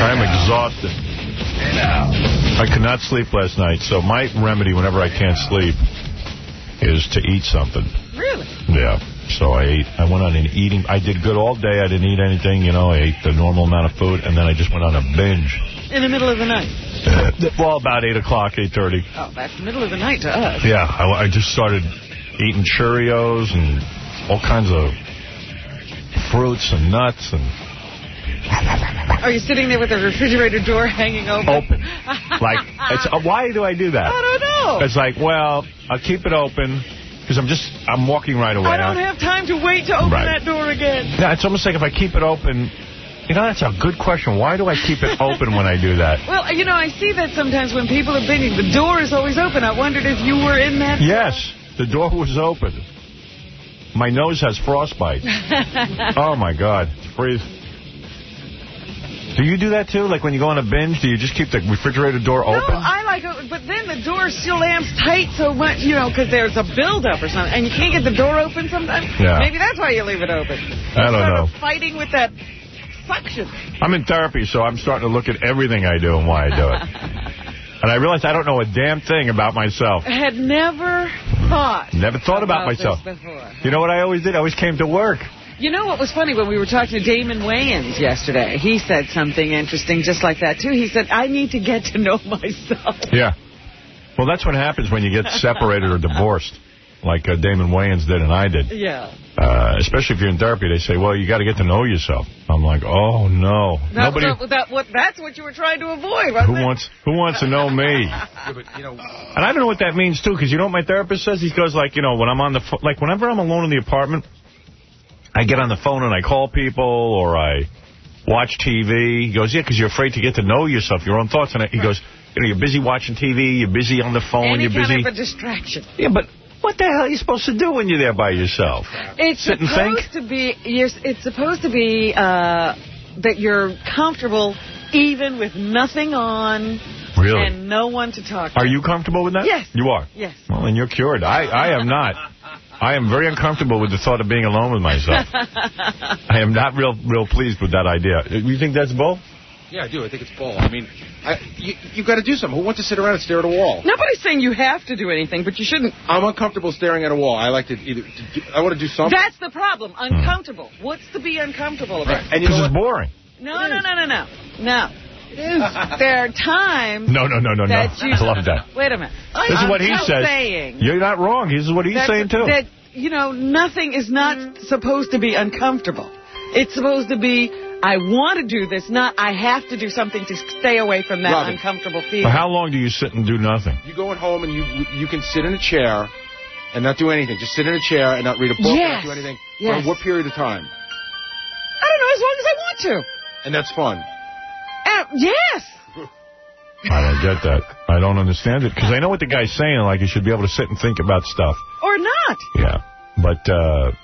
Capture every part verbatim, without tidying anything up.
I'm exhausted. I could not sleep last night, so my remedy whenever I can't sleep is to eat something. Really? Yeah. So I ate. I went on an eating. I did good all day. I didn't eat anything. You know, I ate the normal amount of food, and then I just went on a binge. In the middle of the night? Uh, well, about eight o'clock, eight thirty. Oh, that's the middle of the night to us. Yeah, I, I just started eating Cheerios and all kinds of fruits and nuts. And Are you sitting there with the refrigerator door hanging open? Open. Like, it's, uh, why do I do that? I don't know. It's like, well, I'll keep it open. Because I'm just, I'm walking right away. I don't have time to wait to open right. that door again. Yeah, it's almost like if I keep it open, you know, that's a good question. Why do I keep it open when I do that? Well, you know, I see that sometimes when people are binging, the door is always open. I wondered if you were in that. Yes, the door was open. My nose has frostbite. Oh, my God. It's freezing. Do you do that, too? Like, when you go on a binge, do you just keep the refrigerator door open? No, I like it, but then the door slams tight so much, you know, because there's a buildup or something, and you can't get the door open sometimes. Yeah. Maybe that's why you leave it open. I don't know. Fighting with that suction. I'm in therapy, so I'm starting to look at everything I do and why I do it. And I realized I don't know a damn thing about myself. I had never thought. Never thought about, about myself. This before. You know what I always did? I always came to work. You know what was funny? When we were talking to Damon Wayans yesterday, he said something interesting just like that, too. He said, I need to get to know myself. Yeah. Well, that's what happens when you get separated or divorced, like uh, Damon Wayans did and I did. Yeah. Uh, especially if you're in therapy, they say, well, you got to get to know yourself. I'm like, oh, no. That, Nobody. that, that, what, that's what you were trying to avoid, wasn't Who it? wants Who wants to know me? Yeah, but, you know, And I don't know what that means, too, because you know what my therapist says? He goes, like, you know, when I'm on the phone, like, whenever I'm alone in the apartment, I get on the phone and I call people or I watch T V. He goes, yeah, because you're afraid to get to know yourself, your own thoughts. And he goes, you know, you're busy watching T V, you're busy on the phone, Any you're busy. kind of a distraction. Yeah, but what the hell are you supposed to do when you're there by yourself? It's Sit and think? supposed to be. You're, it's supposed to be uh, that you're comfortable even with nothing on. Really? And no one to talk to. Are you comfortable with that? Yes. You are? Yes. Well, then you're cured. I, I am not. I am very uncomfortable with the thought of being alone with myself. I am not real real pleased with that idea. You think that's bull? Yeah, I do. I think it's bull. I mean, I, you, you've got to do something. Who wants to sit around and stare at a wall? Nobody's saying you have to do anything, but you shouldn't. I'm uncomfortable staring at a wall. I like to either. To do, I want to do something. That's the problem. Uncomfortable. Hmm. What's to be uncomfortable about? Right. And you know Because what? it's boring. No, no, no, no, no. No. It is. There are times. No, no, no, no, no. That you, I love that. Wait a minute. This I'm is what he says. Saying You're not wrong. This is what he's that, saying, too. That, you know, nothing is not supposed to be uncomfortable. It's supposed to be, I want to do this, not I have to do something to stay away from that Robin, uncomfortable feeling. Well, how long do you sit and do nothing? You go at home and you you can sit in a chair and not do anything. Just sit in a chair and not read a book, yes. not do anything. Yes. For what period of time? I don't know, as long as I want to. And that's fun. Uh, yes. I don't get that. I don't understand it. Because I know what the guy's saying. Like, you should be able to sit and think about stuff. Or not. Yeah. But, uh,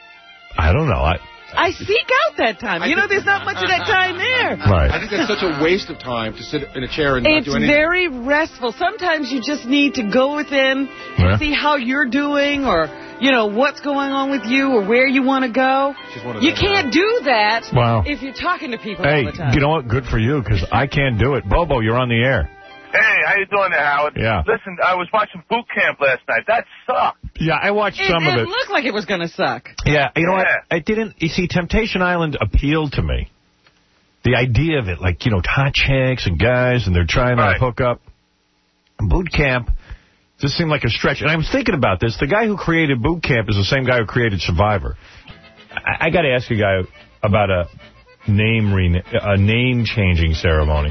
I don't know. I I seek out that time. I you know, think, there's not much of that time there. Right. I think that's such a waste of time to sit in a chair and not It's do anything. very restful. Sometimes you just need to go within and Yeah. see how you're doing or, you know, what's going on with you or where you want to go. She's one of You them, can't do that Wow. if you're talking to people Hey, all the time. you know what? Good for you, because I can't do it. Bobo, you're on the air. Hey, how you doing there, Howard? Yeah. Listen, I was watching Boot Camp last night. That sucked. Yeah, I watched it, some it of it. looked like it was going to suck. Yeah, you know Yeah. what? I didn't. You see, Temptation Island appealed to me. The idea of it, like, you know, hot chicks and guys, and they're trying Right. to hook up. Boot Camp just seemed like a stretch. And I was thinking about this. The guy who created Boot Camp is the same guy who created Survivor. I, I got to ask you, guy, about a name re- a name changing ceremony.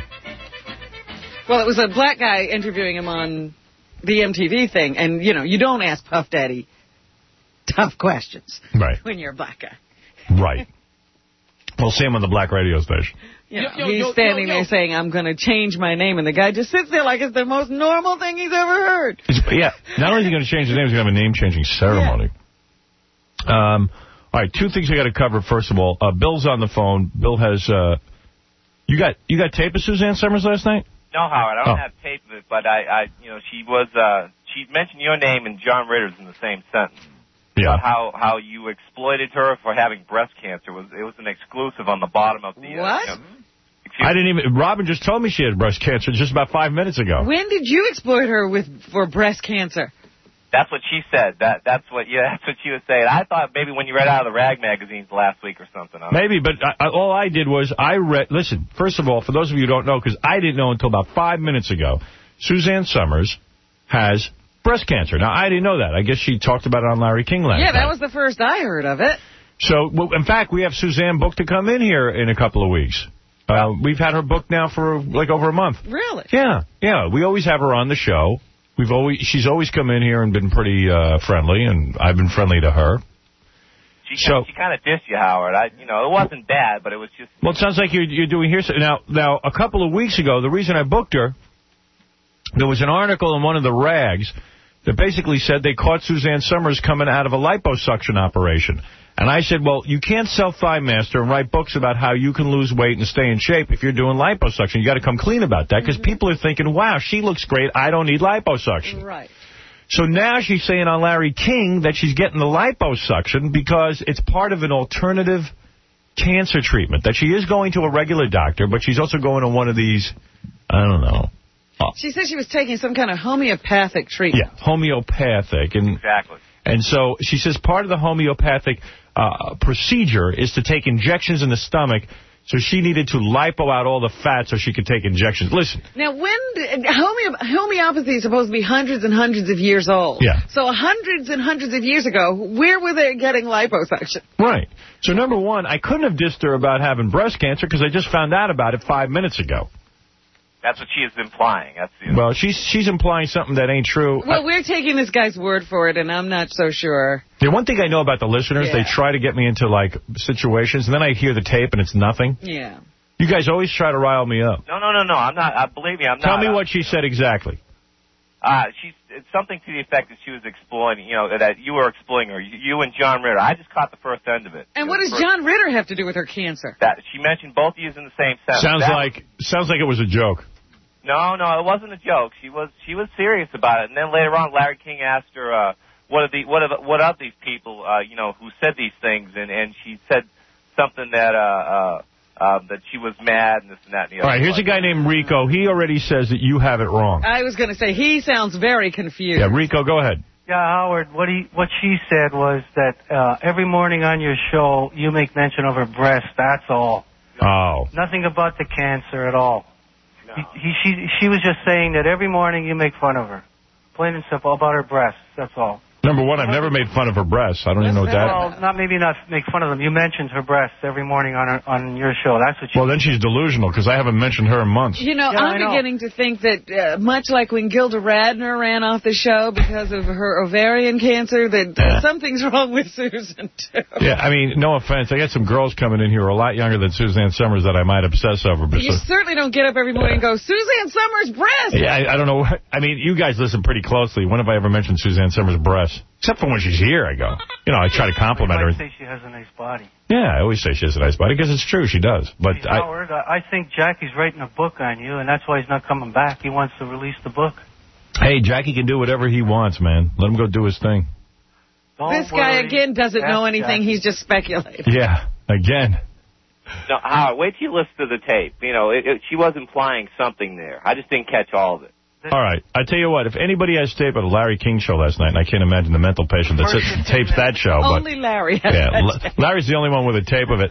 Well, it was a black guy interviewing him on the M T V thing. And, you know, you don't ask Puff Daddy tough questions Right. when you're a black guy. Right. Well, same on the black radio station. You know, Yo, yo, he's yo, standing yo, yo. there saying, I'm going to change my name. And the guy just sits there like it's the most normal thing he's ever heard. Yeah. Not only is he going to change his name, he's going to have a name-changing ceremony. Yeah. Um, all right, two things I got to cover. First of all, uh, Bill's on the phone. Bill has... Uh, you got you got tape of Suzanne Summers last night? No, Howard, I don't Oh. have tape of it, but I, I, you know, she was, uh, she mentioned your name and John Ritter's in the same sentence. Yeah. About how, how you exploited her for having breast cancer. It was, it was an exclusive on the bottom of the, uh, What? you know, I didn't even... Robin just told me she had breast cancer just about five minutes ago. When did you exploit her with for breast cancer? That's what she said. That That's what yeah, that's what she was saying. I thought maybe when you read out of the Rag magazines last week or something. Maybe, but I, all I did was I read... Listen, first of all, for those of you who don't know, because I didn't know until about five minutes ago, Suzanne Summers has breast cancer. Now, I didn't know that. I guess she talked about it on Larry King last Yeah, that night. was the first I heard of it. So, well, in fact, we have Suzanne booked to come in here in a couple of weeks. Uh, we've had her booked now for like over a month. Really? Yeah, yeah. We always have her on the show. We've always she's always come in here and been pretty uh, friendly, and I've been friendly to her. She, so, she kind of dissed you, Howard. I, you know, it wasn't bad, but it was just... Well, it sounds like you're, you're doing here. Now, now, a couple of weeks ago, the reason I booked her, there was an article in one of the rags that basically said they caught Suzanne Summers coming out of a liposuction operation. And I said, well, you can't sell Thigh Master and write books about how you can lose weight and stay in shape if you're doing liposuction. You got to come clean about that, because mm-hmm. people are thinking, wow, she looks great. I don't need liposuction. Right. So now she's saying on Larry King that she's getting the liposuction because it's part of an alternative cancer treatment, that she is going to a regular doctor, but she's also going to one of these, I don't know. Oh. She said she was taking some kind of homeopathic treatment. Yeah, homeopathic. And, exactly. And so she says part of the homeopathic uh, procedure is to take injections in the stomach. So she needed to lipo out all the fat so she could take injections. Listen. Now, when did, homeo homeopathy is supposed to be hundreds and hundreds of years old. Yeah. So hundreds and hundreds of years ago, where were they getting liposuction? Right. So, number one, I couldn't have dissed her about having breast cancer because I just found out about it five minutes ago. That's what she is implying. That's the well, she's she's implying something that ain't true. Well, I, we're taking this guy's word for it, and I'm not so sure. The one thing I know about the listeners, yeah. they try to get me into, like, situations, and then I hear the tape, and it's nothing. Yeah. You guys always try to rile me up. No, no, no, no. I'm not. I believe me, I'm Tell not. me uh, what she said exactly. Uh, she's it's something to the effect that she was exploiting, you know, that you were exploiting her. You, you and John Ritter. I just caught the first end of it. And you what know, does first, John Ritter have to do with her cancer? That she mentioned both of you in the same sentence. Sounds that, like sounds like it was a joke. No, no, it wasn't a joke. She was she was serious about it. And then later on, Larry King asked her, uh, what are the what are the, what are these people, uh, you know, who said these things? And and she said something that uh, uh, uh, that she was mad and this and that and the other. All right, here's a guy named Rico. He already says that you have it wrong. I was going to say he sounds very confused. Yeah, Rico, go ahead. Yeah, Howard, what he what she said was that uh, every morning on your show you make mention of her breast. That's all. Oh. Nothing about the cancer at all. No. He, he, she, she was just saying that every morning you make fun of her. Plain and simple, about her breasts, that's all. Number one, I've never made fun of her breasts. I don't even know what that is. Well, not maybe not make fun of them. You mentioned her breasts every morning on her, on your show. That's what you Well, then she's delusional, because I haven't mentioned her in months. You know, yeah, I'm know. beginning to think that uh, much like when Gilda Radner ran off the show because of her ovarian cancer, that uh, Yeah. something's wrong with Susan, too. Yeah, I mean, no offense. I got some girls coming in here who are a lot younger than Suzanne Summers that I might obsess over. But You so, certainly don't get up every morning and go, Suzanne Summers' breast! yeah, I, I don't know. I mean, you guys listen pretty closely. When have I ever mentioned Suzanne Summers' breasts? Except for when she's here, I go. You know, I try to compliment her. I say she has a nice body. Yeah, I always say she has a nice body, because it's true, she does. But See, I, Howard, I think Jackie's writing a book on you, and that's why he's not coming back. He wants to release the book. hey, Jackie can do whatever he wants, man. Let him go do his thing. Don't This guy, worry. again, doesn't Ask know anything. Jackie. He's just speculating. Yeah, again. No, Howard, wait till you listen to the tape. You know, it, it, she was implying something there. I just didn't catch all of it. All right, I tell you what, if anybody has tape of the Larry King show last night, and I can't imagine the mental patient that sits and tapes that show. Only but, Larry has yeah, that L Larry's the only one with a tape of it.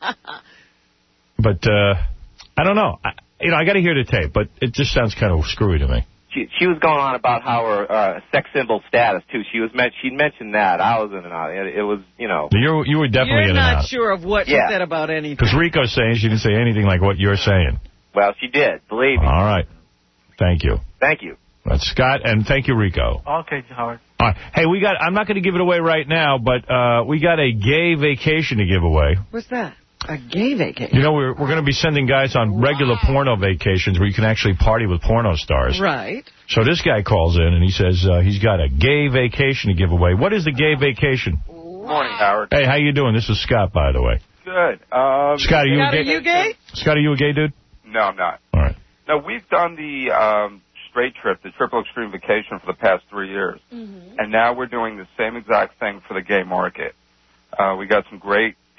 But, uh, I don't know. I, you know, I got to hear the tape, but it just sounds kind of screwy to me. She she was going on about how her uh, sex symbol status, too. She was meant, she mentioned that. I was in and out. It, it was, you know. You you were definitely You're in and out. not sure of what Yeah. she said about anything. Because Rico's saying she didn't say anything like what you're saying. Well, she did, believe me. All right. Thank you. Thank you. That's Scott, and thank you, Rico. Okay, Howard. All right. Hey, we got, I'm not going to give it away right now, but uh, we got a gay vacation to give away. What's that? A gay vacation? You know, we're, we're going to be sending guys on regular porno vacations where you can actually party with porno stars. Right. So this guy calls in, and he says uh, he's got a gay vacation to give away. What is the gay vacation? Morning, Howard. Hey, how you doing? This is Scott, by the way. Good. Um, Scott, are you Scott, a are gay? you gay? Scott, are you a gay dude? No, I'm not. All right. No, we've done the um, straight trip, the Triple Extreme Vacation, for the past three years. Mm-hmm. And now we're doing the same exact thing for the gay market. Uh, we got some great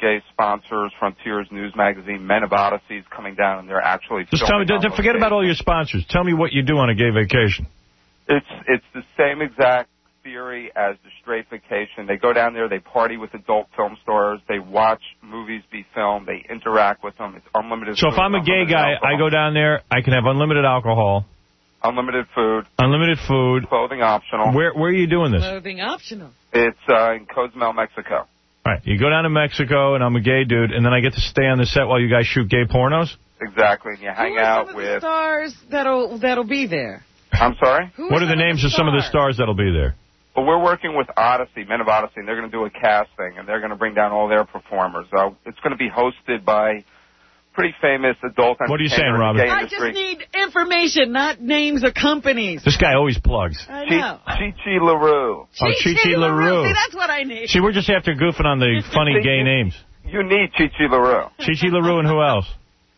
gay sponsors, Frontiers News Magazine, Men of Odyssey is coming down, and they're actually Just tell me, filming don't forget about all your sponsors. Tell me what you do on a gay vacation. It's it's the same exact theory as the straight vacation. They go down there, they party with adult film stars, they watch movies be filmed, they interact with them. It's unlimited So food, if I'm a gay guy, alcohol. I go down there, I can have unlimited alcohol. Unlimited food. Unlimited food. Clothing optional. Where where are you doing this? Clothing optional. It's uh, in Cozumel, Mexico. All right, you go down to Mexico, and I'm a gay dude, and then I get to stay on the set while you guys shoot gay pornos? Exactly, and you hang Who are out some of with... the stars that'll, that'll be there? I'm sorry? Who What are the names of some of the stars that'll be there? Well, we're working with Odyssey, Men of Odyssey, and they're going to do a casting, and they're going to bring down all their performers. Uh, it's going to be hosted by pretty famous adult What are you saying, entertainer in the Robin? gay I industry. just need information, not names of companies. This guy always plugs. I know. Chi-Chi LaRue. Oh, Chi-Chi LaRue. See, that's what I need. See, we're just after goofing on the funny gay names. You need Chi-Chi LaRue. Chi-Chi LaRue and who else?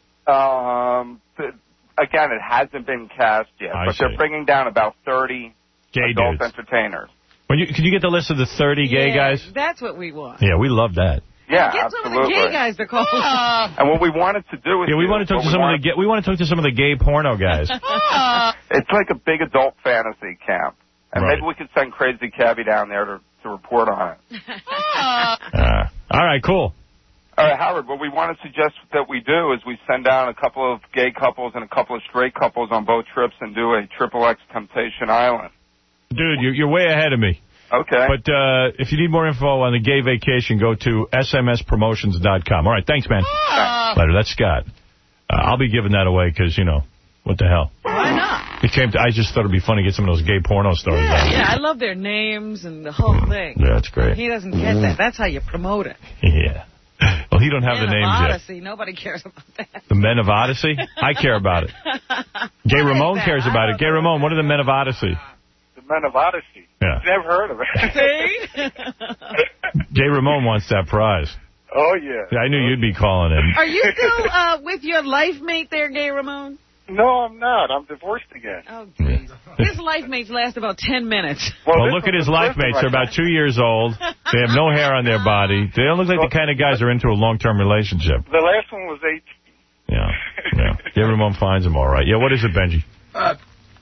Um, th- again, it hasn't been cast yet, I but they're see. bringing down about thirty Gay adult dudes. entertainers. When you, can you get the list of the thirty gay Yeah, guys? That's what we want. Yeah, we love that. Yeah, Get some absolutely. of the gay guys to call. And what we wanted to do is... Yeah, we want to talk to some of the gay, we want to talk to some of the gay porno guys. It's like a big adult fantasy camp. And Right. maybe we could send Crazy Cabby down there to, to report on it. Uh, all right, cool. All right, Howard, what we want to suggest that we do is we send down a couple of gay couples and a couple of straight couples on both trips and do a triple X Temptation Island. Dude, you're, you're way ahead of me. Okay. But uh, if you need more info on the gay vacation, go to S M S promotions dot com. All right, thanks, man. Later, that's Scott. Uh, I'll be giving that away because, you know, what the hell. Why not? It came to, I just thought it'd be funny to get some of those gay porno stories Yeah, out. yeah, I love their names and the whole thing. Yeah, that's great. He doesn't get that. That's how you promote it. Yeah. Well, he don't have Men the of names Odyssey, nobody cares about that. yet. The Men of Odyssey? I care about it. Gay What is Ramon that? cares I about it. don't Gay know Ramon, what are the Men of Odyssey? The Men of Odyssey. Yeah. Never heard of it. See? Gay Ramon wants that prize. Oh, yeah. Yeah, I knew you'd be calling in. Are you still uh, with your life mate there, Gay Ramon? No, I'm not. I'm divorced again. Oh, geez. His life mates last about ten minutes. Well, this look at was his the life first one mates. They're I about two years old. They have no hair on their body. They don't look like the kind of guys who are into a long-term relationship. The last one was eight. Yeah, yeah. Gay Ramon finds them all right. Yeah, what is it, Benji? Uh,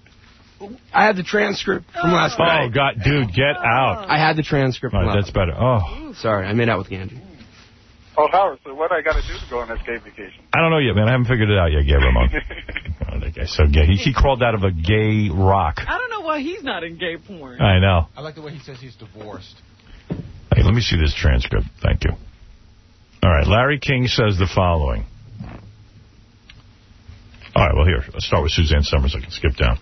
I had the transcript from last Oh, night. God, dude, get out. I had the transcript All from right, last that's better. Oh, Sorry, I made out with Gandhi. Oh, Howard, so what I got to do to go on this gay vacation? I don't know yet, man. I haven't figured it out yet, Gay Ramon. Oh, that guy's so gay. He, he crawled out of a gay rock. I don't know why he's not in gay porn. I know. I like the way he says he's divorced. Hey, let me see this transcript. Thank you. All right, Larry King says the following. All right, well, here. Let's start with Suzanne Summers. I can skip down.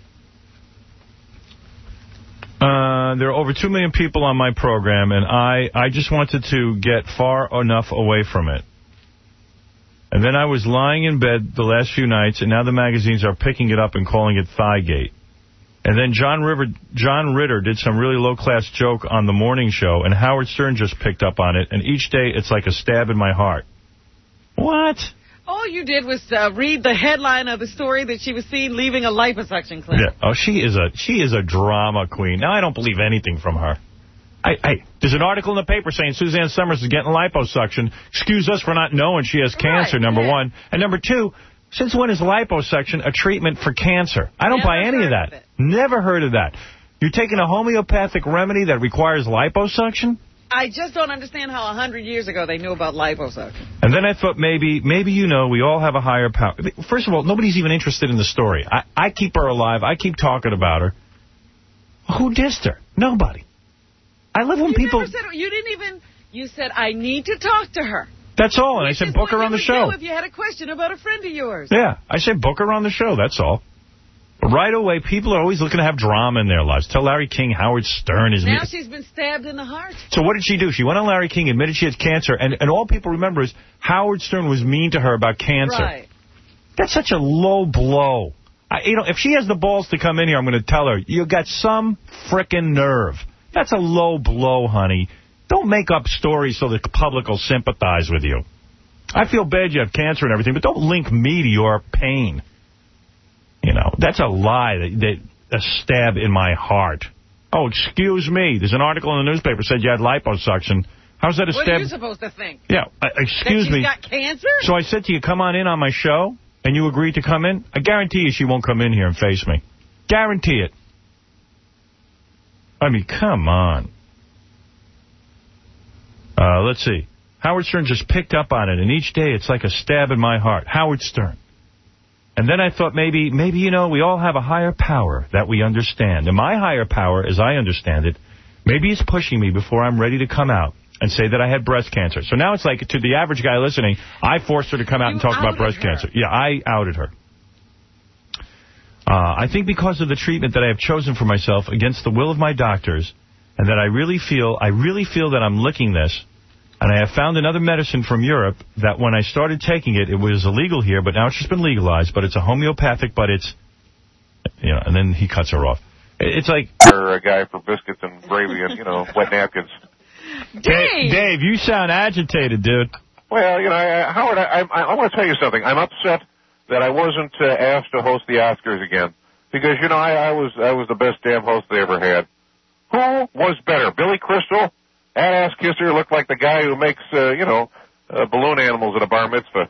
Uh, there are over two million people on my program, and I, I just wanted to get far enough away from it. And then I was lying in bed the last few nights, and now the magazines are picking it up and calling it Thigh-gate. And then John River, John Ritter did some really low-class joke on the morning show, and Howard Stern just picked up on it, and each day it's like a stab in my heart. What? All you did was uh, read the headline of the story that she was seen leaving a liposuction clinic. Yeah. Oh, she is a she is a drama queen. Now, I don't believe anything from her. I, I, there's an article in the paper saying Suzanne Summers is getting liposuction. Excuse us for not knowing she has cancer, Right, number yeah. one. And number two, since when is liposuction a treatment for cancer? I don't Never buy any of heard that. of it. Never heard of that. You're taking a homeopathic remedy that requires liposuction? I just don't understand how a hundred years ago they knew about liposuction. And then I thought maybe, maybe you know, we all have a higher power. First of all, nobody's even interested in the story. I, I keep her alive. I keep talking about her. Who dissed her? Nobody. I love when You people... never said, you didn't even, you said, I need to talk to her. That's all. And I Which said, is book her what on you the would show. do if you had a question about a friend of yours. Yeah. I said, book her on the show. That's all. But right away, people are always looking to have drama in their lives. Tell Larry King Howard Stern is... Now she's been stabbed in the heart. So what did she do? She went on Larry King, admitted she had cancer, and, and all people remember is Howard Stern was mean to her about cancer. Right. That's such a low blow. I, you know, if she has the balls to come in here, I'm going to tell her, you got some frickin' nerve. That's a low blow, honey. Don't make up stories so the public will sympathize with you. I feel bad you have cancer and everything, but don't link me to your pain. You know, that's a lie, that, that a stab in my heart. Oh, excuse me. There's an article in the newspaper said you had liposuction. How's that a what stab? What are you supposed to think? Yeah, uh, excuse that me. she's got cancer? So I said to you, come on in on my show, and you agreed to come in? I guarantee you she won't come in here and face me. Guarantee it. I mean, come on. Uh, let's see. Howard Stern just picked up on it, and each day it's like a stab in my heart. Howard Stern. And then I thought maybe, maybe, you know, we all have a higher power that we understand. And my higher power, as I understand it, maybe it's pushing me before I'm ready to come out and say that I had breast cancer. So now it's like, to the average guy listening, I forced her to come out you and talk about breast her. cancer. Yeah, I outed her. Uh, I think because of the treatment that I have chosen for myself against the will of my doctors, and that I really feel, I really feel that I'm licking this, and I have found another medicine from Europe that when I started taking it, it was illegal here, but now it's just been legalized, but it's a homeopathic, but it's, you know, and then he cuts her off. It's like... Or a guy for biscuits and gravy and, you know, wet napkins. Dave! Dave, you sound agitated, dude. Well, you know, I, Howard, I, I, I want to tell you something. I'm upset that I wasn't uh, asked to host the Oscars again. Because, you know, I, I was I was the best damn host they ever had. Who was better, Billy Crystal? That ass kisser looked like the guy who makes, uh, you know, uh, balloon animals at a bar mitzvah.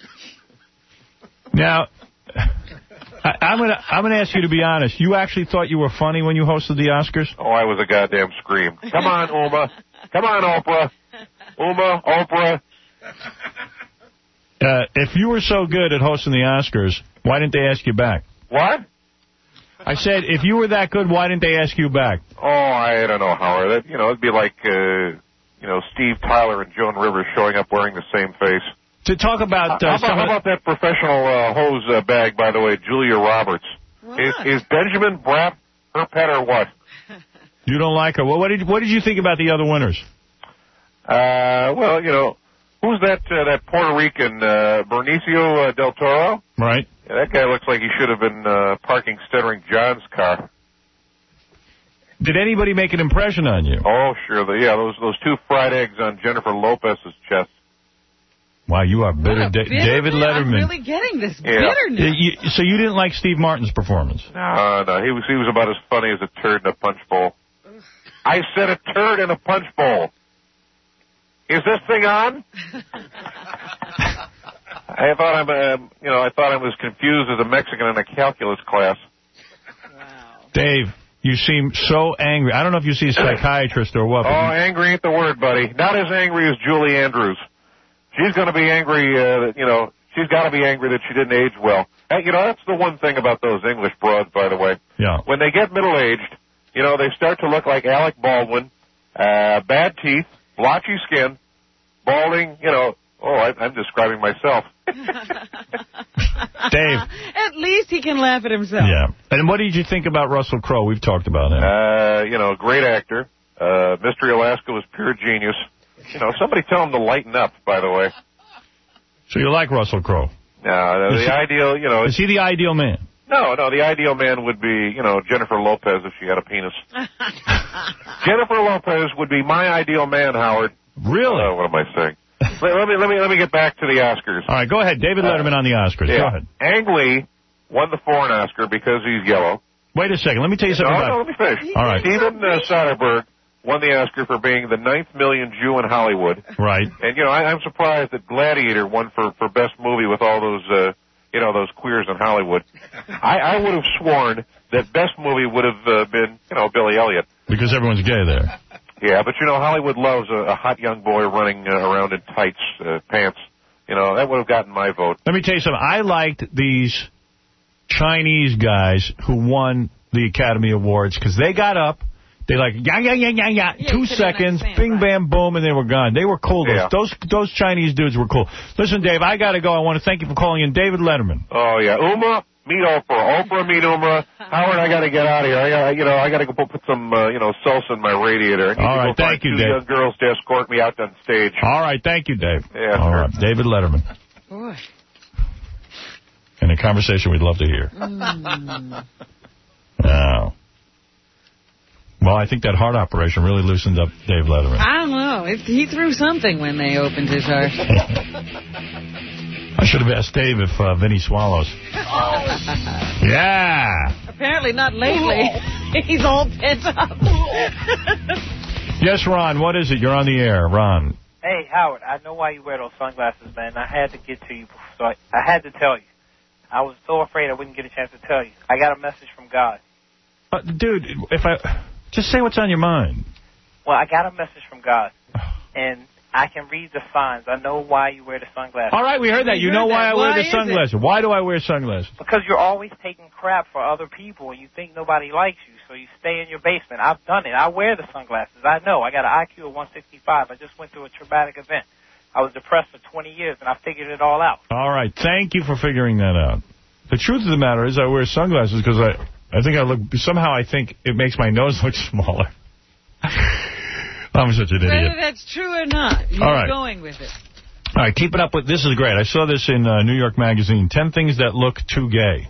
Now, I, I'm gonna I'm gonna ask you to be honest. You actually thought you were funny when you hosted the Oscars? Oh, I was a goddamn scream. Come on, Uma. Come on, Oprah. Uma, Oprah. Uh, if you were so good at hosting the Oscars, why didn't they ask you back? What? I said, if you were that good, why didn't they ask you back? Oh, I don't know, Howard. That, you know, it'd be like, uh, you know, Steve Tyler and Joan Rivers showing up wearing the same face. To talk about... Uh, how, about how about that professional uh, hose uh, bag, by the way, Julia Roberts? Is, is Benjamin Bratt her pet or what? You don't like her. Well, what did what did you think about the other winners? Uh, well, you know, who's that uh, that Puerto Rican, uh, Benicio uh, del Toro? Right. Yeah, that guy looks like he should have been uh, parking Stuttering John's car. Did anybody make an impression on you? Oh, sure. The, yeah, those those two fried eggs on Jennifer Lopez's chest. Wow, you are bitter. Da bitter David man. Letterman. I'm really getting this Yeah. bitterness. You, so you didn't like Steve Martin's performance? No, no, he was he was about as funny as a turd in a punch bowl. I said a turd in a punch bowl. Is this thing on? I thought I'm, uh, you know, I thought I was confused as a Mexican in a calculus class. Wow. Dave, you seem so angry. I don't know if you see a psychiatrist or what. Oh, angry ain't the word, buddy. Not as angry as Julie Andrews. She's going to be angry, uh, you know, she's got to be angry that she didn't age well. Hey, you know, that's the one thing about those English broads, by the way. Yeah. When they get middle-aged, you know, they start to look like Alec Baldwin, uh, bad teeth, blotchy skin, balding, you know. Oh, I, I'm describing myself. Dave. At least he can laugh at himself. Yeah. And what did you think about Russell Crowe? We've talked about him. Uh, you know, great actor. Uh, Mystery Alaska was pure genius. You know, somebody tell him to lighten up, by the way. So you like Russell Crowe? No, the Is he- ideal, you know... Is he the ideal man? No, no, the ideal man would be, you know, Jennifer Lopez if she had a penis. Jennifer Lopez would be my ideal man, Howard. Really? Uh, what am I saying? let, let me let me let me get back to the Oscars. All right, go ahead. David Letterman uh, on the Oscars. Yeah. Go ahead. Ang Lee won the foreign Oscar because he's yellow. Wait a second. Let me tell you something no, about no, let me finish. All right. Steven uh, Soderbergh won the Oscar for being the ninth million Jew in Hollywood. Right. And, you know, I, I'm surprised that Gladiator won for, for best movie with all those, uh, you know, those queers in Hollywood. I, I would have sworn that best movie would have uh, been, you know, Billy Elliot. Because everyone's gay there. Yeah, but, you know, Hollywood loves a, a hot young boy running uh, around in tights, uh, pants. You know, that would have gotten my vote. Let me tell you something. I liked these Chinese guys who won the Academy Awards because they got up. They like, yeah, yeah, yeah, yeah, yeah, yeah two seconds, bing, right. bam, boom, and they were gone. They were cool. Those, yeah. those those Chinese dudes were cool. Listen, Dave, I got to go. I want to thank you for calling in. David Letterman. Oh, yeah. Uma, meet Oprah. Oprah, meet Uma. Howard, I got to get out of here. I got, you know, I got to go put some, uh, you know, salsa in my radiator. I need All to right, go thank find you, two Dave. young girls to escort me out on stage. All right, thank you, Dave. Yeah, All sure. right, David Letterman. Boy. And a conversation we'd love to hear. Mm. Oh. Well, I think that heart operation really loosened up Dave Letterman. I don't know. It, he threw something when they opened his heart. I should have asked Dave if uh, Vinny swallows. Oh. Yeah. Apparently not lately. He's all pent up. Yes, Ron, what is it? You're on the air. Ron. Hey, Howard, I know why you wear those sunglasses, man. I had to get to you, so I, I had to tell you. I was so afraid I wouldn't get a chance to tell you. I got a message from God. Uh, dude, if I... Just say what's on your mind. Well, I got a message from God, and I can read the signs. I know why you wear the sunglasses. All right, we heard that. You know why I wear the sunglasses. Why do I wear sunglasses? Because you're always taking crap for other people, and you think nobody likes you, so you stay in your basement. I've done it. I wear the sunglasses. I know. I got an I Q of one sixty-five. I just went through a traumatic event. I was depressed for twenty years, and I figured it all out. All right. Thank you for figuring that out. The truth of the matter is I wear sunglasses because I, I think I look... Somehow I think it makes my nose look smaller. I'm such an idiot. Whether that's true or not, you're All right. going with it. All right, keep it up with... This is great. I saw this in uh, New York Magazine. Ten things that look too gay.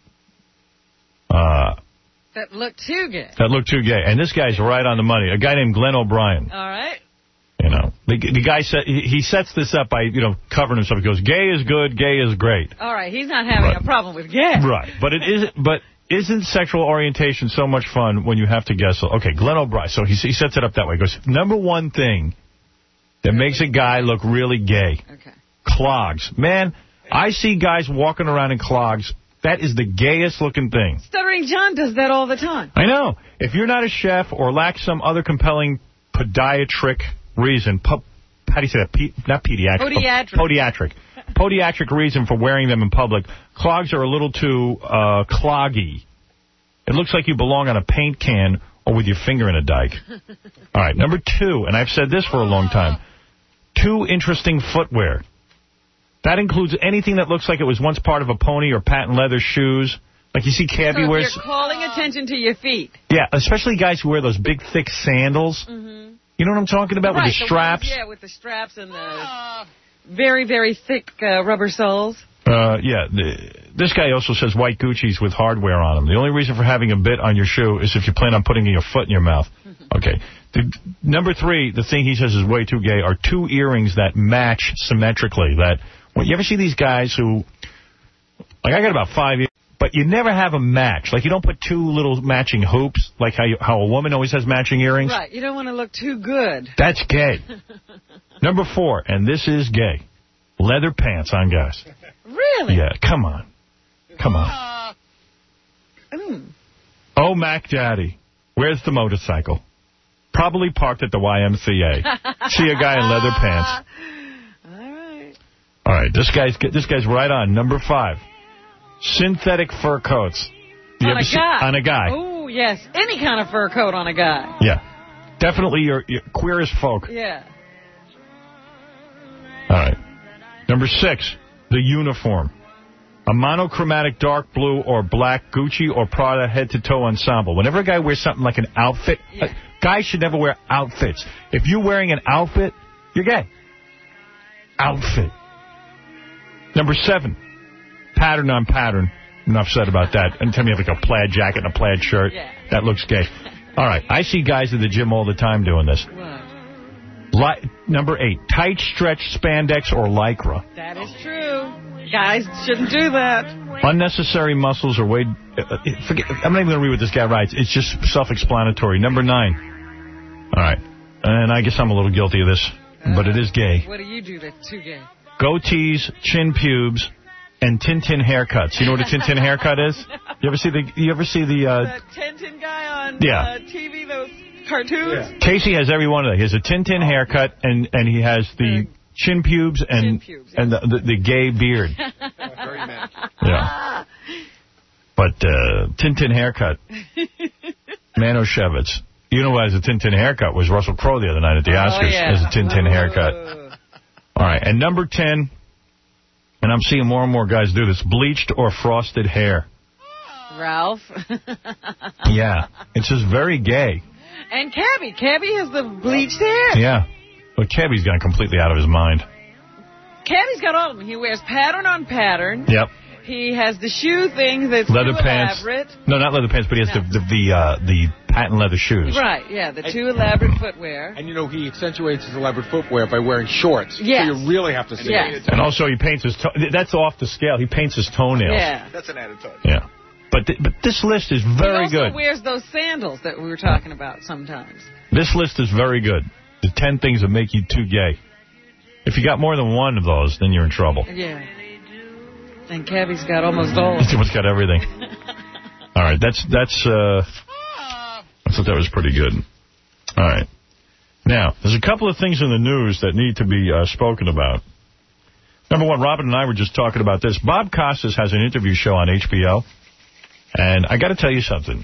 Uh, That look too gay. that look too gay. And this guy's right on the money. A guy named Glenn O'Brien. All right. You know, the, the guy said he, he sets this up by, you know, covering himself. He goes, gay is good, gay is great. All right, he's not having Right. a problem with gay. Right, but it is, but isn't sexual orientation so much fun when you have to guess? Okay, Glenn O'Brien. So he, he sets it up that way. He goes, number one thing that makes a guy look really gay. Okay. Clogs. Man, I see guys walking around in clogs. That is the gayest looking thing. Stuttering John does that all the time. I know. If you're not a chef or lack some other compelling podiatric reason, po how do you say that? Pe not pediatric. Podiatric. Podiatric. Podiatric reason for wearing them in public. Clogs are a little too uh, cloggy. It looks like you belong on a paint can or with your finger in a dike. All right, number two, and I've said this for a long time, too interesting footwear. That includes anything that looks like it was once part of a pony or patent leather shoes. Like you see cabbie so wears. You're calling attention to your feet. Yeah, especially guys who wear those big, thick sandals. Mm-hmm. You know what I'm talking about? Right, with the straps? The ones, yeah, with the straps and the very, very thick uh, rubber soles. Uh, yeah. The, this guy also says white Gucci's with hardware on them. The only reason for having a bit on your shoe is if you plan on putting your foot in your mouth. Okay. The, number three, the thing he says is way too gay, are two earrings that match symmetrically. That well, you ever see these guys who, like I got about five ears, but you never have a match. Like you don't put two little matching hoops, like how you, how a woman always has matching earrings. Right. You don't want to look too good. That's gay. Number four, and this is gay, leather pants on guys. Really? Yeah, come on. Come on. Mm. Oh, Mac Daddy, where's the motorcycle? Probably parked at the Y M C A. See a guy in leather pants. All right. All right, this guy's this guy's right on. Number five, synthetic fur coats. You On ever a see- guy. On a guy. Oh, yes. Any kind of fur coat on a guy. Yeah. Definitely you're, you're queer as folk. Yeah. All right. Number six, the uniform. A monochromatic dark blue or black Gucci or Prada head-to-toe ensemble. Whenever a guy wears something like an outfit, Yeah. uh, guys should never wear outfits. If you're wearing an outfit, you're gay. Outfit. Number seven, pattern on pattern. Enough said about that. Anytime you have like a plaid jacket and a plaid shirt, Yeah. that looks gay. All right, I see guys at the gym all the time doing this. What? Li number eight, tight stretch spandex or lycra. That is true. Guys shouldn't do that. Unnecessary muscles or weight. Uh, forget, I'm not even going to read what this guy writes. It's just self-explanatory. Number nine. All right. And I guess I'm a little guilty of this, but it is gay. What do you do that's too gay? Goatees, chin pubes, and Tintin haircuts. You know what a Tintin haircut is? You ever see the? You ever see the? Uh, That Tintin guy on Yeah. uh, T V, those cartoons? Casey has every one of them. He has a Tintin haircut, and and he has the chin pubes and Chin pubes, and the, the the gay beard. Very matched. Yeah. But uh, Tintin haircut. Manoshevitz. You know who has a Tintin haircut was Russell Crowe the other night at the Oscars. Oh, yeah. Has a Tintin haircut. All right. And number ten, and I'm seeing more and more guys do this, bleached or frosted hair. Ralph. Yeah. It's just very gay. And Cabby. Cabby has the bleached hair. Yeah. But Cabby's gone completely out of his mind. Cabby's got all of them. He wears pattern on pattern. Yep. He has the shoe thing that's Leather too pants. elaborate. No, not leather pants, but he has No. the the the, uh, the patent leather shoes. Right, yeah, the too elaborate footwear. And, you know, he accentuates his elaborate footwear by wearing shorts. Yes. So you really have to see Yes. it. And also he paints his... To that's off the scale. He paints his toenails. Yeah. That's an added touch. Yeah. But th but this list is very he also good. wears those sandals that we were talking about sometimes. This list is very good. The ten things that make you too gay. If you got more than one of those, then you're in trouble. Yeah. And Kevy's got almost all. He's almost got everything. All right, that's that's uh, I thought that was pretty good. All right. Now, there's a couple of things in the news that need to be uh, spoken about. Number one, Robin and I were just talking about this. Bob Costas has an interview show on H B O, and I got to tell you something.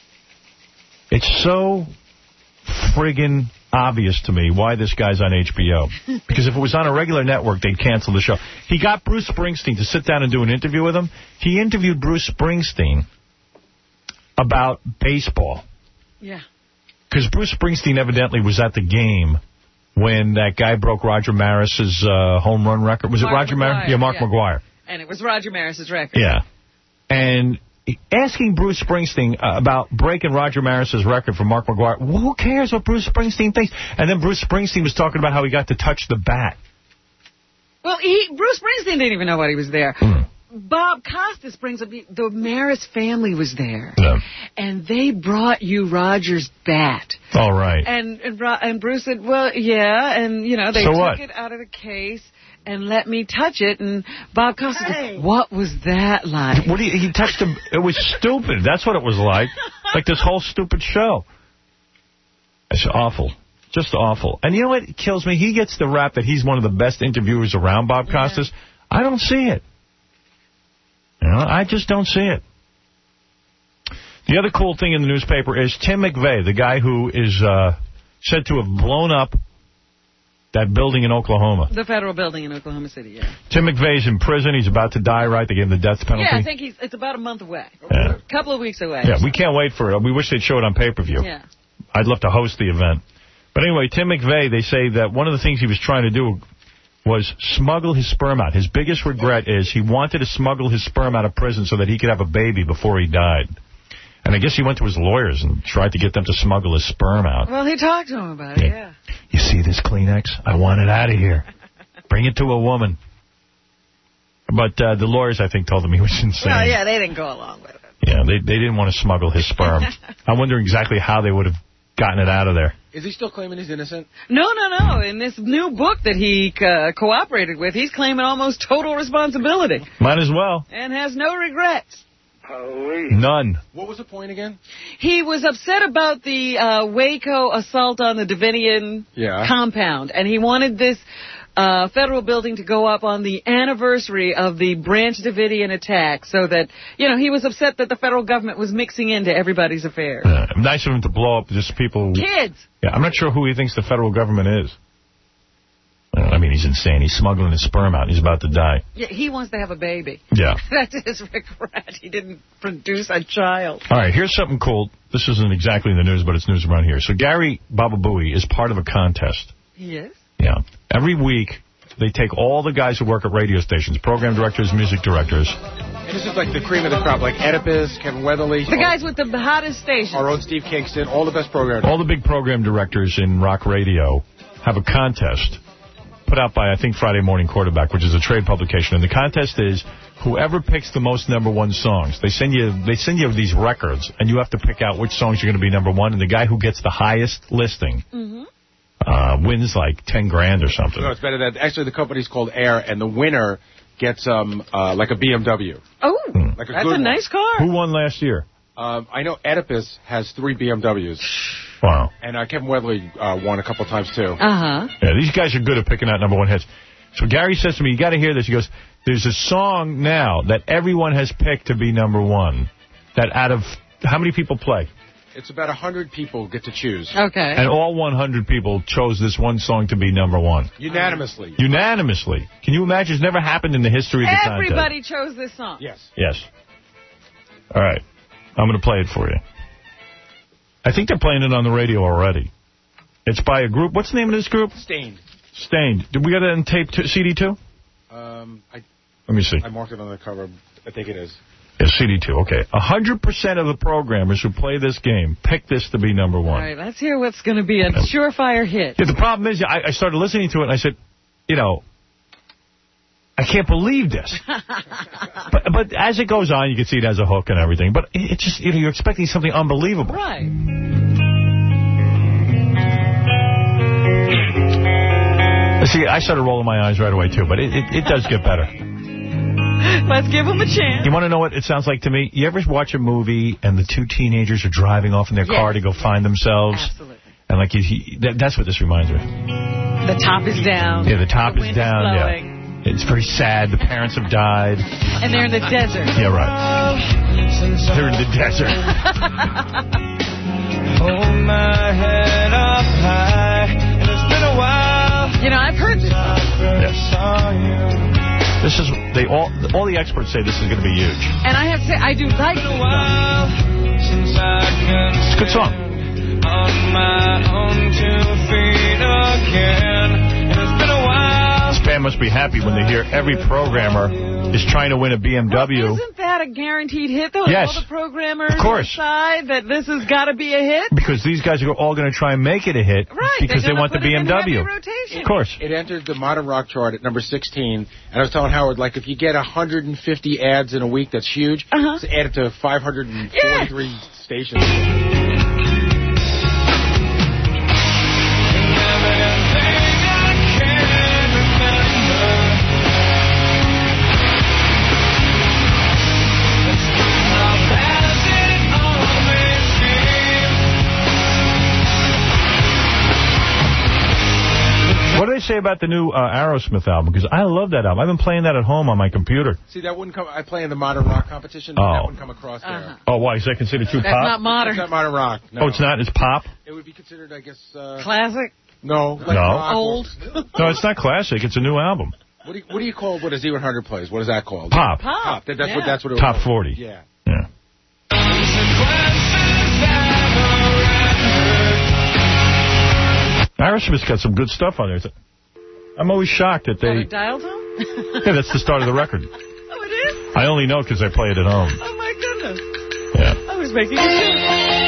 It's so friggin' obvious to me why this guy's on H B O. Because if it was on a regular network, they'd cancel the show. He got Bruce Springsteen to sit down and do an interview with him. He interviewed Bruce Springsteen about baseball. Yeah. Because Bruce Springsteen evidently was at the game when that guy broke Roger Maris's uh, home run record. Was Mark it Roger Maris? Yeah, Mark yeah. McGwire. And it was Roger Maris's record. Yeah. And asking Bruce Springsteen uh, about breaking Roger Maris's record for Mark McGwire, well, who cares what Bruce Springsteen thinks? And then Bruce Springsteen was talking about how he got to touch the bat. Well, he, Bruce Springsteen didn't even know what he was there. Mm. Bob Costas brings up, the Maris family was there. Yeah. And they brought you Roger's bat. All right. And, and and Bruce said, well, yeah, and, you know, they so took what? it out of the case and let me touch it. And Bob Costas hey. said, what was that like? What do you, he touched him. It was stupid. That's what it was like. Like this whole stupid show. It's awful. Just awful. And you know what kills me? He gets the rap that he's one of the best interviewers around, Bob Costas. Yeah. I don't see it. You know, I just don't see it. The other cool thing in the newspaper is Tim McVeigh, the guy who is uh, said to have blown up that building in Oklahoma. The federal building in Oklahoma City, yeah. Tim McVeigh's in prison. He's about to die, right? They gave him the death penalty. Yeah, I think he's, it's about a month away. Yeah. A couple of weeks away. Yeah, we can't wait for it. We wish they'd show it on pay-per-view. Yeah. I'd love to host the event. But anyway, Tim McVeigh, they say that one of the things he was trying to do was smuggle his sperm out. His biggest regret is he wanted to smuggle his sperm out of prison so that he could have a baby before he died. And I guess he went to his lawyers and tried to get them to smuggle his sperm out. Well, he talked to him about it, yeah. yeah. You see this Kleenex? I want it out of here. Bring it to a woman. But uh, the lawyers, I think, told him he was insane. Well, yeah, they didn't go along with it. Yeah, they, they didn't want to smuggle his sperm. I wonder exactly how they would have gotten it out of there. Is he still claiming he's innocent? No, no, no. In this new book that he uh, cooperated with, he's claiming almost total responsibility. Might as well. And has no regrets. Holy. None. What was the point again? He was upset about the uh, Waco assault on the Davidian yeah. compound, and he wanted this uh, federal building to go up on the anniversary of the Branch Davidian attack, so that, you know, he was upset that the federal government was mixing into everybody's affairs. Uh, nice of him to blow up just people. Who, Kids. Yeah, I'm not sure who he thinks the federal government is. I mean, he's insane. He's smuggling his sperm out. He's about to die. Yeah, he wants to have a baby. Yeah. That's his regret. He didn't produce a child. All right, here's something cool. This isn't exactly in the news, but it's news around here. So Gary Bababooey is part of a contest. Yes? Yeah. Every week, they take all the guys who work at radio stations, program directors, music directors. And this is like the cream of the crop, like Oedipus, Kevin Weatherly. The guys with the hottest stations. Our own Steve Kingston, all the best programmers. All the big program directors in rock radio have a contest put out by, I think, Friday Morning Quarterback, which is a trade publication. And the contest is whoever picks the most number one songs. They send you they send you these records, and you have to pick out which songs are going to be number one. And the guy who gets the highest listing mm-hmm. uh, wins like ten grand or something. No, it's better than actually the company's called Air, and the winner gets um uh, like a B M W. Oh, hmm. like a that's good a nice car. Who won last year? Um, I know Oedipus has three B M Ws. Wow. And uh, Kevin Weatherly uh, won a couple times, too. Uh-huh. Yeah, these guys are good at picking out number one hits. So Gary says to me, you got to hear this. He goes, there's a song now that everyone has picked to be number one. That out of, how many people play? It's about one hundred people get to choose. Okay. And all one hundred people chose this one song to be number one. Unanimously. Unanimously. Can you imagine? It's never happened in the history of the contest. Everybody chose this song. Yes. Yes. All right. I'm going to play it for you. I think they're playing it on the radio already. It's by a group. What's the name of this group? Stained. Stained. Did we get it on tape two, C D two? Um, I, Let me see. I marked it on the cover. I think it is. Yeah, C D two. Okay. one hundred percent of the programmers who play this game pick this to be number one. All right, let's hear what's going to be a surefire hit. Yeah, the problem is, I, I started listening to it, and I said, you know, I can't believe this. but, but as it goes on, you can see it as a hook and everything. But it, it just, you know, you're expecting something unbelievable. Right. See, I started rolling my eyes right away, too, but it, it, it does get better. Let's give him a chance. You want to know what it sounds like to me? You ever watch a movie and the two teenagers are driving off in their yes. car to go find themselves? Absolutely. And like you, he, that, that's what this reminds me. The top is down. Yeah, the top the is down. Is yeah, it's very sad. The parents have died. And they're in the desert. Yeah, right. They're in the desert. Hold my head up high. It's been a while. You know, I've heard this. Yes. This is, they all all the experts say this is going to be huge. And I have to say, I do like this song. It's a good song. On my own two feet again. It's been a while. This band must be happy when they hear every programmer is trying to win a B M W. Well, isn't that a guaranteed hit, though? Yes. All the programmers of course. decide that this has got to be a hit? Because these guys are all going to try and make it a hit. Right. Because they want the B M W. Rotation. Of course. It entered the Modern Rock chart at number sixteen. And I was telling Howard, like, if you get one hundred fifty ads in a week, that's huge. Uh-huh. So add it to five hundred forty-three yeah. stations. What do they say about the new uh, Aerosmith album? Because I love that album. I've been playing that at home on my computer. See, that wouldn't come... I play in the Modern Rock competition, but oh. that wouldn't come across uh-huh. there. Oh, why? Is that considered too That's pop? That's not modern. It's not Modern Rock, no. Oh, it's not? It's pop? It would be considered, I guess... Uh, classic? No. Like no. rock Old? No, it's not classic. It's a new album. What do you, what do you call what a Z one hundred plays? What is that called? Pop. Pop. Pop. That, that's, yeah. what, that's what it Top was. forty. Yeah. Yeah. Aerosmith's got some good stuff on there. I'm always shocked that they... Oh, the dial tone? Yeah, that's the start of the record. Oh, it is? I only know because I play it at home. Oh, my goodness. Yeah. I was making it.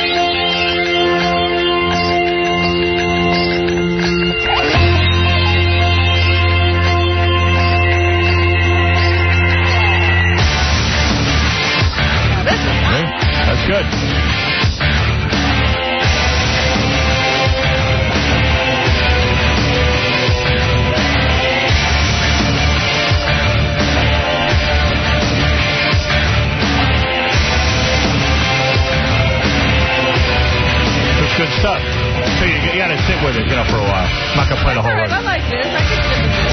That's good. That's good stuff. So you, you got to sit with it, you know, for a while. I'm not going to play the whole record. I like this. I can sit with this.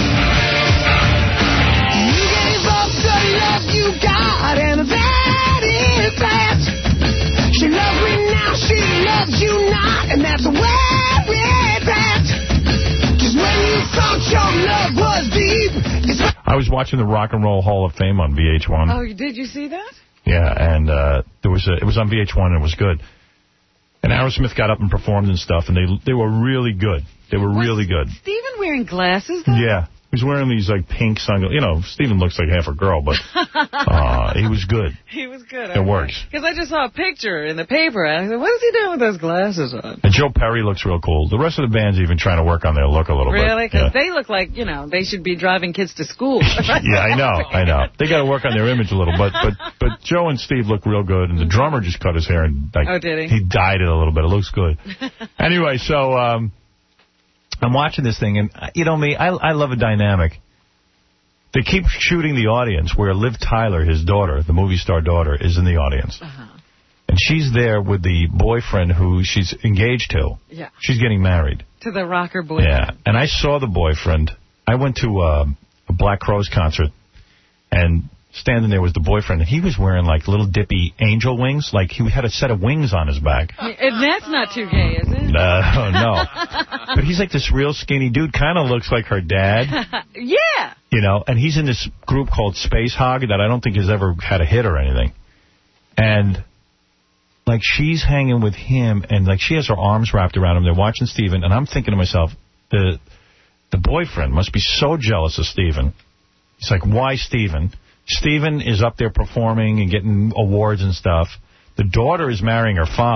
You gave up the love you got, and that is that. She loves me now, she loves you not, and that's where it's at. Just when you thought your love was deep. I was watching the Rock and Roll Hall of Fame on V H one. Oh, did you see that? Yeah, and uh, there was a, it was on V H one, and it was good. And Aerosmith got up and performed and stuff, and they they were really good. They were was really good. Stephen wearing glasses, though? Yeah. He was wearing these, like, pink sunglasses. You know, Stephen looks like half a girl, but uh, he was good. He was good. It works. Because I just saw a picture in the paper, and I said, what is he doing with those glasses on? And Joe Perry looks real cool. The rest of the band's even trying to work on their look a little really? bit. Really? Because yeah. they look like, you know, they should be driving kids to school. Yeah, I know, I know. They got to work on their image a little, but but but Joe and Steve look real good, and the drummer just cut his hair and like oh, did he? He dyed it a little bit. It looks good. Anyway, so um, I'm watching this thing, and you know me, I I love a dynamic. They keep shooting the audience where Liv Tyler, his daughter, the movie star daughter, is in the audience. Uh-huh. And she's there with the boyfriend who she's engaged to. Yeah. She's getting married. To the rocker boyfriend. Yeah. And I saw the boyfriend. I went to uh, a Black Crowes concert, and standing there was the boyfriend. He was wearing, like, little dippy angel wings. Like, he had a set of wings on his back. And that's not too gay, is it? Uh, no. But he's like this real skinny dude. Kind of looks like her dad. Yeah. You know, and he's in this group called Space Hog that I don't think has ever had a hit or anything. And, like, she's hanging with him, and, like, she has her arms wrapped around him. They're watching Steven, and I'm thinking to myself, the the boyfriend must be so jealous of Steven. He's like, why Steven? Steven is up there performing and getting awards and stuff. The daughter is marrying her father.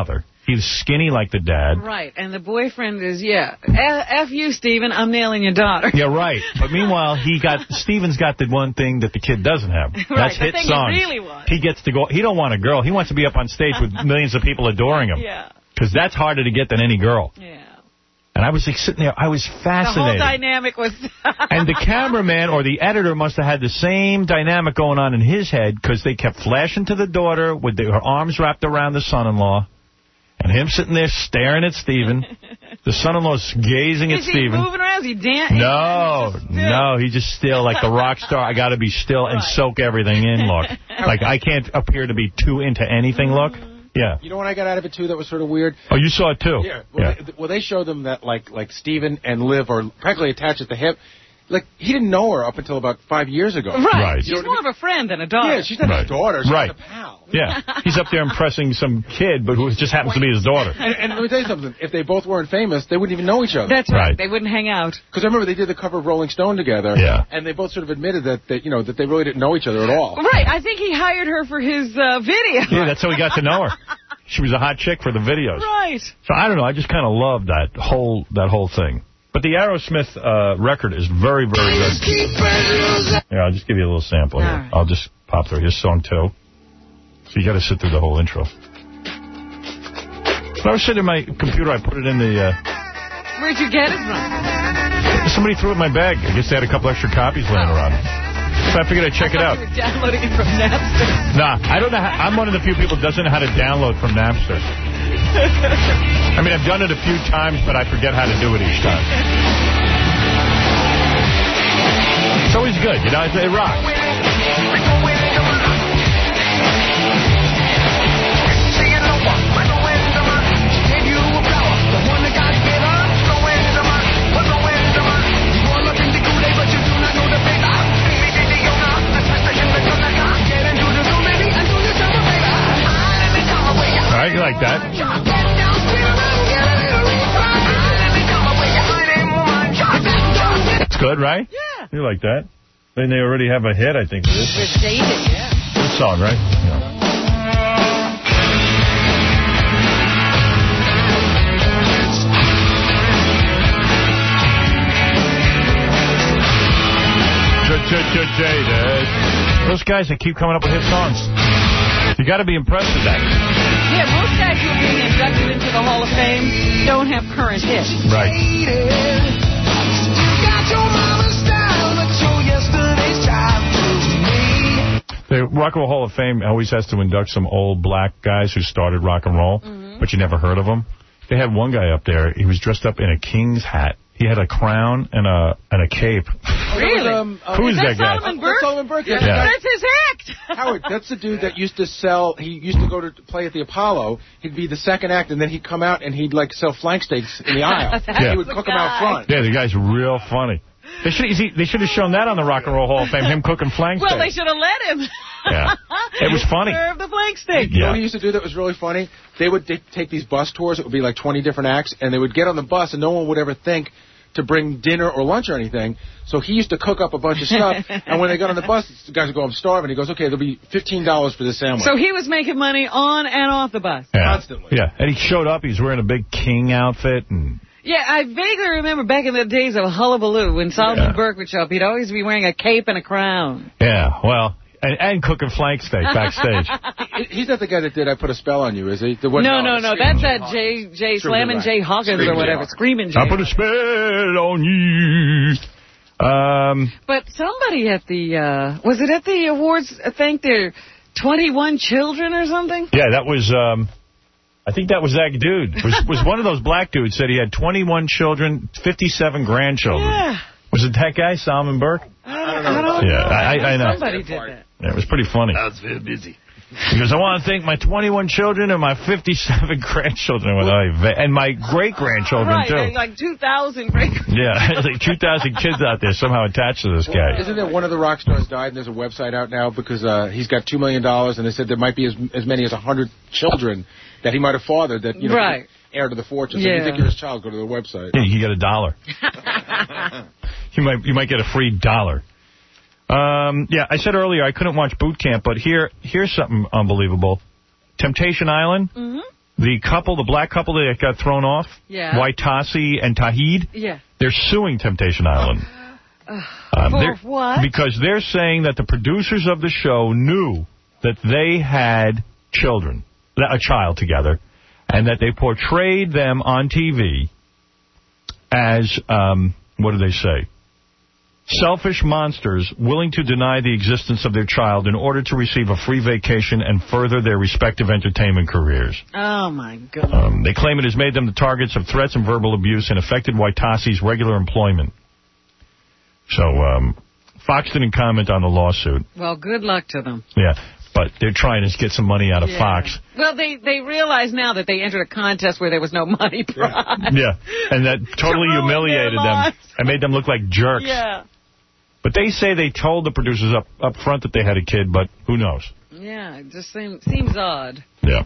He's skinny like the dad. Right, and the boyfriend is, yeah, F, F you, Steven, I'm nailing your daughter. Yeah, right. But meanwhile, he got Steven's got the one thing that the kid doesn't have. Right, That's the hit thing songs. he really wants. He gets to go. He don't want a girl. He wants to be up on stage with millions of people adoring him. Yeah. Because that's harder to get than any girl. Yeah. And I was like sitting there. I was fascinated. The whole dynamic was... And the cameraman or the editor must have had the same dynamic going on in his head because they kept flashing to the daughter with the, her arms wrapped around the son-in-law. And him sitting there staring at Steven. The son-in-law's gazing at Is he Steven. moving around? Is he dancing? No, no, he's just still like the rock star. I got to be still and soak everything in look. Like I can't appear to be too into anything look. Yeah. You know what I got out of it, too, that was sort of weird? Oh, you saw it, too? Yeah. Well, yeah. They, well, they showed them that, like, like Steven and Liv are practically attached at the hip. Like, he didn't know her up until about five years ago. Right. Right. She's more of a friend than a daughter. Yeah, she's not Right. his daughter. She's Right. a pal. Yeah. He's up there impressing some kid, but who just happens to be his daughter. And, and let me tell you something. If they both weren't famous, they wouldn't even know each other. That's right. Right. They wouldn't hang out. Because I remember they did the cover of Rolling Stone together. Yeah. And they both sort of admitted that, that, you know, that they really didn't know each other at all. Right. I think he hired her for his uh, video. Yeah, that's how we got to know her. She was a hot chick for the videos. Right. So I don't know. I just kind of love that whole that whole thing. But the Aerosmith uh, record is very, very good. Yeah, I'll just give you a little sample here. Right. I'll just pop through. Here's song two. So you got to sit through the whole intro. When I was sitting in my computer, I put it in the... Uh, Where'd you get it from? somebody threw it in my bag. I guess they had a couple extra copies laying around. So I figured I'd check it out. You were downloading it from Napster. Nah, I don't know. How, I'm one of the few people who doesn't know how to download from Napster. I mean, I've done it a few times, but I forget how to do it each time. It's always good, you know. It, it rocks. All right, you like that? It's good, right? Yeah. You like that? And they already have a hit, I think, for this. It's dated, yeah. Good song, right? Yeah. Jaded. Those guys that keep coming up with hit songs. You got to be impressed with that. Yeah, most guys who are being inducted into the Hall of Fame don't have current hits. Right. The Rock and Roll Hall of Fame always has to induct some old black guys who started rock and roll, mm-hmm. but you never heard of them. They had one guy up there. He was dressed up in a king's hat. He had a crown and a and a cape. Really? Um, uh, Who is, is that, that guy? Solomon Burke? That's Solomon Burke. Yeah. Yeah. That's his act. Howard, that's the dude that used to sell, he used to go to play at the Apollo. He'd be the second act, and then he'd come out and he'd, like, sell flank steaks in the aisle. Yeah. He would cook them out front. Yeah, the guy's real funny. They should they should have shown that on the Rock and Roll Hall of Fame, him cooking flank steaks. Well, they should have let him. Yeah. It was funny. Serve the flank steak. You know Yeah. what he used to do that was really funny? They would t- take these bus tours. It would be like twenty different acts, and they would get on the bus, and no one would ever think to bring dinner or lunch or anything. So he used to cook up a bunch of stuff, and when they got on the bus, the guys would go, I'm starving. He goes, okay, there'll be fifteen dollars for this sandwich. So he was making money on and off the bus. Yeah. Constantly. Yeah, and he showed up. He's wearing a big king outfit. and. Yeah, I vaguely remember back in the days of Hullabaloo, when Solomon Yeah. Burke would show up, he'd always be wearing a cape and a crown. Yeah, well, and, and cooking flank steak backstage. He- He's not the guy that did I Put a Spell on You, is he? The one, No, no, the no, Screaming that's Jay that Hawkins. Jay, Jay Screaming Slammin' Jay Jay Hawkins Screaming or Jay whatever. Hawkins. Screaming Jay. I put a spell on you. Um, But somebody at the, uh, was it at the awards, thanked their twenty-one children or something? yeah, that was, um, I think that was that dude. Was, was one of those black dudes said he had twenty-one children, fifty-seven grandchildren. Yeah. Was it that guy, Solomon Burke? I don't, I don't Yeah, know. I, I know. Somebody did that. Yeah, it was pretty funny. I was very busy. He goes, I want to thank my twenty-one children and my fifty-seven grandchildren. With and my great-grandchildren, Right, too. there's like two thousand great. Yeah, there's like two thousand kids out there somehow attached to this guy. Isn't there one of the rock stars died, and there's a website out now because uh, he's got two million dollars, and they said there might be as, as many as one hundred children that he might have fathered that, you know, Right. heir to the fortune. So Yeah. if you think you're his child, go to the website. Yeah, you get a dollar. you might you might get a free dollar. Um, yeah, I said earlier I couldn't watch Boot Camp, but here here's something unbelievable. Temptation Island, Mm-hmm. the couple, the black couple that got thrown off, Yeah. Waitasi and Tahid, Yeah. they're suing Temptation Island. Uh, Um, for they're- what? Because they're saying that the producers of the show knew that they had children, a child together, and that they portrayed them on T V as, um, what do they say? Selfish monsters willing to deny the existence of their child in order to receive a free vacation and further their respective entertainment careers. Oh, my God. Um, they claim it has made them the targets of threats and verbal abuse and affected Waitasi's regular employment. So, um, Fox didn't comment on the lawsuit. Well, good luck to them. Yeah, but they're trying to get some money out of Yeah. Fox. Well, they, they realize now that they entered a contest where there was no money prize. Yeah, and that totally To ruin humiliated their them lives. and made them look like jerks. Yeah. But they say they told the producers up, up front that they had a kid, but who knows? Yeah, it just seems, seems odd. Yeah.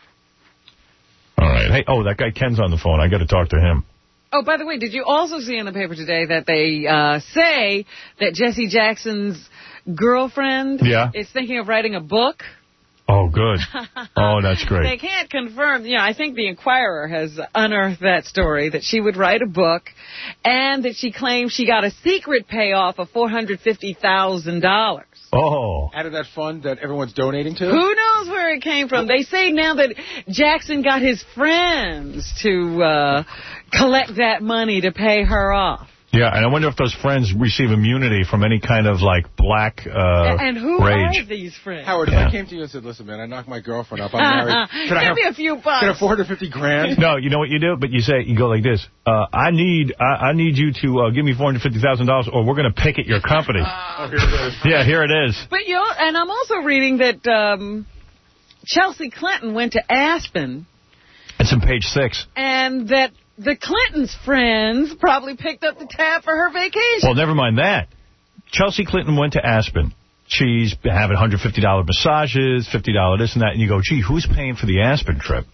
All right. Hey, oh, that guy Ken's on the phone. I got to talk to him. Oh, by the way, did you also see in the paper today that they uh, say that Jesse Jackson's girlfriend Yeah. is thinking of writing a book? Oh, good. Oh, that's They great. can't confirm. You know, I think the Inquirer has unearthed that story, that she would write a book, and that she claims she got a secret payoff of four hundred fifty thousand dollars. Oh. Out of that fund that everyone's donating to? Who knows where it came from? They say now that Jackson got his friends to uh, collect that money to pay her off. Yeah, and I wonder if those friends receive immunity from any kind of, like, black uh, And who rage. are these friends? Howard, Yeah. if I came to you and said, listen, man, I knocked my girlfriend up. I'm married. Can I Give have, me a few bucks. can I have four hundred fifty grand? No, you know what you do? But you say, you go like this. Uh, I need I, I need you to uh, give me four hundred fifty thousand dollars or we're going to picket your company. Oh, here it is. Yeah, here it is. But you know, and I'm also reading that um, Chelsea Clinton went to Aspen, It's in page six. and that the Clintons' friends probably picked up the tab for her vacation. Well, never mind that. Chelsea Clinton went to Aspen. She's having one hundred fifty dollars massages, fifty dollars this and that, and you go, gee, who's paying for the Aspen trip?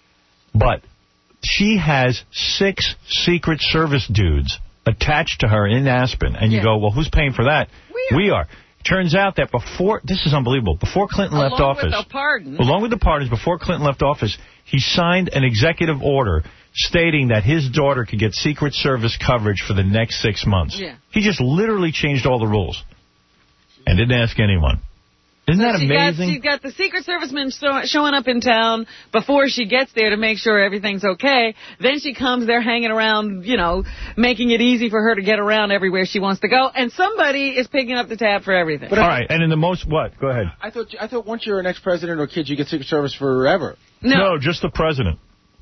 But she has six Secret Service dudes attached to her in Aspen, and you Yeah. go, well, who's paying for that? We are. We are. Turns out that before, this is unbelievable, before Clinton left Along office, with the pardon. along with the pardons, before Clinton left office, he signed an executive order stating that his daughter could get Secret Service coverage for the next six months. Yeah. He just literally changed all the rules and didn't ask anyone. Isn't that she amazing? Got, she's got the Secret Servicemen show, showing up in town before she gets there to make sure everything's okay. Then she comes there hanging around, you know, making it easy for her to get around everywhere she wants to go. And somebody is picking up the tab for everything. But all right, and in the most, what? Go ahead. I thought I thought once you're an ex-president or kid, you get Secret Service forever. No. No, just the president.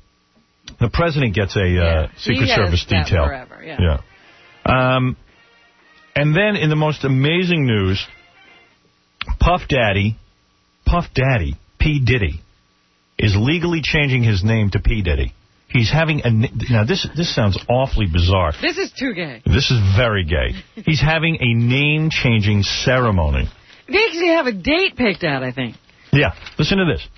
The president gets a Yeah, uh, he Secret has Service that detail. forever, yeah. Yeah. Um, and then in the most amazing news, Puff Daddy, Puff Daddy, P. Diddy, is legally changing his name to P. Diddy. He's having a... Now, this this sounds awfully bizarre. This is too gay. This is very gay. He's having a name-changing ceremony. They actually have a date picked out, I think. Yeah, listen to this.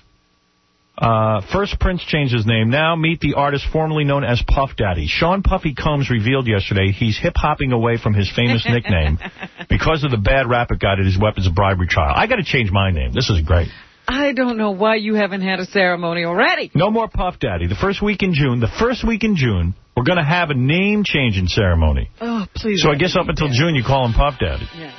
Uh, first, Prince changed his name. Now, meet the artist formerly known as Puff Daddy. Sean Puffy Combs revealed yesterday he's hip-hopping away from his famous nickname because of the bad rap it got at his weapons of bribery trial. I got to change my name. This is great. I don't know why you haven't had a ceremony already. No more Puff Daddy. The first week in June, the first week in June, we're going to have a name-changing ceremony. Oh, please. So I guess up until June, you call him Puff Daddy. Yeah.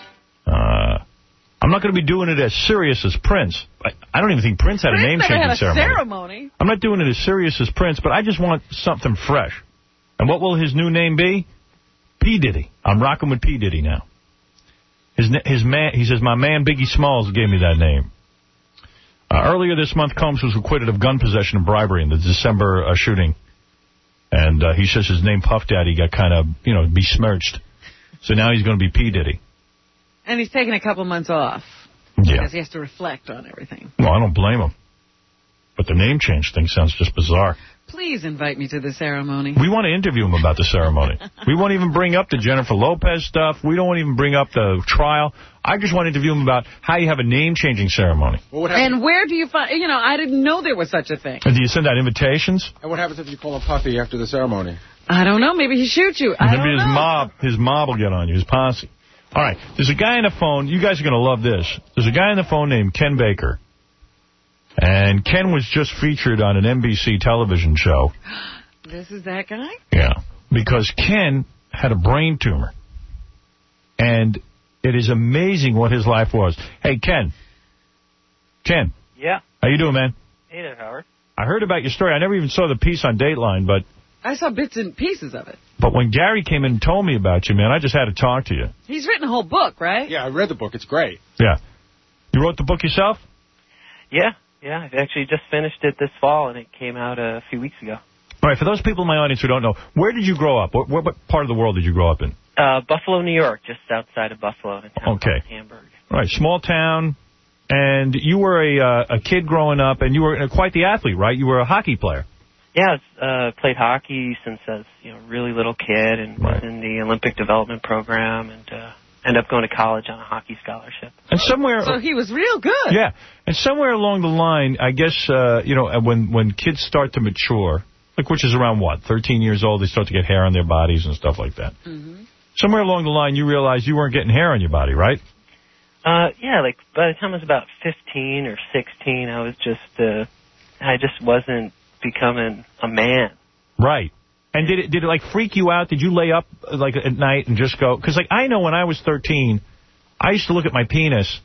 Uh, I'm not going to be doing it as serious as Prince. I, I don't even think Prince had Prince a name-changing never had a ceremony. ceremony. I'm not doing it as serious as Prince, but I just want something fresh. And what will his new name be? P. Diddy. I'm rocking with P. Diddy now. His his man. He says, my man Biggie Smalls gave me that name. Uh, earlier this month, Combs was acquitted of gun possession and bribery in the December uh, shooting. And uh, he says his name, Puff Daddy, got kind of, you know, besmirched. So now he's going to be P. Diddy. And he's taking a couple months off. Yeah. Because he has to reflect on everything. Well, I don't blame him. But the name change thing sounds just bizarre. Please invite me to the ceremony. We want to interview him about the ceremony. We won't even bring up the Jennifer Lopez stuff. We don't even bring up the trial. I just want to interview him about how you have a name-changing ceremony. Well, what And where do you find... You know, I didn't know there was such a thing. And do you send out invitations? And what happens if you call him Puffy after the ceremony? I don't know. Maybe he shoots you. I Maybe don't his know. mob, his mob will get on you, his posse. All right, there's a guy on the phone. You guys are going to love this. There's a guy on the phone named Ken Baker. And Ken was just featured on an N B C television show. This is that guy? Yeah, because Ken had a brain tumor. And it is amazing what his life was. Hey, Ken. Ken. Yeah. How you doing, man? Hey there, Howard. I heard about your story. I never even saw the piece on Dateline, but... I saw bits and pieces of it. But when Gary came in and told me about you, man, I just had to talk to you. He's written a whole book, right? Yeah, I read the book. It's great. Yeah. You wrote the book yourself? Yeah, yeah. I actually just finished it this fall, and it came out a few weeks ago. All right, for those people in my audience who don't know, where did you grow up? What, what part of the world did you grow up in? Uh, Buffalo, New York, just outside of Buffalo in a town Okay. called Hamburg. All right, small town. And you were a uh, a kid growing up, and you were uh, quite the athlete, right? You were a hockey player. Yeah, I uh, played hockey since I was you know, a really little kid, and right. was in the Olympic development program, and uh, ended up going to college on a hockey scholarship. And somewhere... So he was real good. Yeah, and somewhere along the line, I guess, uh, you know, when, when kids start to mature, like which is around, what, thirteen years old, they start to get hair on their bodies and stuff like that. Mm-hmm. Somewhere along the line, you realized you weren't getting hair on your body, right? Uh, yeah, like by the time I was about fifteen or sixteen, I was just, uh, I just wasn't becoming a man. Right. And did it, did it like freak you out? Did you lay up like at night and just go? Because like I know when I was thirteen, I used to look at my penis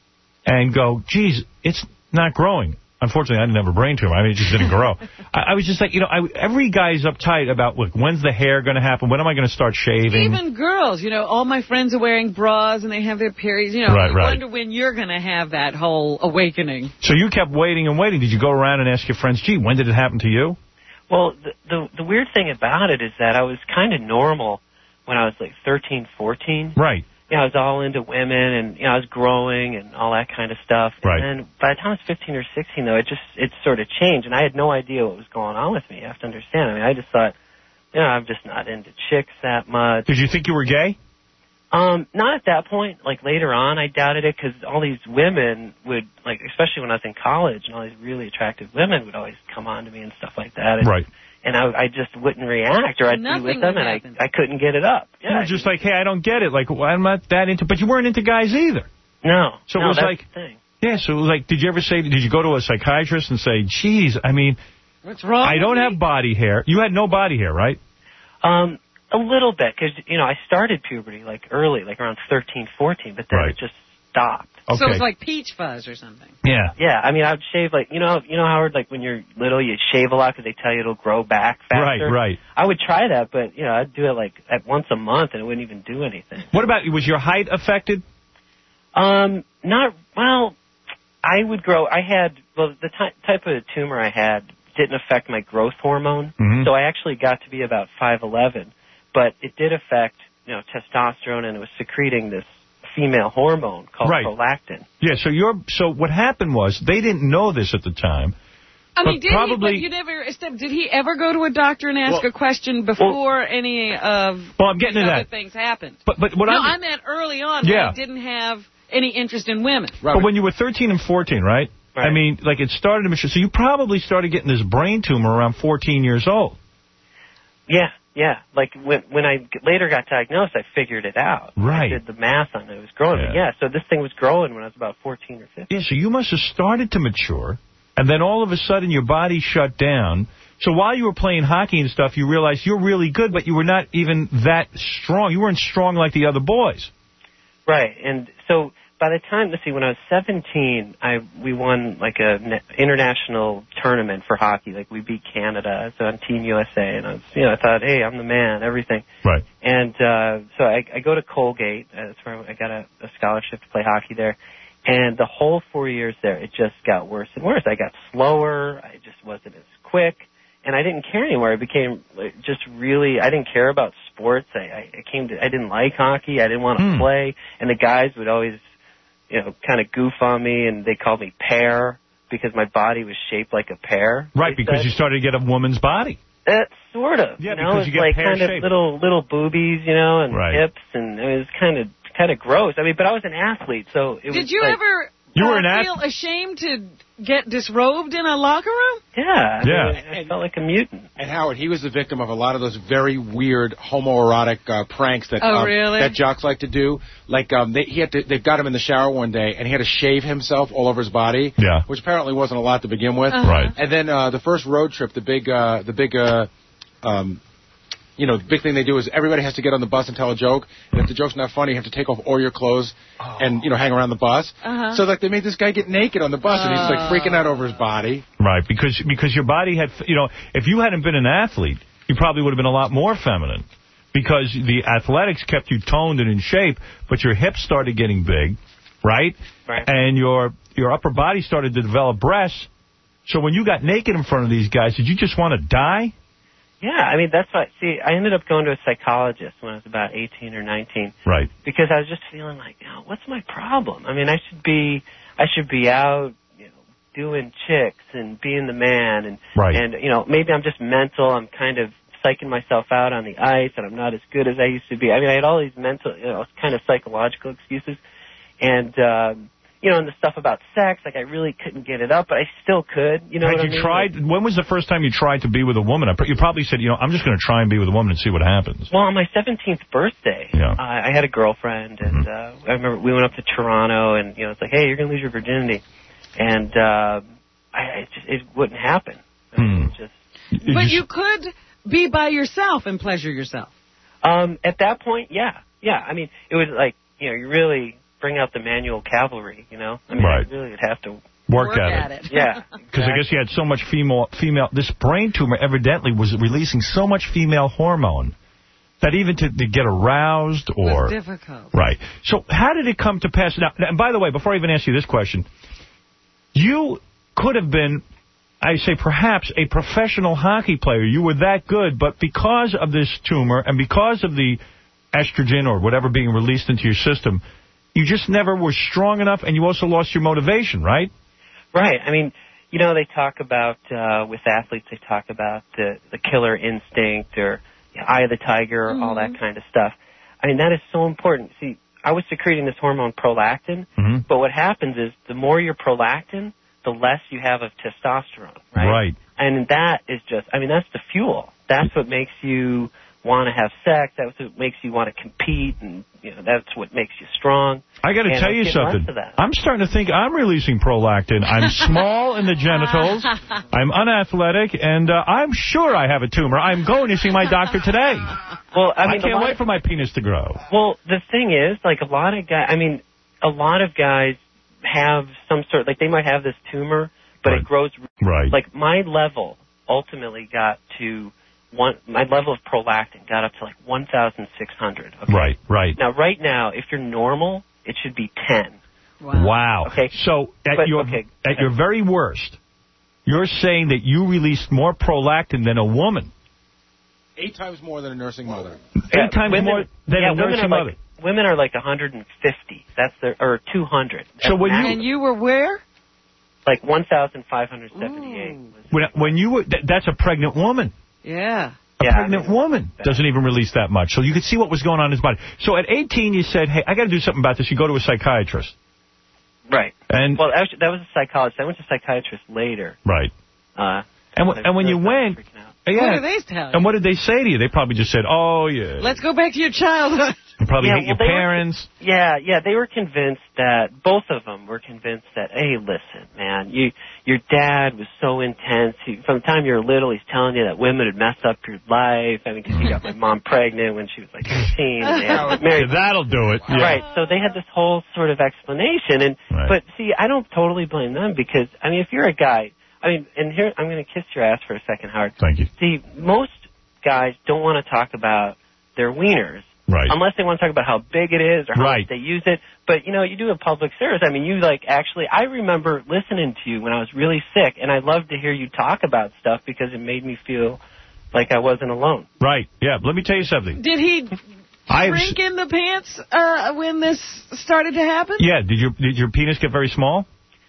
and go, geez, it's not growing. Unfortunately, I didn't have a brain tumor. I mean, it just didn't grow. I, I was just like, you know, I, every guy's uptight about, look, when's the hair going to happen? When am I going to start shaving? Even girls, you know, all my friends are wearing bras and they have their periods. You know, right, you right. wonder when you're going to have that whole awakening. So you kept waiting and waiting. Did you go around and ask your friends, gee, when did it happen to you? Well, the the, the weird thing about it is that I was kind of normal when I was like thirteen, fourteen. Right. You know, I was all into women, and you know, I was growing and all that kind of stuff. Right. And then by the time I was fifteen or sixteen, though, it just it sort of changed, and I had no idea what was going on with me. You have to understand. I mean, I just thought, you know, I'm just not into chicks that much. Did you think you were gay? Um, not at that point. Like later on, I doubted it because all these women would, like, especially when I was in college, and all these really attractive women would always come on to me and stuff like that. And, right. And I, I just wouldn't react, or I'd Nothing be with them, would and happen. I, I couldn't get it up. Yeah, You were just like, hey, I don't get it. Like, well, I'm not that into... But you weren't into guys either. No. So no, it was that's like... the thing. Yeah, so it was like, did you ever say... Did you go to a psychiatrist and say, geez, I mean... What's wrong I don't with have me? body hair. You had no body hair, right? Um, a little bit, because, you know, I started puberty, like, early, like around thirteen, fourteen, but then Right. it just stopped. Okay. So it's like peach fuzz or something. Yeah. Yeah, I mean, I would shave, like, you know, you know, Howard, like, when you're little, you shave a lot because they tell you it'll grow back faster. Right, right. I would try that, but, you know, I'd do it, like, at once a month, and it wouldn't even do anything. What about... Was your height affected? Um, not, well, I would grow, I had, well, the ty- type of tumor I had didn't affect my growth hormone, Mhm. so I actually got to be about five eleven, but it did affect, you know, testosterone, and it was secreting this female hormone called Right. prolactin. Yeah, so you're... So what happened was, they didn't know this at the time. I mean, But did probably- he, but you never, Steph, did he ever go to a doctor and ask Well- a question before any of Well, I'm getting these to other that. things happened? But, but what no, I'm... I meant early on Yeah. when he didn't have any interest in women. But when you were thirteen and fourteen, right? Right. I mean, like, it started to mature. So you probably started getting this brain tumor around fourteen years old. Yeah, yeah. Like, when when I g- later got diagnosed, I figured it out. Right. I did the math on it. It was growing. But Yeah. yeah, so this thing was growing when I was about fourteen or fifteen. Yeah, so you must have started to mature, and then all of a sudden your body shut down. So while you were playing hockey and stuff, you realized you're really good, but you were not even that strong. You weren't strong like the other boys. Right, and so by the time, let's see, when I was seventeen, I we won like a ne- international tournament for hockey. Like, we beat Canada, so on Team U S A, and I was, you know, I thought, hey, I'm the man, everything. Right. And uh, so I, I go to Colgate. Uh, that's where I got a, a scholarship to play hockey there. And the whole four years there, it just got worse and worse. I got slower. I just wasn't as quick. And I didn't care anymore. I became like, just really, I didn't care about sports. I, I, I came to, I didn't like hockey. I didn't want to Hmm. play. And the guys would always, you know, kind of goof on me, and they called me pear because my body was shaped like a pear. Right, they because said. you started to get a woman's body. Uh, sort of. Yeah, you know, because it's you get like pear kind of shape. little little boobies, you know, and Right. hips, and it was kind of kind of gross. I mean, but I was an athlete, so it was. Did you like, ever You were uh, an ath- feel ashamed to get disrobed in a locker room? Yeah. I Yeah. mean, I felt like a mutant. And Howard, he was the victim of a lot of those very weird homoerotic uh, pranks that Oh, um, really? that jocks like to do. Like um, they, he had to, they got him in the shower one day, and he had to shave himself all over his body. Yeah. Which apparently wasn't a lot to begin with. Uh-huh. Right. And then uh, the first road trip, the big, uh, the big, uh, um, you know, the big thing they do is everybody has to get on the bus and tell a joke. And if the joke's not funny, you have to take off all your clothes and, you know, hang around the bus. Uh-huh. So, like, they made this guy get naked on the bus, and he's, like, freaking out over his body. Right, because because your body had, you know, if you hadn't been an athlete, you probably would have been a lot more feminine. Because the athletics kept you toned and in shape, but your hips started getting big, right? Right. And your your upper body started to develop breasts. So when you got naked in front of these guys, did you just want to die? Yeah, I mean, that's why, see, I ended up going to a psychologist when I was about eighteen or nineteen. Right. Because I was just feeling like, you know, what's my problem? I mean, I should be, I should be out, you know, doing chicks and being the man. And, Right. and, you know, maybe I'm just mental. I'm kind of psyching myself out on the ice, and I'm not as good as I used to be. I mean, I had all these mental, you know, kind of psychological excuses. And, um, you know, and the stuff about sex, like I really couldn't get it up, but I still could. You know Had what you I mean? tried, when was the first time you tried to be with a woman? You probably said, you know, I'm just going to try and be with a woman and see what happens. Well, on my seventeenth birthday, Yeah. I, I had a girlfriend, and uh, I remember we went up to Toronto, and you know, it's like, hey, you're going to lose your virginity, and uh, I, it just it wouldn't happen. I mean, it just. But you could be by yourself and pleasure yourself. Um, at that point, yeah, yeah. I mean, it was like, you know, you really bring out the manual cavalry, you know. I mean, Right. you really would have to Work, Work at, at it. it. Yeah. Because I guess you had so much female, female, this brain tumor evidently was releasing so much female hormone that even to, to get aroused or... It was difficult. Right. So how did it come to pass? Now, and by the way, before I even ask you this question, you could have been, I say perhaps, a professional hockey player. You were that good, but because of this tumor and because of the estrogen or whatever being released into your system, you just never were strong enough, and you also lost your motivation, right? Right. I mean, you know, they talk about, uh, with athletes, they talk about the, the killer instinct or you know, eye of the tiger, Mm-hmm. all that kind of stuff. I mean, that is so important. See, I was secreting this hormone prolactin, Mm-hmm. but what happens is the more you're prolactin, the less you have of testosterone, right? Right. And that is just, I mean, that's the fuel. That's what makes you want to have sex. That's what makes you want to compete, and you know, that's what makes you strong. I got to And tell I you was getting something. lots of that. I'm starting to think I'm releasing prolactin. I'm small in the genitals. I'm unathletic, and uh, I'm sure I have a tumor. I'm going to see my doctor today. Well, I, mean, I a can't lot wait of- for my penis to grow. Well, the thing is, like, a lot of guys, I mean, a lot of guys have some sort, like, they might have this tumor, but Right. it grows. Right. Like, my level ultimately got to one, my level of prolactin got up to, like, one thousand six hundred. Okay? Right, right. Now, right now, if you're normal, it should be ten. Wow. Okay. So at But, your okay. at your very worst, you're saying that you released more prolactin than a woman. Eight times more than a nursing mother. Eight times women, more than yeah, a women nursing are mother. like, women are like one hundred fifty. That's their, or two hundred. So when you- And you were where? Like one thousand five hundred seventy-eight. When, when you were, th- that's a pregnant woman. Yeah. A Yeah, I pregnant mean, woman doesn't even release that much. So you could see what was going on in his body. So at eighteen, you said, hey, I got to do something about this. You go to a psychiatrist. Right. And Well, actually, that was a psychologist. I went to a psychiatrist later. Right. Uh, And, w- and when you went, yeah. What did they tell you? And what did they say to you? They probably just said, oh, yeah. Let's go back to your childhood. You probably Yeah, hate your well, they were- parents. Yeah, yeah, they were convinced that, both of them were convinced that, hey, listen, man, you, your dad was so intense. He, from the time you were little, he's telling you that women would mess up your life. I mean, because he got my mom pregnant when she was like fifteen. And they had to marry. Yeah, that'll do it. Yeah. Right, so they had this whole sort of explanation. and Right. But, see, I don't totally blame them because, I mean, if you're a guy, I mean, and here, I'm going to kiss your ass for a second, Howard. Thank you. See, most guys don't want to talk about their wieners. Right. Unless they want to talk about how big it is or how Right. much they use it. But, you know, you do a public service. I mean, you, like, actually, I remember listening to you when I was really sick, and I loved to hear you talk about stuff because it made me feel like I wasn't alone. Right. Yeah. Let me tell you something. Did he I have shrink in the pants uh, when this started to happen? Yeah. Did your did your penis get very small?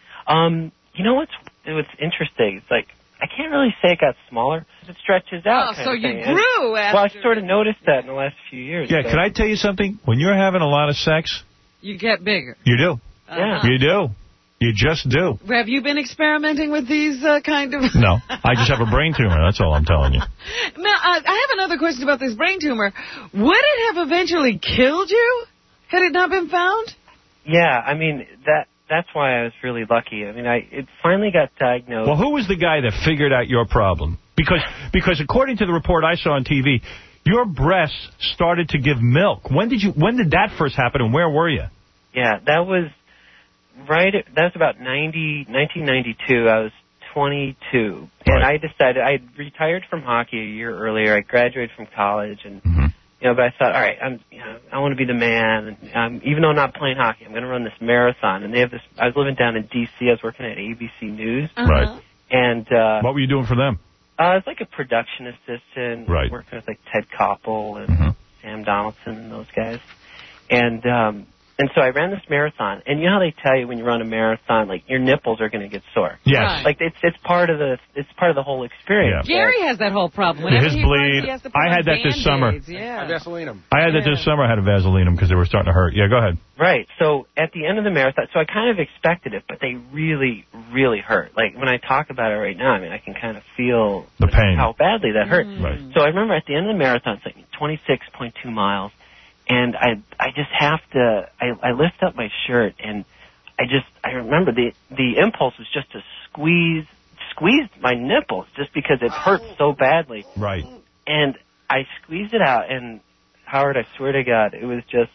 Um, you know what's, what's interesting? It's like, I can't really say it got smaller. It stretches out. Oh, kind so of you thing. And- grew after. Well, I sort of noticed that in the last few years. Yeah. so- Can I tell you something? When you're having a lot of sex, You get bigger. you do. Yeah. Uh-huh. You do. You just do. Have you been experimenting with these uh, kind of... No, I just have a brain tumor. That's all I'm telling you. Now, I, I have another question about this brain tumor. Would it have eventually killed you had it not been found? Yeah, I mean, that that's why I was really lucky. I mean, I it finally got diagnosed. Well, who was the guy that figured out your problem? Because because according to the report I saw on T V, your breasts started to give milk. When did you? When did that first happen, and where were you? Yeah, that was right. At, that was about ninety, nineteen ninety-two. I was twenty-two, and right. I decided I had retired from hockey a year earlier. I graduated from college, and mm-hmm. you know, but I thought, all right, I'm, you know, I want to be the man. And um, even though I'm not playing hockey, I'm going to run this marathon. And they have this. I was living down in D C. I was working at A B C News. Uh-huh. Right. And uh, what were you doing for them? Uh, I was like a production assistant. Right. Working with like Ted Koppel and mm-hmm. Sam Donaldson and those guys. And um, and so I ran this marathon. And you know how they tell you when you run a marathon, like your nipples are going to get sore. Yes. Right. Like it's it's part of the it's part of the whole experience. Yeah. Gary has that whole problem. Whenever His he bleed. runs, he has to put I on had that this summer. Yeah. I Vaseline them. I had that Yeah. this summer. I had a Vaseline because they were starting to hurt. Yeah, go ahead. Right. So at the end of the marathon, so I kind of expected it, but they really, really hurt. Like when I talk about it right now, I mean, I can kind of feel the like, pain, how badly that hurt. Mm. Right. So I remember at the end of the marathon, it's like twenty-six point two miles, and I I just have to I, I lift up my shirt, and I just I remember the the impulse was just to squeeze squeeze my nipples just because it hurt so badly. Right. And I squeezed it out, and Howard, I swear to God, it was just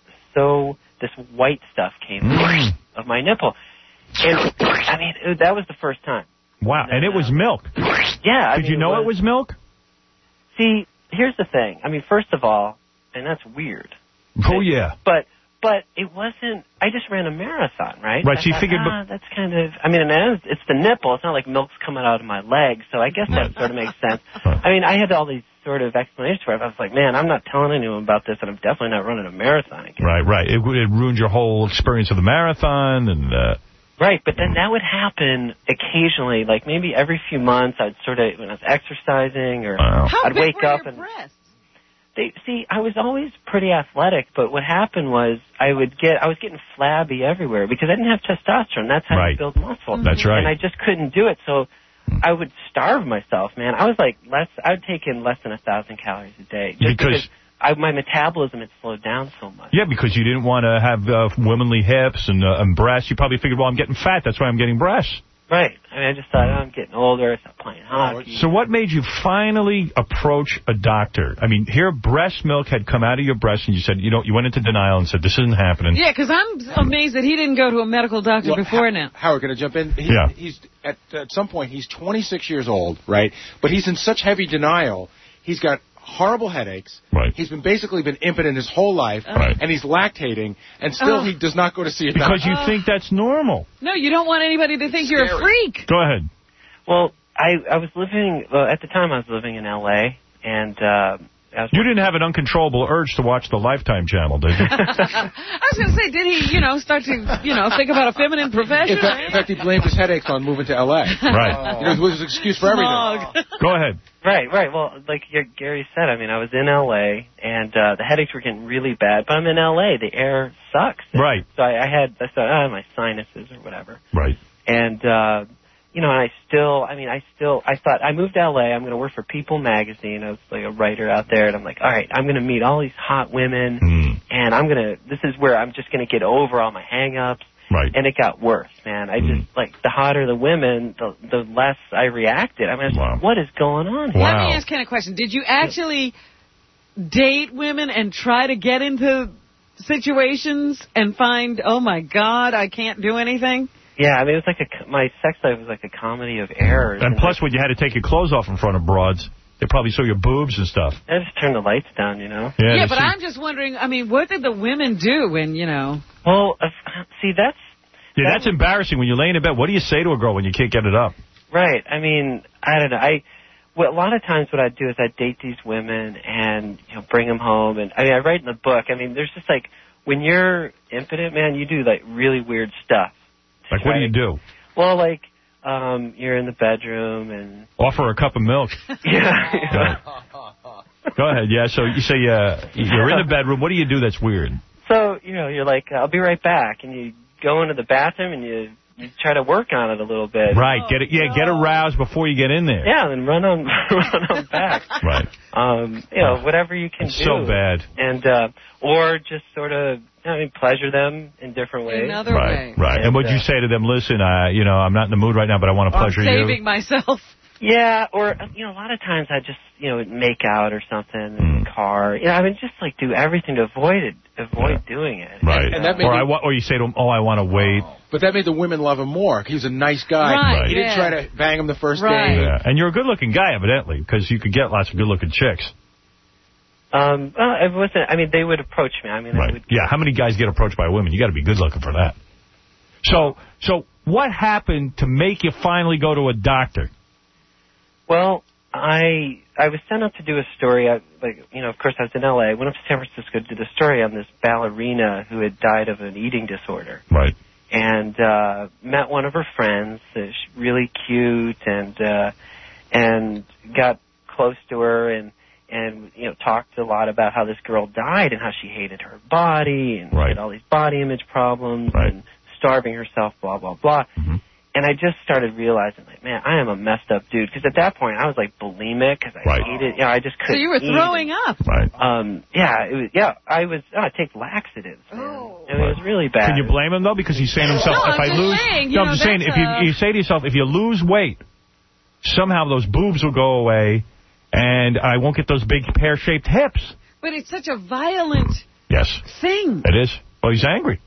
so. This white stuff came Mm. of my nipple. And, I mean, it, that was the first time. Wow, and it was milk. Yeah. I Did mean, you know it it was milk? See, here's the thing. I mean, first of all, and that's weird. Oh, yeah. But but it wasn't, I just ran a marathon, right? Right, I so you thought, figured... ah, that's kind of, I mean, and it's the nipple. It's not like milk's coming out of my leg, so I guess that sort of makes sense. I mean, I had all these sort of explanations for it. I was like, man, I'm not telling anyone about this, and I'm definitely not running a marathon again. Right, right. It, it ruined your whole experience of the marathon, and... Uh, Right, but then that would happen occasionally, like maybe every few months. I'd sort of, when I was exercising, or wow. How I'd big wake were up your and breasts? they see. I was always pretty athletic, but what happened was I would get, I was getting flabby everywhere because I didn't have testosterone. That's how right. you build muscle. That's right. And I just couldn't do it, so I would starve myself, man. I was like less. I would take in less than a thousand calories a day just because. because I, my metabolism had slowed down so much. Yeah, because you didn't want to have uh, womanly hips and, uh, and breasts. You probably figured, well, I'm getting fat. That's why I'm getting breasts. Right. I mean, I just thought, oh, I'm getting older. I stopped playing hockey. So what made you finally approach a doctor? I mean, here breast milk had come out of your breast, and you said, you know, you went into denial and said, this isn't happening. Yeah, because I'm amazed that he didn't go to a medical doctor Well, before Ho- now. Howard, can I jump in? He, Yeah. He's at, at some point, he's twenty-six years old, right? But he's in such heavy denial. He's got horrible headaches. Right. He's been basically been impotent his whole life, Right. and he's lactating, and still Oh. he does not go to see a Because doctor. you think that's normal. No, you don't want anybody to think you're a Scary. freak. Go ahead. Well, I I was living well, at the time. I was living in L A, and uh, I was You didn't have an uncontrollable urge to watch the Lifetime channel, did you? I was going to say, did he, you know, start to, you know, think about a feminine profession? In fact, in fact, he blamed his headaches on moving to L A. Right. You know, it was an excuse for everything. Smog. Go ahead. Right, right. Well, like Gary said, I mean, I was in L A, and uh, the headaches were getting really bad. But I'm in L A. The air sucks. Right. So I, I had, I thought, oh, my sinuses or whatever. Right. And, uh, you know, and I still, I mean, I still, I thought, I moved to L A. I'm going to work for People magazine. I was like a writer out there. And I'm like, all right, I'm going to meet all these hot women. Mm. And I'm going to, this is where I'm just going to get over all my hang-ups. Right. And it got worse, man. I Mm. just, like, the hotter the women, the the less I reacted. I mean, I was Wow. like, what is going on here? Let Wow. me ask Ken a question. Did you actually date women and try to get into situations and find, oh, my God, I can't do anything? Yeah, I mean, it was like a, my sex life was like a comedy of errors. And plus, when you had to take your clothes off in front of broads, they probably saw your boobs and stuff. I just turned the lights down, you know? Yeah, Yeah, to but see- I'm just wondering, I mean, what did the women do when, you know... Well, uh, see, that's... Yeah, that's embarrassing. When you're laying in bed, what do you say to a girl when you can't get it up? Right. I mean, I don't know. I... Well, a lot of times what I'd do is I'd date these women and, you know, bring them home. And I mean, I write in the book, I mean, there's just like, when you're impotent, man, you do like really weird stuff. Like, what do you do? Well, like, um, you're in the bedroom and... Offer a cup of milk. Yeah. Go ahead. Go ahead. Yeah, so you say uh, you're in the bedroom. What do you do that's weird? So, you know, you're like, I'll be right back. And you go into the bathroom and you you try to work on it a little bit. Right. Get it. Yeah. Get aroused before you get in there. Yeah, and run on run on back. Right. Um, you know, whatever you can It's do. so bad. And uh, or just sort of, I mean, pleasure them in different ways. Another Right. way. Right. And, And, would you uh, say to them, listen, uh, you know, I'm not in the mood right now, but I want to Or pleasure saving you? myself. Yeah, or, you know, a lot of times I just, you know, make out or something in Mm. the car. You know, I mean, just, like, do everything to avoid it, avoid Yeah. doing it. Right. And that made or, me- I wa- or you say to them, oh, I want to wait. But that made the women love him more. He was a nice guy. Right, He didn't yeah. try to bang him the first Right. day. Yeah. And you're a good-looking guy, evidently, because you could get lots of good-looking chicks. Um, well, it wasn't, I mean, they would approach me. I mean, I Right. would, Yeah, how many guys get approached by women? You got to be good-looking for that. So, so what happened to make you finally go to a doctor? well, I I was sent up to do a story. I, like, you know, of course, I was in L A. I went up to San Francisco to do the story on this ballerina who had died of an eating disorder. Right. And uh, met one of her friends, uh, she's really cute, and uh, and got close to her, and and you know talked a lot about how this girl died and how she hated her body and Right. had all these body image problems Right. and starving herself, blah blah blah. Mm-hmm. And I just started realizing, like, man, I am a messed up dude. Because at that point, I was like bulimic because I Right. hated, you know, I just couldn't. So you were eat. throwing up. Right. Um, yeah, it was, yeah, I was. Oh, I take laxatives. Man. Oh. I mean, it was really bad. Can you blame him, though? Because he's saying to himself, No, if I'm I just lose... saying, you no, I'm know, just saying, that's if you, a- you say to yourself, if you lose weight, somehow those boobs will go away, and I won't get those big pear-shaped hips. But it's such a violent Yes, thing. it is. Well, he's angry.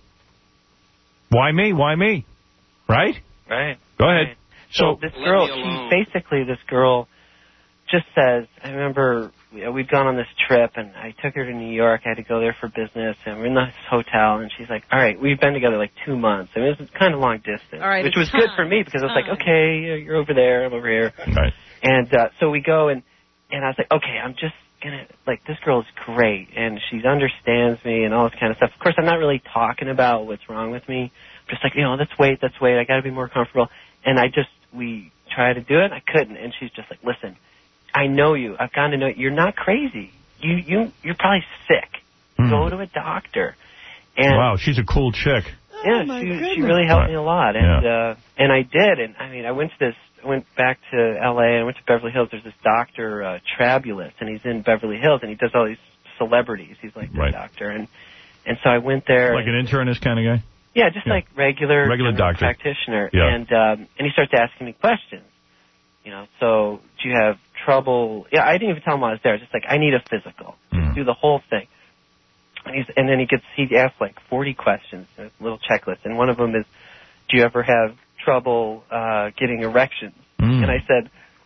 Why me? Why me? Right? Right. Go ahead. Right. So, So this girl, she basically, this girl just says, I remember we- we'd gone on this trip, and I took her to New York. I had to go there for business, and we're in this hotel, and she's like, all right, we've been together like two months. I mean, it was kind of long distance, All right, which it's was good time. for me because I was like, Time. okay, you're over there, I'm over here. right. And uh, so we go, and, and I was like, okay, I'm just going to, like, this girl is great, and she understands me and all this kind of stuff. Of course, I'm not really talking about what's wrong with me. I'm just like, you know, let's wait, let's wait. I got to be more comfortable. And I just, we tried to do it, and I couldn't. And she's just like, listen, I know you. I've gotten to know you. You're not crazy. You, you, you're probably sick. Mm. Go to a doctor. And Wow, she's a cool chick. yeah, Oh, my she, she goodness. really helped Right. me a lot, and uh, and I did, and I mean, I went to this, I went back to L A, and I went to Beverly Hills. There's this doctor, uh, Trabulus, and he's in Beverly Hills, and he does all these celebrities. He's like the Right. doctor, and and so I went there. Like an internist kind of guy? Yeah, just Yeah. like regular, Regular general doctor. practitioner, Yeah. and um, and he starts asking me questions. You know, so do you have trouble? Yeah, I didn't even tell him I was there. I was just like, I need a physical. Mm. Do the whole thing. And, he's, and then he gets, he asks like forty questions, a little checklist. And one of them is, do you ever have trouble uh, getting erections? Mm. And I said,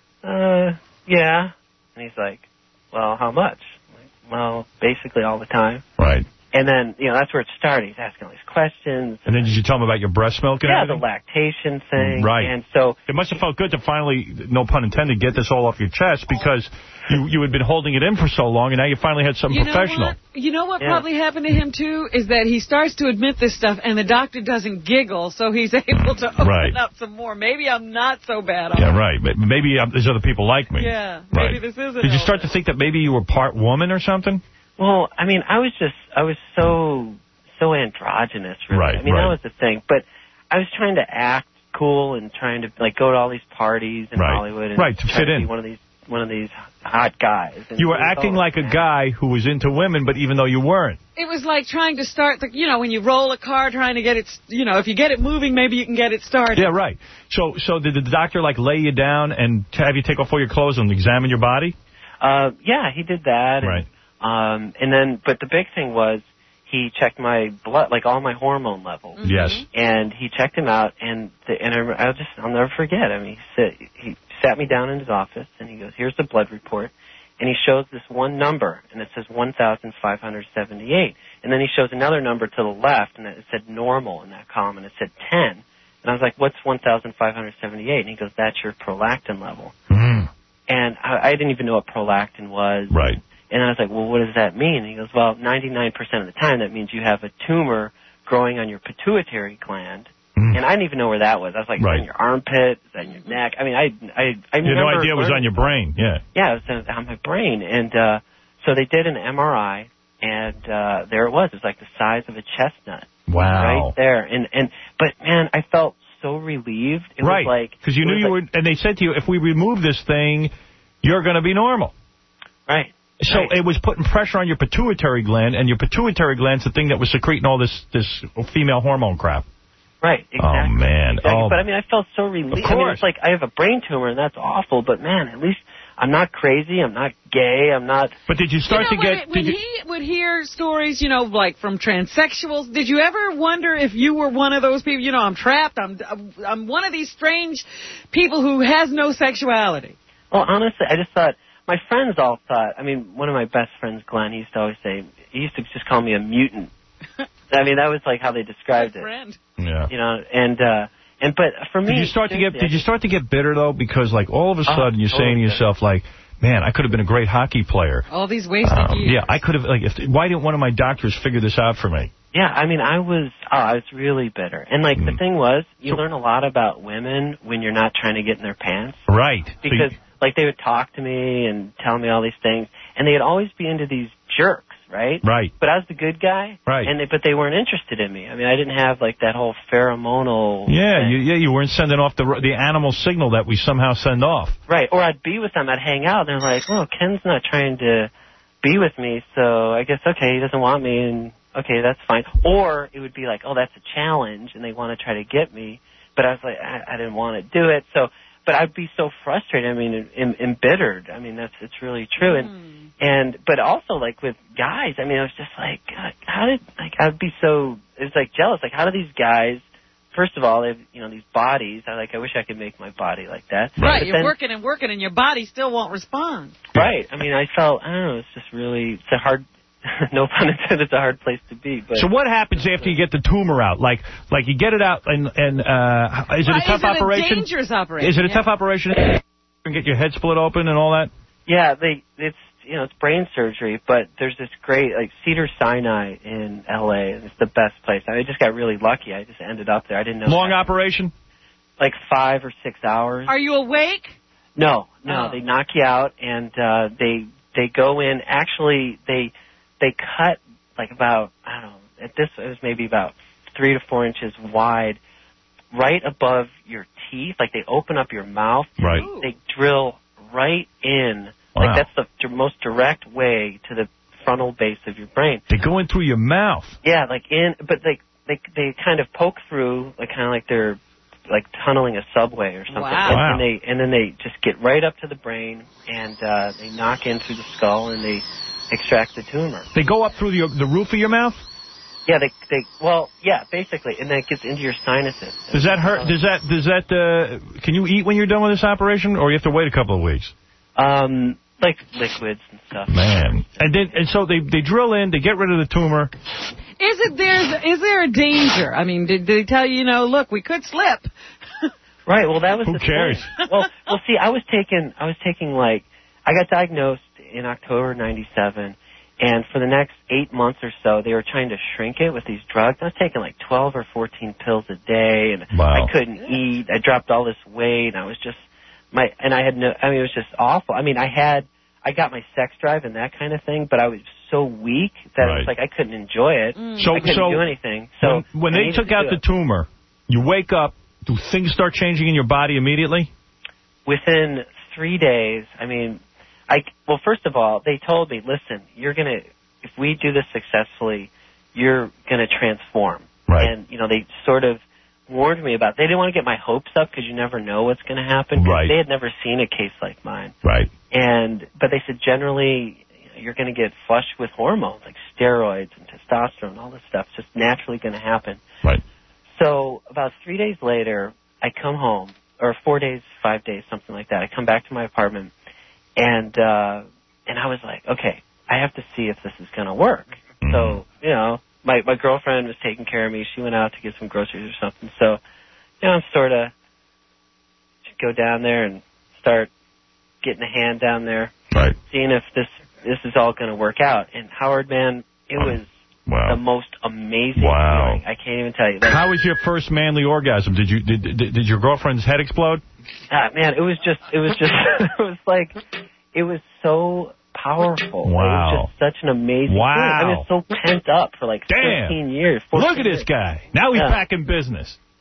uh, yeah. And he's like, well, how much? I'm like, well, basically all the time. Right. And then, you know, that's where it started. He's asking all these questions. And then did you tell him about your breast milk and Yeah, the everything? lactation thing. Right. And so, It must have felt good to finally, no pun intended, get this all off your chest because you you had been holding it in for so long and now you finally had something You know professional. what? You know what Yeah. probably happened to him, too, is that he starts to admit this stuff, and the doctor doesn't giggle, so he's able to open Right. up some more. Maybe I'm not so bad off. Yeah, right. But maybe um, there's other people like me. Yeah, Right. maybe this isn't. Did you start to think that maybe you were part woman or something? well, I mean, I was just, I was so, so androgynous, really. Right, I mean, right. that was the thing. But I was trying to act cool and trying to, like, go to all these parties in Right. Hollywood. And Right, to try fit to in. Be one of these, one of these hot guys. And You were it was acting all like a that. guy who was into women, but even though you weren't. It was like trying to start, the, you know, when you roll a car, trying to get it, you know, if you get it moving, maybe you can get it started. Yeah, right. So so did the doctor, like, lay you down and have you take off all your clothes and examine your body? Uh, yeah, he did that. And, Right. Um, and then, but the big thing was he checked my blood, like all my hormone levels. Mm-hmm. Yes. And he checked him out, and the, and I, I'll just I'll never forget. I mean, he said, he sat me down in his office, and he goes, "Here's the blood report," and he shows this one number, and it says one thousand five hundred seventy-eight, and then he shows another number to the left, and it said normal in that column, and it said ten, and I was like, "What's one thousand five hundred seventy-eight?" And he goes, "That's your prolactin level," Mm. and I, I didn't even know what prolactin was. Right. And I was like, well, what does that mean? And he goes, well, ninety-nine percent of the time that means you have a tumor growing on your pituitary gland. Mm. And I didn't even know where that was. I was like, Right. is that in your armpit? Is that in your neck? I mean, I I, I You had no remember idea it was on learning- your brain. Yeah. Yeah, it was on my brain. And uh, so they did an M R I, and uh, there it was. It was like the size of a chestnut. Wow. Right there. And, and But, man, I felt so relieved. It right. was like... Because you knew you like, were... And they said to you, if we remove this thing, you're going to be normal. Right. So right. it was putting pressure on your pituitary gland, and your pituitary gland's the thing that was secreting all this, this female hormone crap. Right, exactly. Oh, man. Exactly. Oh. But, I mean, I felt so relieved. I mean, it's like, I have a brain tumor, and that's awful, but, man, at least I'm not crazy, I'm not gay, I'm not... But did you start you know, to when get... It, when you... he would hear stories, you know, like from transsexuals, did you ever wonder if you were one of those people, you know, I'm trapped, I'm, I'm one of these strange people who has no sexuality? Well, honestly, I just thought... My friends all thought, I mean, one of my best friends, Glenn, he used to always say, he used to just call me a mutant. I mean, that was like how they described Good it. friend. Yeah. You know, and, uh, and, but for me... Did you start to get, did you start to get bitter, though? Because, like, all of a sudden oh, you're totally saying to yourself, like, man, I could have been a great hockey player. All these wasted um, years. Yeah, I could have, like, if, why didn't one of my doctors figure this out for me? Yeah, I mean, I was, oh, I was really bitter. And, like, mm. the thing was, you so, learn a lot about women when you're not trying to get in their pants. Right. Because... So you, like, they would talk to me and tell me all these things, and they'd always be into these jerks, right? Right. But I was the good guy, right? And they, but they weren't interested in me. I mean, I didn't have, like, that whole pheromonal Yeah, you, yeah, you weren't sending off the the animal signal that we somehow send off. Right, or I'd be with them, I'd hang out, and they're like, oh, Ken's not trying to be with me, so I guess, okay, he doesn't want me, and okay, that's fine. Or it would be like, oh, that's a challenge, and they want to try to get me, but I was like, I, I didn't want to do it, so... But I'd be so frustrated. I mean, em, embittered. I mean, that's it's really true. And mm. and but also like with guys. I mean, I was just like, God, how did like I'd be so it was like jealous. Like, how do these guys? First of all, they have, you know, these bodies. I like. I wish I could make my body like that. Right. But you're then, working and working, and your body still won't respond. Right. I mean, I felt. I don't know. It's just really. It's a hard. No pun intended, it's a hard place to be. But so what happens after you get the tumor out? Like, like you get it out, and and uh, is it well, a tough is it operation? A dangerous operation. Is it a yeah. tough operation? And get your head split open and all that? Yeah, they. It's you know it's brain surgery, but there's this great like Cedar Sinai in L A. And it's the best place. I just got really lucky. I just ended up there. I didn't know. Long that. operation? Like five or six hours. Are you awake? No, no. Oh. They knock you out, and uh, they they go in. Actually, they they cut. Like about, I don't know, at this, it was maybe about three to four inches wide, right above your teeth. Like they open up your mouth. Right. They drill right in. Wow. Like that's the most direct way to the frontal base of your brain. They go in through your mouth. Yeah, like in, but they, they, they kind of poke through, like kind of like they're like tunneling a subway or something. Wow. And, wow. and they, and then they just get right up to the brain, and uh, they knock in through the skull, and they extract the tumor. They go up through the the roof of your mouth? Yeah, they they well, yeah, basically, and then it gets into your sinuses. Does that hurt? Does that does that? Uh, can you eat when you're done with this operation, or you have to wait a couple of weeks? Um, like liquids and stuff. Man, and then and so they they drill in, they get rid of the tumor. Is it there's is there a danger? I mean, did, did they tell you, you know, look, we could slip? Right. Well, that was who the cares? Thing. Well, well, see, I was taking I was taking like I got diagnosed in October ninety-seven, and for the next eight months or so, they were trying to shrink it with these drugs. I was taking like twelve or fourteen pills a day, and wow. I couldn't eat. I dropped all this weight, and I was just my and I had no. I mean, it was just awful. I mean, I had I got my sex drive and that kind of thing, but I was so weak that right. it was like I couldn't enjoy it. Mm. So, I couldn't so do anything. So when, when they took to out the it. tumor, you wake up. Do things start changing in your body immediately? Within three days, I mean. I, well, first of all, they told me, listen, you're going to, if we do this successfully, you're going to transform. Right. And, you know, they sort of warned me about, they didn't want to get my hopes up because you never know what's going to happen. Right. They had never seen a case like mine. Right. And, but they said generally you're going to get flushed with hormones like steroids and testosterone, all this stuff. It's just naturally going to happen. Right. So about three days later, I come home, or four days, five days, something like that. I come back to my apartment. And uh, and I was like, okay, I have to see if this is going to work. Mm-hmm. So, you know, my, my girlfriend was taking care of me. She went out to get some groceries or something. So, you know, I'm sort of go down there and start getting a hand down there, right. seeing if this this is all going to work out. And Howard, man, it was wow. the most amazing wow. feeling. I can't even tell you. Like, how was your first manly orgasm? Did you did, did did your girlfriend's head explode? Ah, man, it was just, it was just, it was like, it was so powerful. Wow. It was just such an amazing wow. thing. I was so pent up for like Damn. fifteen years. Look at years. this guy. Now he's yeah. back in business.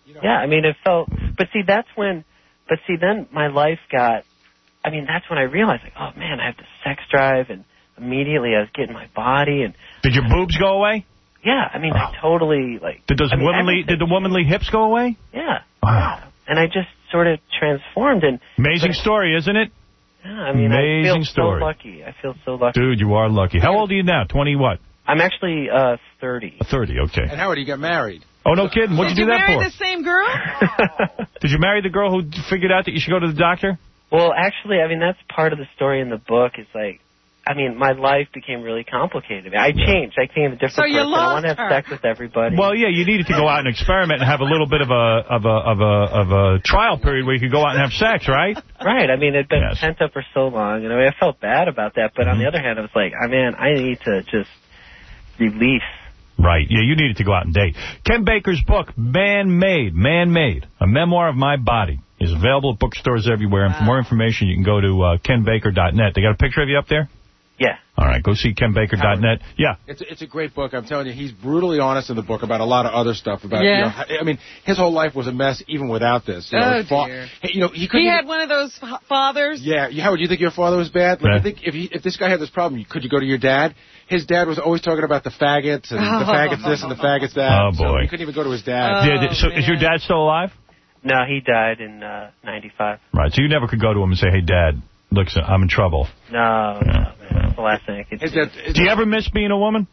Yeah, I mean, it felt... But see, that's when... But see, then my life got... I mean, that's when I realized, like, oh, man, I have the sex drive, and immediately I was getting my body, and... Did your boobs go away? Yeah, I mean, I totally, like... Did those I mean, womanly... Did the womanly hips go away? Yeah. Wow. And I just sort of transformed, and... Amazing story, isn't it? Yeah, I mean, Amazing I feel story. so lucky. I feel so lucky. Dude, you are lucky. How old are you now? twenty what? I'm actually uh, thirty. thirty, okay. And Howard, you got married. Oh, no kidding. What'd Did you do you that marry for? the same girl? Did you marry the girl who figured out that you should go to the doctor? Well, actually, I mean, that's part of the story in the book. It's like, I mean, my life became really complicated. I changed. I became a different So you person. I want to have lost her. sex with everybody. Well, yeah, you needed to go out and experiment and have a little bit of a of a of a of a trial period where you could go out and have sex, right? Right. I mean, it had been Yes. pent up for so long, and I mean, I felt bad about that. But Mm-hmm. on the other hand, I was like, I mean, I need to just release. Right. Yeah, you needed to go out and date. Ken Baker's book, Man-Made, Man-Made, A Memoir of My Body, is available at bookstores everywhere. And for more information, you can go to uh, ken baker dot net. They got a picture of you up there? Yeah. All right, go see ken baker dot net. Yeah. It's a, it's a great book. I'm telling you, he's brutally honest in the book about a lot of other stuff. About, Yeah. you know, how- I mean, his whole life was a mess even without this. You know, Oh, his fa- dear. He- You know, he couldn't. He even- had one of those f- fathers. Yeah, you- Howard, you think your father was bad? Like, Yeah. I think if he, if this guy had this problem, could you go to your dad? His dad was always talking about the faggots and the faggots this and the faggots that. Oh, So boy. you couldn't even go to his dad. Oh, Yeah, so is your dad still alive? No, he died in uh, ninety-five. Right, so you never could go to him and say, hey, Dad, look, son, I'm in trouble. No, no, man. That's the last thing I could His do. dad- Do you ever miss being a woman?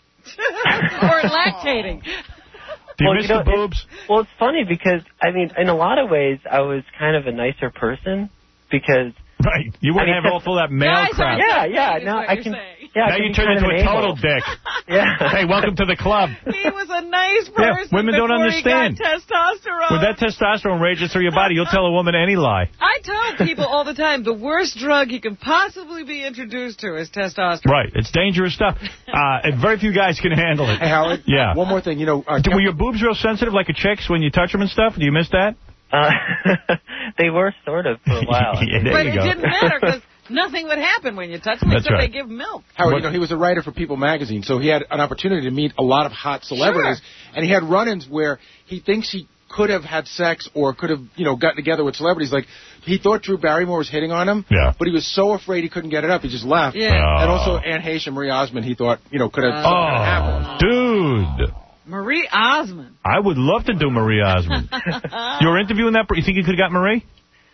Or lactating. Do you Well, miss you know, the boobs? Well, it's funny because, I mean, in a lot of ways, I was kind of a nicer person because... Right. You wouldn't I mean, have all that male Guys crap. are Yeah, so yeah. mean is Now what I you're can... saying. Yeah, I Now can you be turn kind into of a an total a-hole. dick. Yeah. Hey, welcome to the club. He was a nice Yeah, person women don't before understand. he got testosterone. When that testosterone rages through your body, you'll tell a woman any lie. I tell people all the time, the worst drug you can possibly be introduced to is testosterone. Right. It's dangerous stuff. Uh, and very few guys can handle it. Hey, Howard. Yeah. One more thing. You know, uh, Were your boobs real sensitive like a chick's when you touch them and stuff? Do you miss that? Uh, they were sort of for a while. Yeah, there But you it go. didn't matter because nothing would happen when you touch them That's except right. they give milk. Howard, What- you know, he was a writer for People magazine, so he had an opportunity to meet a lot of hot celebrities, and he had run-ins where he thinks he could have had sex or could have, you know, gotten together with celebrities. Like, he thought Drew Barrymore was hitting on him, Yeah. but he was so afraid he couldn't get it up, he just left. Yeah. Oh. And also Anne Heche and Marie Osmond, he thought, you know, could have something could have happened. Oh, dude. Marie Osmond. I would love to do Marie Osmond. You were interviewing that? You think you could have got Marie?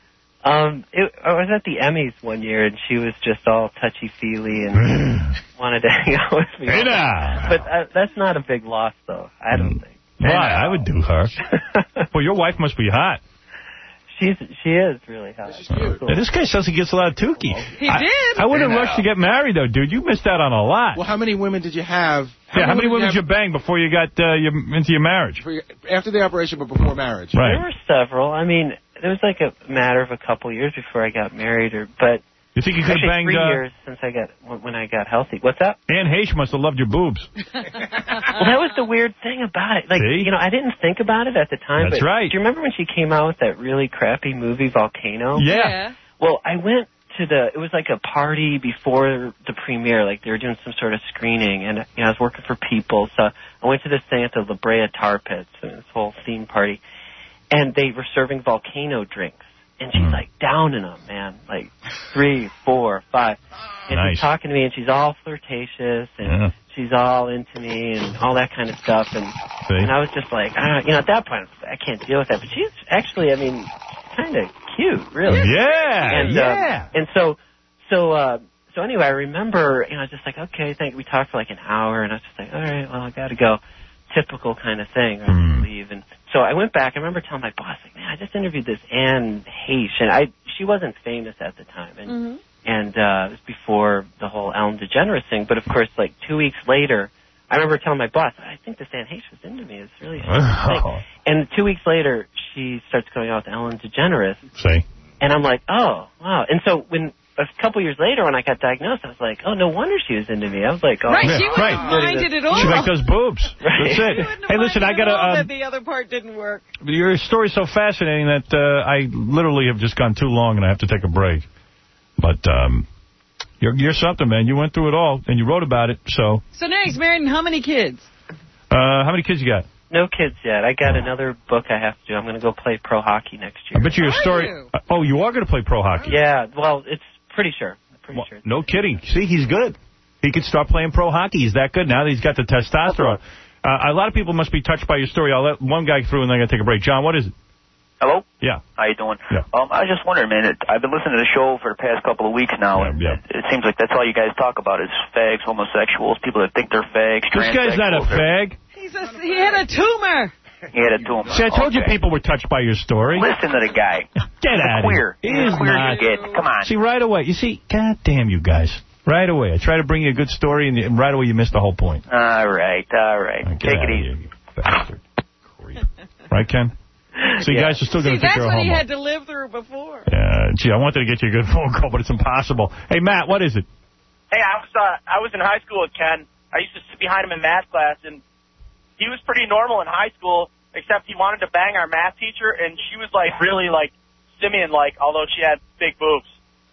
Um, it, I was at the Emmys one year, and she was just all touchy-feely and wanted to hang out with me. Hey now. But uh, that's not a big loss, though, I don't think. Why? I would do her. Well, your wife must be hot. She's She is really hot. Yeah, this guy sounds like he gets a lot of tookie. He I, did. I wouldn't rush to get married, though, dude. You missed out on a lot. Well, how many women did you have? yeah, how many women did you have bang before you got uh, your, into your marriage? for your- after the operation, but before marriage? Right. There were several. I mean, it was like a matter of a couple years before I got married, or but You think you could have actually banged... three Uh, years since I got when when I got healthy. What's up? Anne Heche must have loved your boobs. Well, that was the weird thing about it. Like, See? you know, I didn't think about it at the time. That's but right. Do you remember when she came out with that really crappy movie, Volcano? Yeah. Well, I went to the, it was like a party before the premiere, like they were doing some sort of screening, and, you know, I was working for People, so I went to this thing at the La Brea Tar Pits, and this whole theme party, and they were serving Volcano drinks. And she's like down in them, man, like three, four, five. And Nice. she's talking to me, and she's all flirtatious, and Yeah. she's all into me, and all that kind of stuff. And See? and I was just like, ah, you know, at that point, I can't deal with that. But she's actually, I mean, kind of cute, really. Yeah, And, yeah. Um, and so, so, uh, so anyway, I remember, you know, I was just like, okay, thank. We talked for like an hour, and I was just like, all right, well, I got to go. Typical kind of thing. I Mm. leave, and so I went back. I remember telling my boss, like, man, I just interviewed this Anne Heche, and I she wasn't famous at the time, and Mm-hmm. and uh, it was before the whole Ellen DeGeneres thing. But of course, like two weeks later, I remember telling my boss, I think this Anne Heche was into me. It's really strange thing. And two weeks later, she starts going out with Ellen DeGeneres, See? and I'm like, oh wow. And so when a couple years later, when I got diagnosed, I was like, oh, no wonder she was into me. I was like, oh, Right, Yeah, she wouldn't right. have minded at all. She liked those boobs. Right. That's She it. wouldn't have Hey, listen, I minded got at all to... that Um, the other part didn't work. your story's so fascinating that uh, I literally have just gone too long and I have to take a break. But um, you're, you're something, man. You went through it all, and you wrote about it, so... So now he's married and how many kids? Uh, how many kids you got? No kids yet. I got another book I have to do. I'm going to go play pro hockey next year. I bet you your story... You? Oh, you are going to play pro hockey? Yeah, well, it's pretty sure. Pretty well, sure. No kidding. See, he's good. He could start playing pro hockey. He's that good now that he's got the testosterone. Uh, a lot of people must be touched by your story. I'll let one guy through and then I got to take a break. John, what is it? Hello? Yeah. How you doing? Yeah. Um, I was just wondering, man, it, I've been listening to the show for the past couple of weeks now, yeah, and yeah. It, it seems like that's all you guys talk about is fags, homosexuals, people that think they're fags, This guy's not a fag. He's a, he had a tumor. He had a tumor. See, I told okay. you people were touched by your story. Listen to the guy. Get out of here. He's a queer. He's a queer you get. Come on. See, right away. You see, God damn you guys. Right away. I try to bring you a good story, and right away you missed the whole point. All right, all right. right Take it easy. Here, you bastard. Creep. Right, Ken? So you yeah. guys are still going to See, think you're a homo. that's what he had to live through before. Yeah, gee, I wanted to get you a good phone call, but it's impossible. Hey, Matt, what is it? Hey, I was uh, I was in high school with Ken. I used to sit behind him in math class, and he was pretty normal in high school, except he wanted to bang our math teacher, and she was, like, really, like, simian-like, although she had big boobs.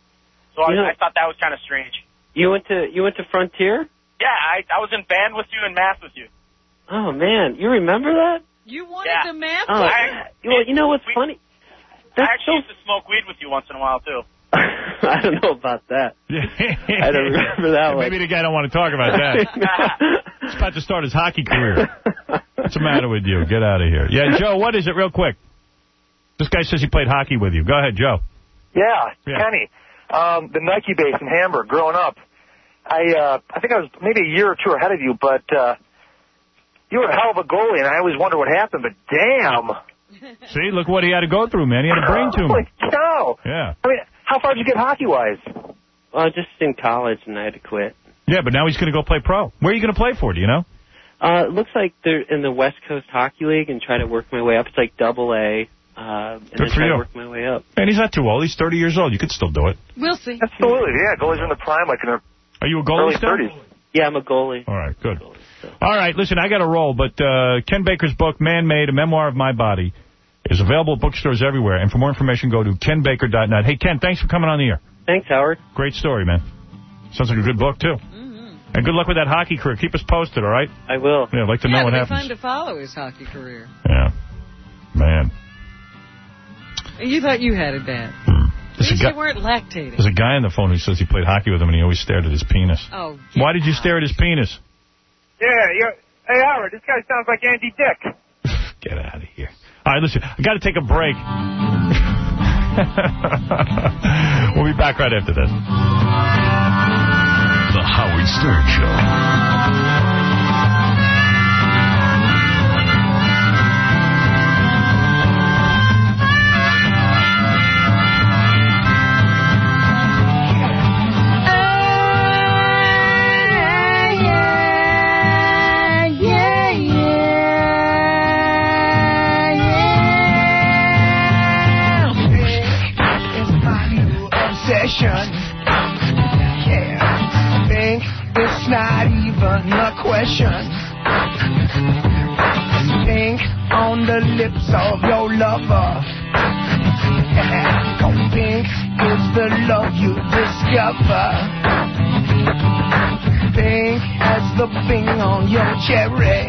So I, yeah. I thought that was kind of strange. You went to you went to Frontier? Yeah, I, I was in band with you and math with you. Oh, man. You remember that? You wanted yeah. the math? Oh, I, well, you know what's we, funny? That's I actually so... used to smoke weed with you once in a while, too. I don't know about that. I don't remember that one. Maybe the guy don't want to talk about that. He's about to start his hockey career. What's the matter with you? Get out of here. Yeah, Joe, what is it real quick? This guy says he played hockey with you. Go ahead, Joe. Yeah, yeah. Kenny. Um, the Nike base in Hamburg, growing up. I uh, I think I was maybe a year or two ahead of you, but uh, you were a hell of a goalie, and I always wonder what happened, but damn. See, look what he had to go through, man. He had a brain tumor. Holy cow. Yeah. I mean, how far did you get hockey-wise? Well, just in college, and I had to quit. Yeah, but now he's going to go play pro. Where are you going to play for, do you know? Uh, it looks like they're in the West Coast Hockey League and try to work my way up. It's like double A, uh, and Good then for try you. to work my way up. And he's not too old. He's thirty years old. You could still do it. We'll see. Absolutely, yeah. Goalies are in the prime, like in their Are you a goalie early still? thirties. Yeah, I'm a goalie. All right, good. All right, listen, I got to roll, but uh, Ken Baker's book, Man-Made, A Memoir of My Body, is available at bookstores everywhere. And for more information, go to ken baker dot net. Hey, Ken, thanks for coming on the air. Thanks, Howard. Great story, man. Sounds like a good book, too. Mm-hmm. And good luck with that hockey career. Keep us posted, all right? I will. Yeah, I'd like to yeah, know what it'd be happens. fun to follow his hockey career. Yeah. Man. You thought you had it bad. Hmm. At least you weren't lactating. There's a guy on the phone who says he played hockey with him and he always stared at his penis. Oh, Why did you stare at his penis? Yeah, you're, hey, Howard, this guy sounds like Andy Dick. Get out of here. All right, listen, I got to take a break. We'll be back right after this. The Howard Stern Show. Yeah, I think it's not even a question. Think on the lips of your lover. Yeah, pink is the love you discover. Pink as the bing on your cherry.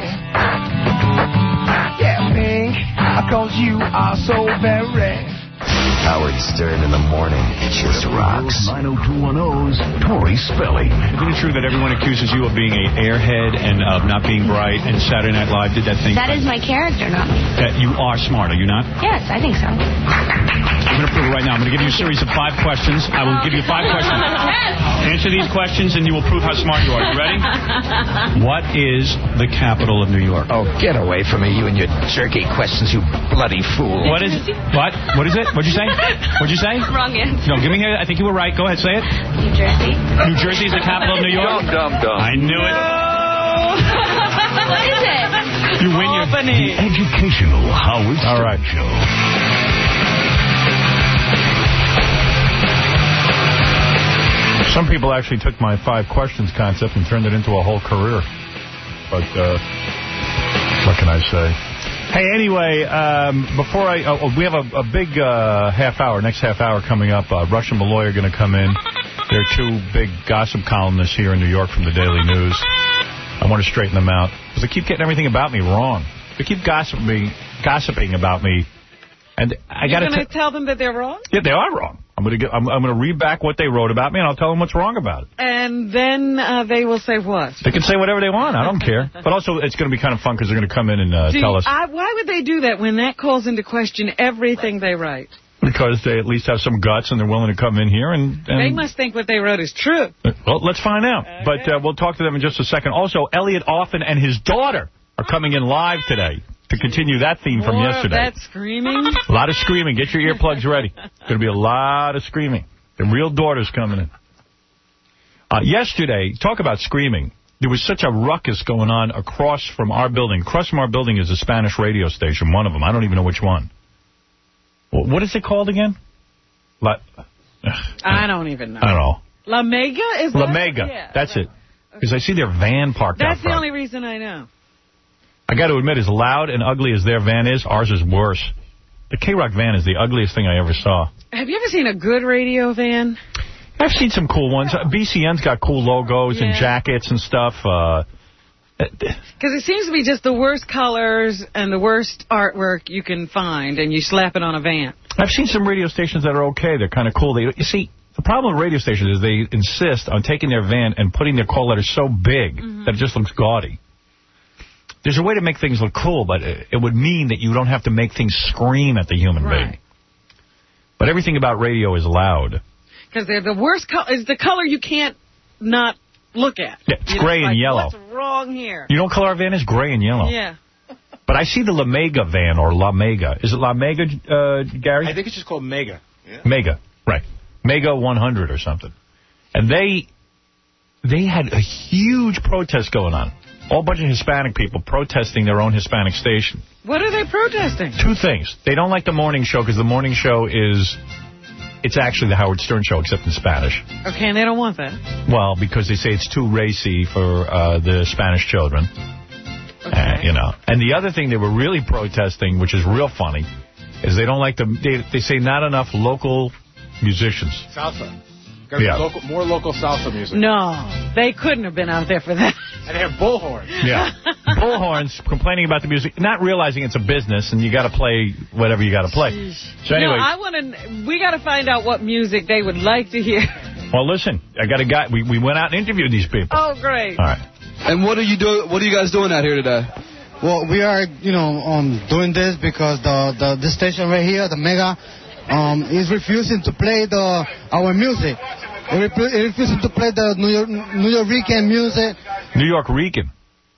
Yeah, pink, cause you are so very. Howard Stern in the morning just rocks. nine oh two one oh's Tori Spelling. Isn't it true that everyone accuses you of being an airhead and of not being bright, and Saturday Night Live did that thing? That is my character, not me. That you are smart, are you not? Yes, I think so. I'm going to prove it right now. I'm going to give you a series of five questions. I will give you five questions. Answer these questions and you will prove how smart you are. You ready? What is the capital of New York? Oh, get away from me, you and your jerky questions, you bloody fool. What is it? What? What is it? What'd you say? What'd you say? Wrong answer. No, give me here. I think you were right. Go ahead, say it. New Jersey. New Jersey is the capital of New York? Dumb, dumb, dumb. I knew it. What is it? You win your... The educational Howard Stern All right. Show. Some people actually took my five questions concept and turned it into a whole career. But, uh, what can I say? Hey, anyway, um, before I... Oh, we have a, a big uh, half hour, next half hour coming up. Uh, Rush and Malloy are going to come in. They're two big gossip columnists here in New York from the Daily News. I want to straighten them out, because they keep getting everything about me wrong. They keep gossiping, gossiping about me. And I got You're to going to tell them that they're wrong? Yeah, they are wrong. I'm going to I'm, I'm going to read back what they wrote about me, and I'll tell them what's wrong about it. And then uh, they will say what? They can say whatever they want. I don't care. But also, it's going to be kind of fun because they're going to come in and uh, Do tell you, us. I, why would they do that when that calls into question everything they write? Because they at least have some guts and they're willing to come in here. and, and They must think what they wrote is true. Well, let's find out. Okay. But uh, we'll talk to them in just a second. Also, Elliot Offen and his daughter are coming in live today to continue that theme from More yesterday. Of that screaming? A lot of screaming. Get your earplugs ready. Going to be a lot of screaming. The real daughter's coming in. Uh, yesterday, talk about screaming. There was such a ruckus going on across from our building. Across from our building is a Spanish radio station, one of them. I don't even know which one. What is it called again? La, I don't even know. I don't know. La Mega? Is La that? Mega. Yeah. That's it. Because I see their van parked That's out front. the only reason I know. I got to admit, as loud and ugly as their van is, ours is worse. The K-Rock van is the ugliest thing I ever saw. Have you ever seen a good radio van? I've seen some cool ones. B C N's got cool logos yeah. and jackets and stuff. Uh, Because it seems to be just the worst colors and the worst artwork you can find, and you slap it on a van. I've seen some radio stations that are okay. They're kind of cool. They, you see, the problem with radio stations is they insist on taking their van and putting their call letters so big mm-hmm. that it just looks gaudy. There's a way to make things look cool, but it, it would mean that you don't have to make things scream at the human right. being. But everything about radio is loud. Because they're the worst color. Is the color you can't not look at. Yeah, it's you gray know, and like, yellow. What's wrong here? You know what color our van is? Gray and yellow. Yeah. But I see the La Mega van, or La Mega. Is it La Mega, uh, Gary? I think it's just called Mega. Yeah. Mega, right. Mega one hundred or something. And they they had a huge protest going on. All bunch of Hispanic people protesting their own Hispanic station. What are they protesting? Two things. They don't like the morning show because the morning show is... It's actually the Howard Stern show, except in Spanish. Okay, and they don't want that. Well, because they say it's too racy for uh, the Spanish children. Okay. Uh, you know. And the other thing they were really protesting, which is real funny, is they don't like the... They, they say not enough local musicians. Salsa. Got yeah. local, more local salsa music. No, they couldn't have been out there for that. And they have bullhorns. Yeah. Bullhorns complaining about the music, not realizing it's a business and you got to play whatever you got to play. So anyway, no, I want to. We got to find out what music they would like to hear. Well, listen, I got a guy. We we went out and interviewed these people. Oh, great. All right. And what are you doing? What are you guys doing out here today? Well, we are, you know, um, doing this because the the, the station right here, the Mega, um, is refusing to play the our music. It refuses to play the New York, New York music. New York Rican.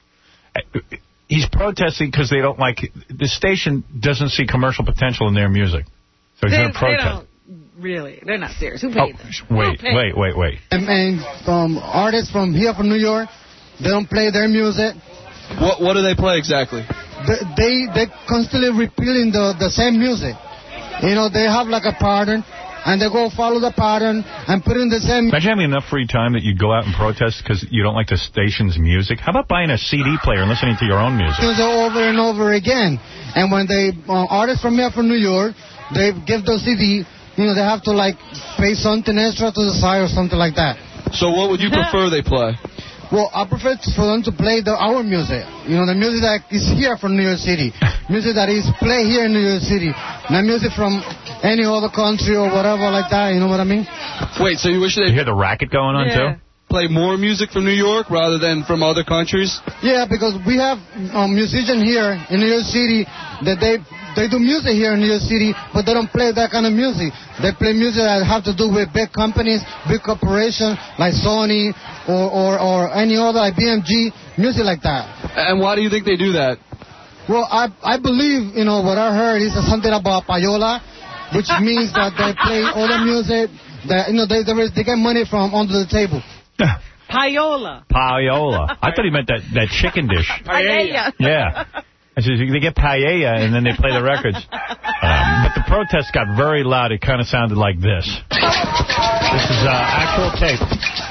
He's protesting because they don't like... The station doesn't see commercial potential in their music. So he's going to protest. They don't, really. They're not serious. Who paid oh, them? Wait, paid wait, wait, wait. And, and um, artists from here from New York, they don't play their music. What What do they play exactly? They, they, they're constantly repeating the, the same music. You know, they have like a pattern. And they go follow the pattern and put in the same... Imagine having enough free time that you'd go out and protest because you don't like the station's music. How about buying a C D player and listening to your own music? Over and over again. And when they, uh, artists from here from New York, they give those C D, you know, they have to, like, pay something extra to the side or something like that. So what would you prefer they play? Well, I prefer for them to play the our music. You know, the music that is here from New York City. Music that is played here in New York City. Not music from any other country or whatever like that. You know what I mean? Wait, so you wish they... You hear the racket going on, yeah. too? Play more music from New York rather than from other countries? Yeah, because we have um, musicians here in New York City that they... They do music here in New York City, but they don't play that kind of music. They play music that have to do with big companies, big corporations like Sony or, or, or any other, like B M G, music like that. And why do you think they do that? Well, I I believe, you know, what I heard is something about payola, which means that they play other music, that, you know, they, they get money from under the table. Payola. Payola. I thought he meant that, that chicken dish. Paella. Yeah. I said, they get paella, and then they play the records. Um, but the protest got very loud. It kind of sounded like this. This is uh, actual tape.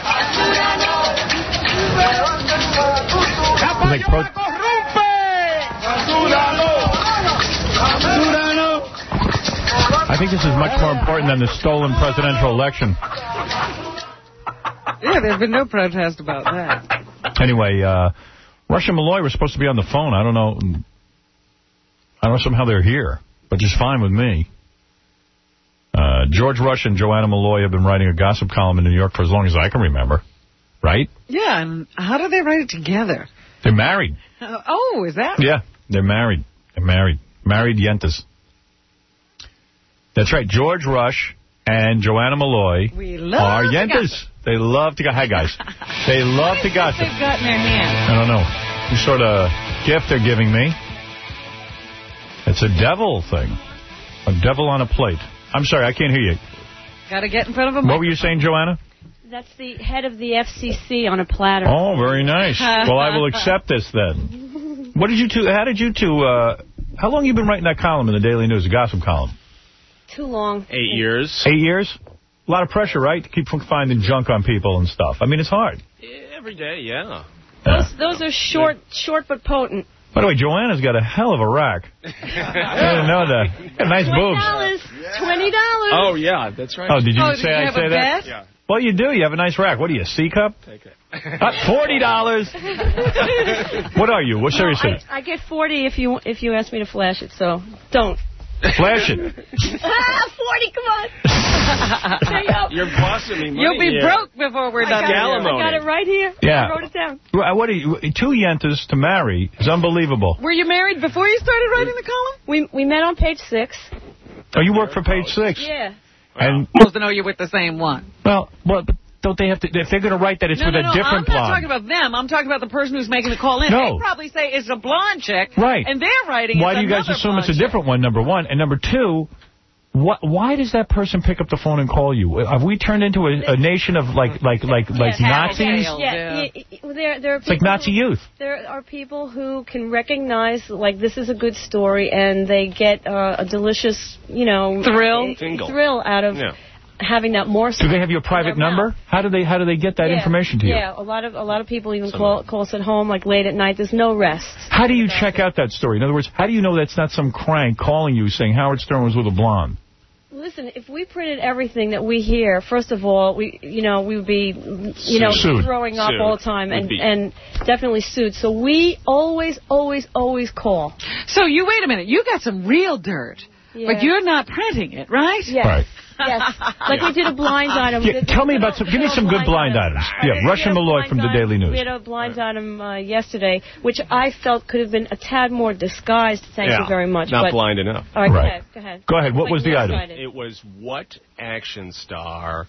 Like pro- I think this is much more important than the stolen presidential election. Yeah, there's been no protest about that. Anyway, uh, Rush and Malloy were supposed to be on the phone. I don't know. I don't know, somehow they're here, but just fine with me. Uh, George Rush and Joanna Malloy have been writing a gossip column in New York for as long as I can remember. Right? Yeah, and how do they write it together? They're married. Uh, oh, is that? Yeah, they're married. They're married. Married Yentas. That's right. George Rush and Joanna Malloy we love are Yentas. They love to go. Hi, guys. They love to gossip. They've got in their hands. I don't know. Some sort of gift they're giving me. It's a devil thing. A devil on a plate. I'm sorry, I can't hear you. Got to get in front of a What were you saying, Joanna? That's the head of the F C C on a platter. Oh, very nice. Well, I will accept this then. What did you two, how did you two, uh, how long have you been writing that column in the Daily News, a gossip column? Too long. Eight years. Eight years? A lot of pressure, right? To keep from finding junk on people and stuff. I mean, it's hard. Yeah, every day, yeah. Those, those are short, short but potent. By the way, Joanna's got a hell of a rack. I didn't know that. Got nice boobs. twenty dollars. twenty dollars. Oh, yeah, that's right. Oh, did you oh, say did you I have say a that? bet? Yeah. Well, you do. You have a nice rack. What are you, a C cup? Take it. Uh, forty dollars. What are you? What No, seriously? I, I get forty if you if you ask me to flash it, so don't. Flash it. ah, forty, come on. Hurry up. You're bossing me money. You'll be here. broke before we're I done. got, Alimony. I got it right here. Yeah. I wrote it down. Well, What are you? Two Yentas to marry is unbelievable. Were you married before you started writing the column? We we met on page six. Oh, you work for Page Six. Yeah. And I'm supposed to know you're with the same one. well, well, but don't they have to? If they're going to write that, it's no, with no, a no, different I'm not blonde. talking about them. I'm talking about the person who's making the call in. No. They probably say it's a blonde chick. Right. And they're writing Why it's do you guys another assume it's a blonde different one, number one? And number two, what, why does that person pick up the phone and call you? Have we turned into a, a nation of like like like like Nazis? tattletales. Yeah, Yeah. y- y- there, there are It's like people Nazi who- youth. There are people who can recognize, like, this is a good story, and they get uh, a delicious, you know... Thrill? uh, Tingle. Thrill out of Yeah. having that morsel. Do they have your private in their number? mouth. How do they how do they get that Yeah, information to you? Yeah, a lot of a lot of people even call, call us at home, like, late at night. There's no rest. How do you check out that story? In other words, how do you know that's not some crank calling you saying Howard Stern was with a blonde? Listen, if we printed everything that we hear, first of all, we you know we would be you know Sued. throwing up Sued. all the time and Would be. and definitely sued. So we always always always call. So you wait a minute. You got some real dirt, Yeah. but you're not printing it, right? Yes. Right. Yes. Like we did a blind item. Yeah, tell me about some. Give me some good blind items. Yeah, Rush and Malloy from the Daily News. We had a blind item uh, yesterday, which I felt could have been a tad more disguised. Thank Yeah, you very much. Not but, blind enough. All right, Right. go ahead. Go ahead. Go ahead. What was the item? Excited. It was what action star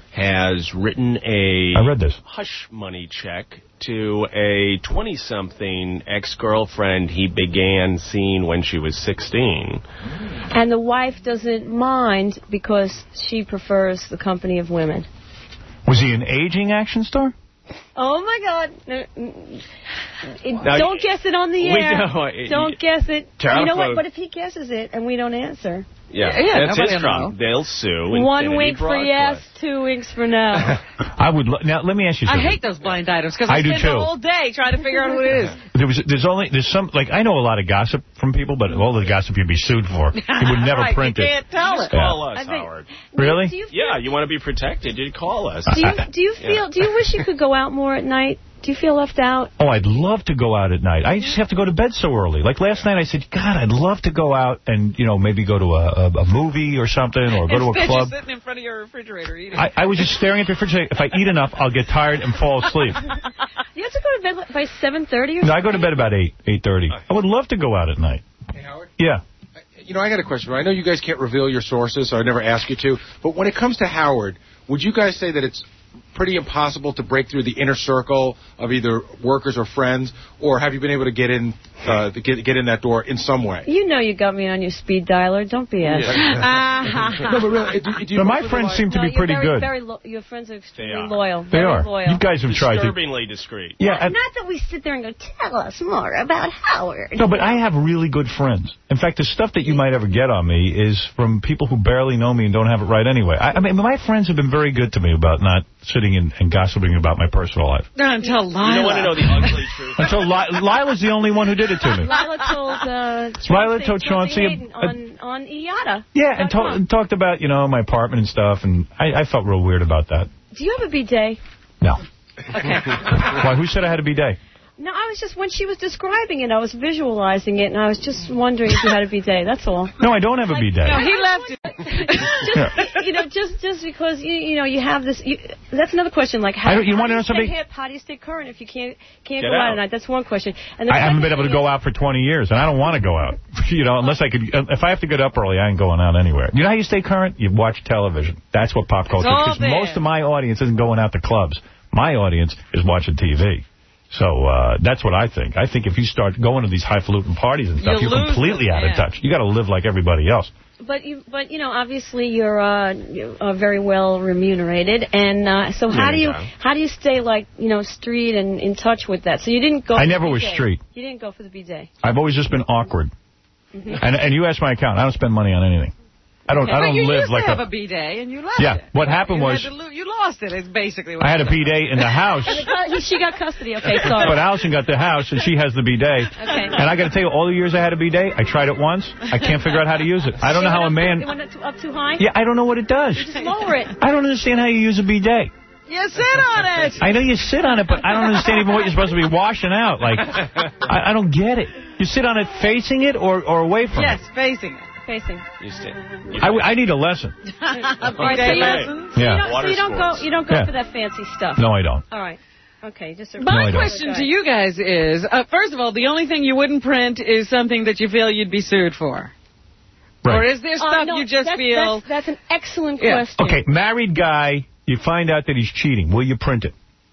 has written a I read this. hush money check to a twenty-something ex-girlfriend he began seeing when she was sixteen. And the wife doesn't mind because she prefers the company of women. Was he an aging action star? Oh, my God. No, mm, it- Now, don't guess it on the we air. know it- Don't guess it. Telephone. You know what? But if he guesses it and we don't answer. Yeah, Yeah, that's nobody his will problem. They'll sue. One Infinity wink for yes, Broadcast. two winks for no. I would. Lo now, let me ask you I something. hate those blind items because I I, do spend too. the whole day trying to figure out who it is. There was, there's only, there's some, like, I know a lot of gossip from people, but all the gossip you'd be sued for. You would never Right, print you it. can't tell Just it. call I us, think- Howard. Really? Do you, Yeah, you want to be protected, you call us. do you, do you feel, do you wish you could go out more at night? Do you feel left out? Oh, I'd love to go out at night. I just have to go to bed so early. Like last night, I said, God, I'd love to go out and, you know, maybe go to a, a, a movie or something, or go to a Instead, club. you're sitting in front of your refrigerator eating. I, I was just staring at the refrigerator. If I eat enough, I'll get tired and fall asleep. You have to go to bed like by seven thirty or No, something? I go to bed about eight, eight thirty. I would love to go out at night. Hey, Howard? Yeah. You know, I got a question. I know you guys can't reveal your sources, so I never ask you to. But when it comes to Howard, would you guys say that it's pretty impossible to break through the inner circle of either workers or friends, or have you been able to get in uh, to get get in that door in some way? You know you got me on your speed dialer. Don't be a... No, but really, do, do you But my work friends with seem to No, be you're pretty very, good. Very lo- your friends are extremely are. loyal. They very are. Loyal. You guys have tried to. Disturbingly discreet. Yeah. and- Not that we sit there and go, tell us more about Howard. No, but I have really good friends. In fact, the stuff that you might ever get on me is from people who barely know me and don't have it right anyway. I, I mean, my friends have been very good to me about not sitting and, and gossiping about my personal life. Until Lila. You don't want to know the ugly truth. Until Li- Lila's the only one who did it to me. Lila told uh, Lila Chauncey- told Chauncey Hayden a- on, on I A T A. Yeah, and, ta- and talked about, you know, my apartment and stuff, and I, I felt real weird about that. Do you have a bidet? No. Okay. Why, who said I had a bidet? No, I was just, when she was describing it, I was visualizing it, and I was just wondering if you had a bidet. That's all. No, I don't have a bidet. No, he left it. Just, you know, just just because, you, you know, you have this... You, that's another question, like, how, I don't- you how wanna do know you stay something? hip? How do you stay current if you can't can't Get go out out. at night? That's one question. And the I haven't second been able to thing go is- out for twenty years, and I don't want to go out. You know, unless I could... If I have to get up early, I ain't going out anywhere. You know how you stay current? You watch television. That's what pop culture... all Because there. most of my audience isn't going out to clubs. My audience is watching T V. So uh, that's what I think. I think if you start going to these highfalutin parties and stuff, You you're lose completely them, out yeah. of touch. You got to live like everybody else. But you, but you know, obviously you're uh, you are very well remunerated, and uh, so how Yeah, do you yeah. how do you stay like you know street and in touch with that? So you didn't go. I for never the was bidet. street. You didn't go for the bidet. I've always just been awkward. Mhm. And and you ask my account. I don't spend money on anything. I don't. I But don't you live used like to have a. a bidet, and you left Yeah, it. what happened you was- had to lo- you lost it. It's basically what I had a happened. bidet in the house. And the cu- she got custody. Okay, sorry. But Allison got the house, and she has the bidet. Okay. And I got to tell you, all the years I had a bidet, I tried it once. I can't figure out how to use it. I don't know how a It man... went up too, up too high. Yeah, I don't know what it does. Just lower it. I don't understand how you use a bidet. You sit on it. I know you sit on it, but I don't understand even what you're supposed to be washing out. Like, I, I don't get it. You sit on it facing it or, or away from Yes, it? facing it. Facing. You stay. I, w- I need a lesson. All right, so Bidet you lessons. don't, Yeah. so you don't, so you don't go you don't go Yeah. for that fancy stuff. No, I don't. All right. Okay, just a My question to you guys is, uh, first of all, the only thing you wouldn't print is something that you feel you'd be sued for. Right. Or is there stuff Uh, no, you just that's, feel... That's, that's an excellent Yeah. question. Okay, married guy, you find out that he's cheating. Will you print it?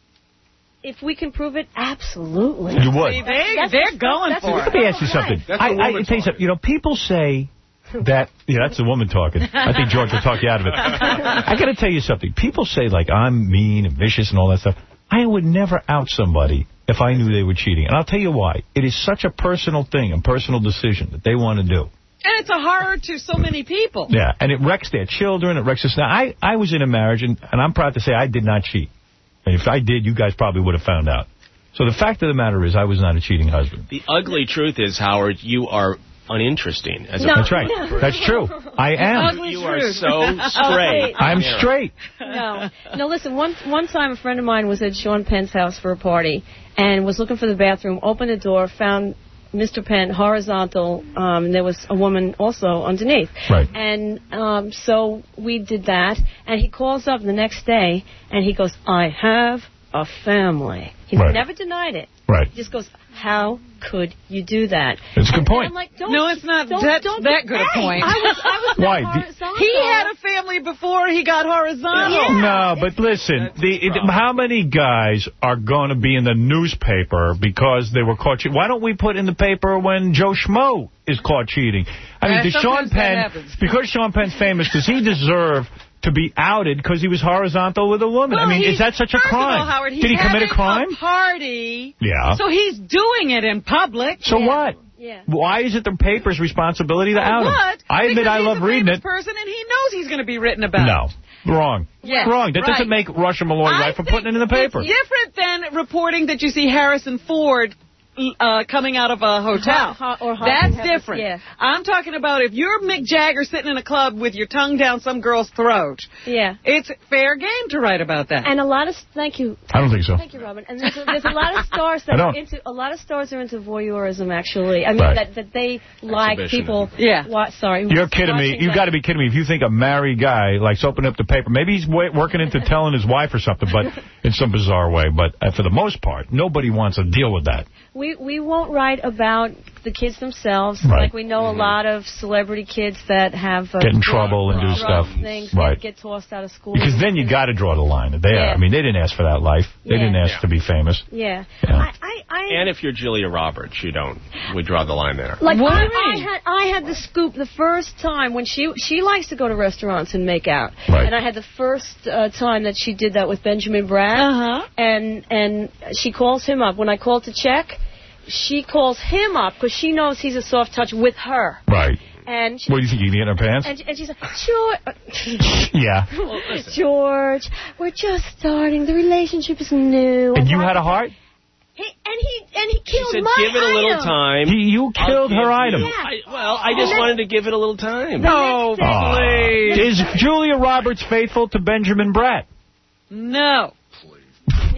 If we can prove it, absolutely. You would. See, they, That's- they're going that's- for Let it. me ask you something. That's I, a I, woman I tell you something. You know, people say that... Yeah, that's the woman talking. I think George will talk you out of it. I got to tell you something. People say, like, I'm mean and vicious and all that stuff. I would never out somebody if I knew they were cheating. And I'll tell you why. It is such a personal thing, a personal decision that they want to do. And it's a horror to so many people. Yeah, and it wrecks their children. It wrecks us. Now, I, I was in a marriage, and, and I'm proud to say I did not cheat. And if I did, you guys probably would have found out. So the fact of the matter is I was not a cheating husband. The ugly truth is, Howard, you are uninteresting. As a No, That's right. no. That's true. I am. Ugly You are truth. so straight. I'm Yeah. straight. No. No, listen, one one time a friend of mine was at Sean Penn's house for a party and was looking for the bathroom, opened the door, found Mister Penn horizontal, um, and there was a woman also underneath. Right. And um, so we did that, and he calls up the next day, and he goes, I have a family. He Right. never denied it. Right. He just goes, how could you do that? It's a good And point. I'm like, don't, No, it's not don't, that, don't that be- good a Hey, point. I was, I was not Why? Do- horizontal. He had a family before he got horizontal. No, but listen, the, it, how many guys are going to be in the newspaper because they were caught cheating? Why don't we put in the paper when Joe Schmo is caught cheating? I mean, Yeah, does Sean sometimes that Penn, happens. because Sean Penn's famous, does he deserve to be outed because he was horizontal with a woman? Well, I mean, he's- is that such a first of crime? all, Howard, Did he he's commit a having crime? A party. Yeah. So he's doing it in public. So what? Yeah. Why is it the paper's responsibility to out him? What? I admit Because I he's love a reading famous it. person, and he knows he's going to be written about. No. Wrong. Yes, Wrong. That right. doesn't make Russia Malloy I right for putting it in the paper. It's different than reporting that you see Harrison Ford uh, coming out of a hotel. Ho- ho- or That's Hudson Heavens, different. yeah. I'm talking about if you're Mick Jagger sitting in a club with your tongue down some girl's throat. Yeah. It's fair game to write about that. And a lot of thank you. I don't think so. Thank you, Robin. And there's a, there's a lot of stars I that are don't. into a lot of stars are into voyeurism. Actually, I mean Right. that that they like Exhibition. people. Yeah. Wa- sorry. You're kidding me. watching You've that. got to be kidding me. If you think a married guy likes opening up the paper, maybe he's wa- working into telling his wife or something, but in some bizarre way. But uh, for the most part, nobody wants to deal with that. We we won't write about the kids themselves. Right. Like we know a lot of celebrity kids that have uh, Get in trouble and do drug stuff. Things Right. get, get tossed out of school. Because then you got to draw the line. They, Yeah. I mean, they didn't ask for that life. They Yeah. didn't ask Yeah. to be famous. Yeah. Yeah. I, I, I And if you're Julia Roberts, you don't. We draw the line there. Like What I, do you I mean? had, I had the scoop the first time when she she likes to go to restaurants and make out, Right. and I had the first uh, time that she did that with Benjamin Bratt, Uh-huh. and and she calls him up when I called to check. She calls him up because she knows he's a soft touch with her, Right. and she, What do you think? You can get in her pants? and, and she's like, George, Yeah. George, we're just starting. The relationship is new. And you had a heart? He, and he and he killed She said, my give it a little item. time. You, you I'll killed give her you- item. I, well, I just wanted to give it a little time. No, Aw. please. Is Julia Roberts faithful to Benjamin Bratt? No.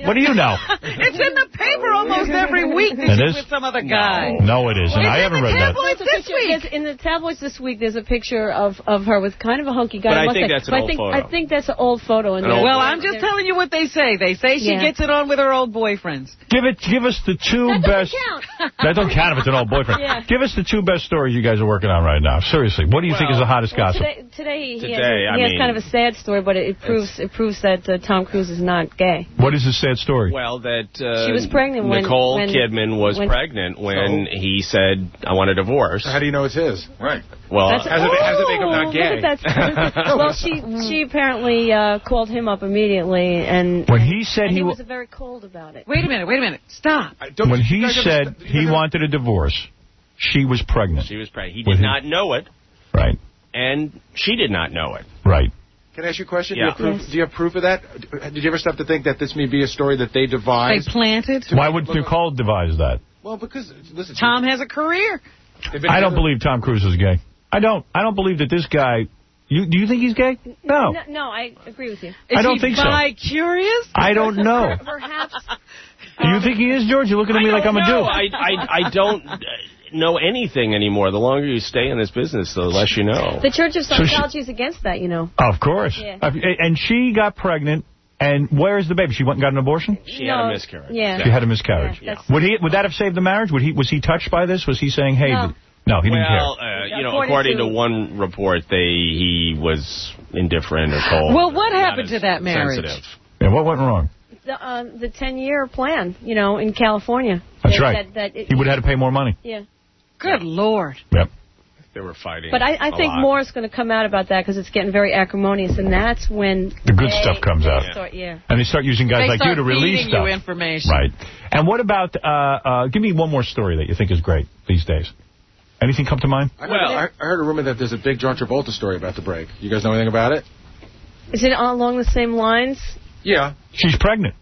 What do you know? It's in the paper almost every week that It she's is? with some other guy. No, it isn't. It's I in haven't the read that. tabloids There's a this picture- week. there's- In the tabloids this week, there's a picture of, of her with kind of a hunky guy. But I must think say. that's an But old I think, photo. I think that's an old photo. In An there. old Well, photo. I'm just telling you what they say. They say she Yeah. gets it on with her old boyfriends. Give it. Give us the two That best. doesn't count. That don't count if it's an old boyfriend. Yeah. Give us the two best stories you guys are working on right now. Seriously, what do you think is the hottest Well, gossip? today, today he Today, has, a, I he has mean, kind of a sad story, but it, it proves it proves that uh, Tom Cruise is not gay. What is the sad story? Well, that uh, She was pregnant when- Nicole when- Kidman was when- pregnant when he said, I want a divorce. How do you know it's his? Right. Well, That's- How's it, how's it make him Oh, not gay? look at that. Well, she she apparently uh, called him up immediately, and When he said and he he wa- was very cold about it. Wait a minute, wait a minute. Stop. When he said he wanted a divorce, she was pregnant. she was pregnant. He With did him. not know it, Right. and she did not know it. Right. Can I ask you a question? Yeah. Do, you have proof, Yes. do you have proof of that? Did you ever stop to think that this may be a story that they They devised? planted. Why would Nicole devise that? Well, because, listen. Tom has a career. they've been I don't together- believe Tom Cruise is gay. I don't. I don't believe that this guy. You do you think he's gay? No. No, no, I agree with you. Is I don't he think so. bi-curious? I don't know. Perhaps. Do you think he is, George? You're looking at me like I'm a No, dude. I, I, I don't uh, know anything anymore. The longer you stay in this business, the less you know. The Church of So she- Scientology is against that, you know. Of course. Yeah. Uh, And she got pregnant. And where is the baby? She went and got an abortion? She No, had a miscarriage. yeah. She had a miscarriage. Yeah, that's- Would he? Would that have saved the marriage? Would he? Was he touched by this? Was he saying, "Hey"? No. th- No, he didn't Well, care. uh, you know, According according to- to one report, they he was indifferent or cold. Well, what Not happened as to that marriage? sensitive. Yeah, what went wrong? The um, the ten-year plan, you know, in California. That's that, right. That, that it, He would have had to pay more money. Yeah. Good Lord. Yep. They were fighting. But I, I a think lot. more is going to come out about that because it's getting very acrimonious, and that's when The good they- stuff comes they out. Start, yeah. And they start using guys They like you start to release feeding stuff. you information. Right. And what about? Uh, uh, give me one more story that you think is great these days. Anything come to mind? I heard, I, I heard a rumor that there's a big John Travolta story about the break. You guys know anything about it? Is it along the same lines? Yeah. She's pregnant.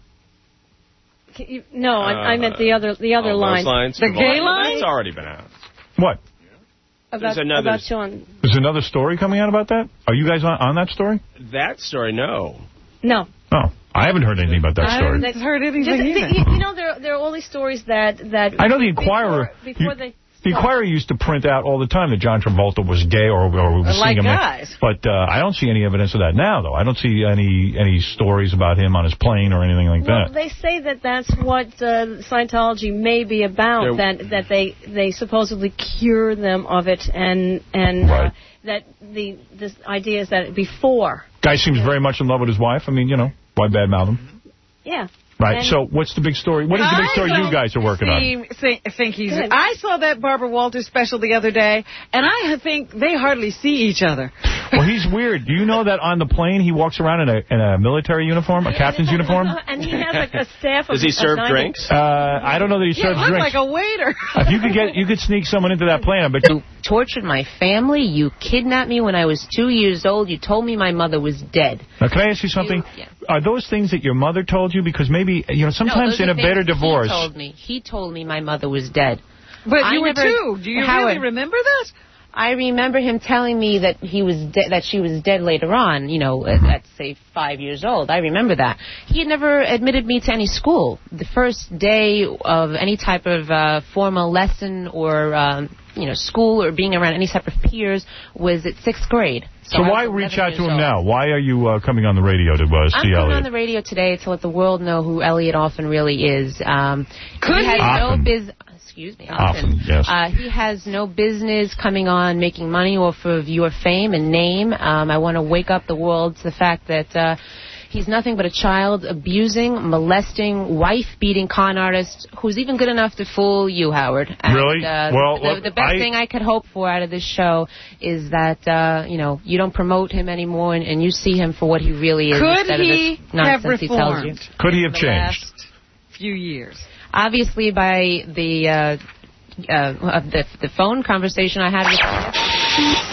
Can you, no, I, I meant the other the other Oh, line. those lines? The gay Well, line? That's already been out. What? About, There's another- about Sean. There's another story coming out about that? Are you guys on, on that story? That story, no. No. Oh, I haven't heard anything about that I story. haven't heard anything Just, either. you, you know, there there are all these stories that that. I know the Inquirer. Before, before you- they. The Inquirer used to print out all the time that John Travolta was gay or, or was Like seeing him. guys. But uh, I don't see any evidence of that now, though. I don't see any any stories about him on his plane or anything like Well, that. they say that that's what uh, Scientology may be about. They're- That that they they supposedly cure them of it, and and uh, Right. that the this idea is that before. Guy seems very much in love with his wife. I mean, you know, why badmouth him? Yeah. Right. And- So what's the big story? What is the big I story you don't guys are working on? see- Think, think he's. Good. I saw that Barbara Walters special the other day, and I think they hardly see each other. Well, he's weird. Do you know that on the plane he walks around in a in a military uniform, a captain's uniform? And he has like a staff of. Does he of serve ninety drinks? Uh, I don't know that he He serves looked drinks. like a waiter. If you could get, you could sneak someone into that plane. I bet you. Tortured my family. You kidnapped me when I was two years old. You told me my mother was dead. Now, can I ask you something? You- yeah. Are those things that your mother told you? Because maybe, you know, No, sometimes those in are a better things divorce. He told me. He told me my mother was dead. But I you were never- two. Do you Howard, really remember that? I remember him telling me that he was de- that she was dead later on, you know, at, at say five years old. I remember that. He had never admitted me to any school. The first day of any type of uh, formal lesson or um, you know school or being around any type of peers was at sixth grade. So I why was reach eleven out to years him old. now? Why are you uh, coming on the radio to uh, I'm see coming on Elliot? the radio today to let the world know who Elliot Offen really is. Um, Could he has he? no Offen. biz- Excuse me. Offen, yes. Uh, he has no business coming on making money off of your fame and name. Um, I want to wake up the world to the fact that uh, he's nothing but a child abusing, molesting, wife-beating con artist who's even good enough to fool you, Howard. And, Really? Uh, Well, the, look, the best I- thing I could hope for out of this show is that uh, you know you don't promote him anymore and, and you see him for what he really is Could instead he of this have nonsense he tells you. reformed? Could he have in the changed? last few years. Obviously, by the uh, uh, of the the phone conversation I had with him.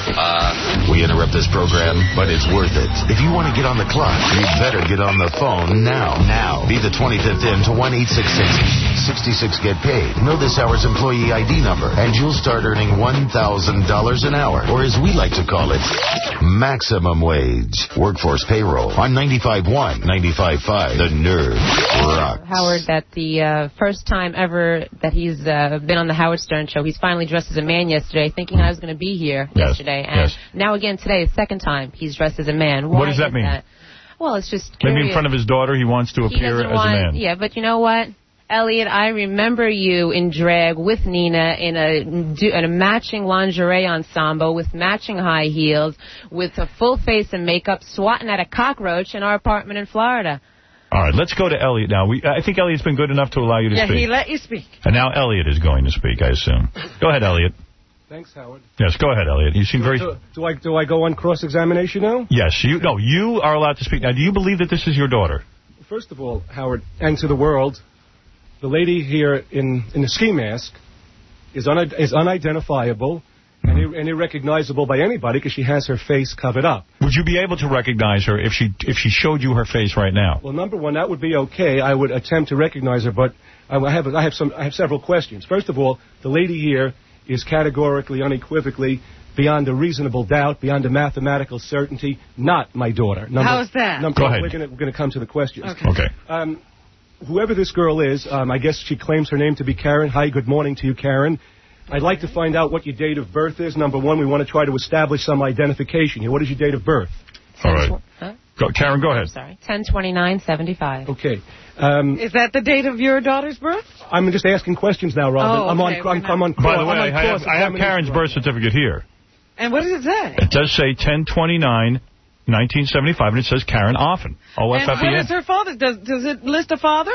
Uh, we interrupt this program, but it's worth it. If you want to get on the clock, you better get on the phone now. Now. Be the twenty-fifth in to one eight six six, six six get paid. Know this hour's employee I D number, and you'll start earning one thousand dollars an hour, or as we like to call it, maximum wage. Workforce payroll on ninety-five point one, ninety-five point five. The Nerve rocks. Howard, that the uh, first time ever that he's uh, been on the Howard Stern show, he's finally dressed as a man yesterday, thinking I was going to be here Yes. yesterday. And Yes. now again today, the second time, he's dressed as a man. Why What does that is mean? That? Well, it's just Maybe curious. in front of his daughter, he wants to He appear doesn't as want, a man. Yeah, but you know what? Elliot, I remember you in drag with Nina in a, in a matching lingerie ensemble with matching high heels, with a full face of makeup, swatting at a cockroach in our apartment in Florida. All right, let's go to Elliot now. We, I think Elliot's been good enough to allow you to Yeah, speak. he let you speak. And now Elliot is going to speak, I assume. Go ahead, Elliot. Thanks, Howard. Yes, go ahead, Elliot. You seem very... Do, do I do I go on cross-examination now? Yes, you no, you are allowed to speak. Now, do you believe that this is your daughter? First of all, Howard, and to the world, the lady here in, in the ski mask is, un, is unidentifiable and, ir, and irrecognizable by anybody because she has her face covered up. Would you be able to recognize her if she if she showed you her face right now? Well, number one, that would be okay. I would attempt to recognize her, but I have I have some I have several questions. First of all, the lady here is categorically, unequivocally, beyond a reasonable doubt, beyond a mathematical certainty, not my daughter. Number, How's that? Number, Go ahead. We're going we're to come to the questions. Okay. Okay. Um, whoever this girl is, um, I guess she claims her name to be Karen. Hi, good morning to you, Karen. I'd like to find out what your date of birth is. Number one, we want to try to establish some identification here. What is your date of birth? All right. Huh? Go, Karen, go ahead. Sorry, ten twenty-nine seventy-five. Okay. Um, Is that the date of your daughter's birth? I'm just asking questions now, Robin. Oh, I'm on. okay, we're I'm, not- I'm on. By the way, I'm on I have, I have cross-examination Karen's right birth certificate here. And what does it say? It does say ten twenty-nine nineteen seventy-five, and it says Karen Offen. O F And F E what N. is her father? Does, does it list a father?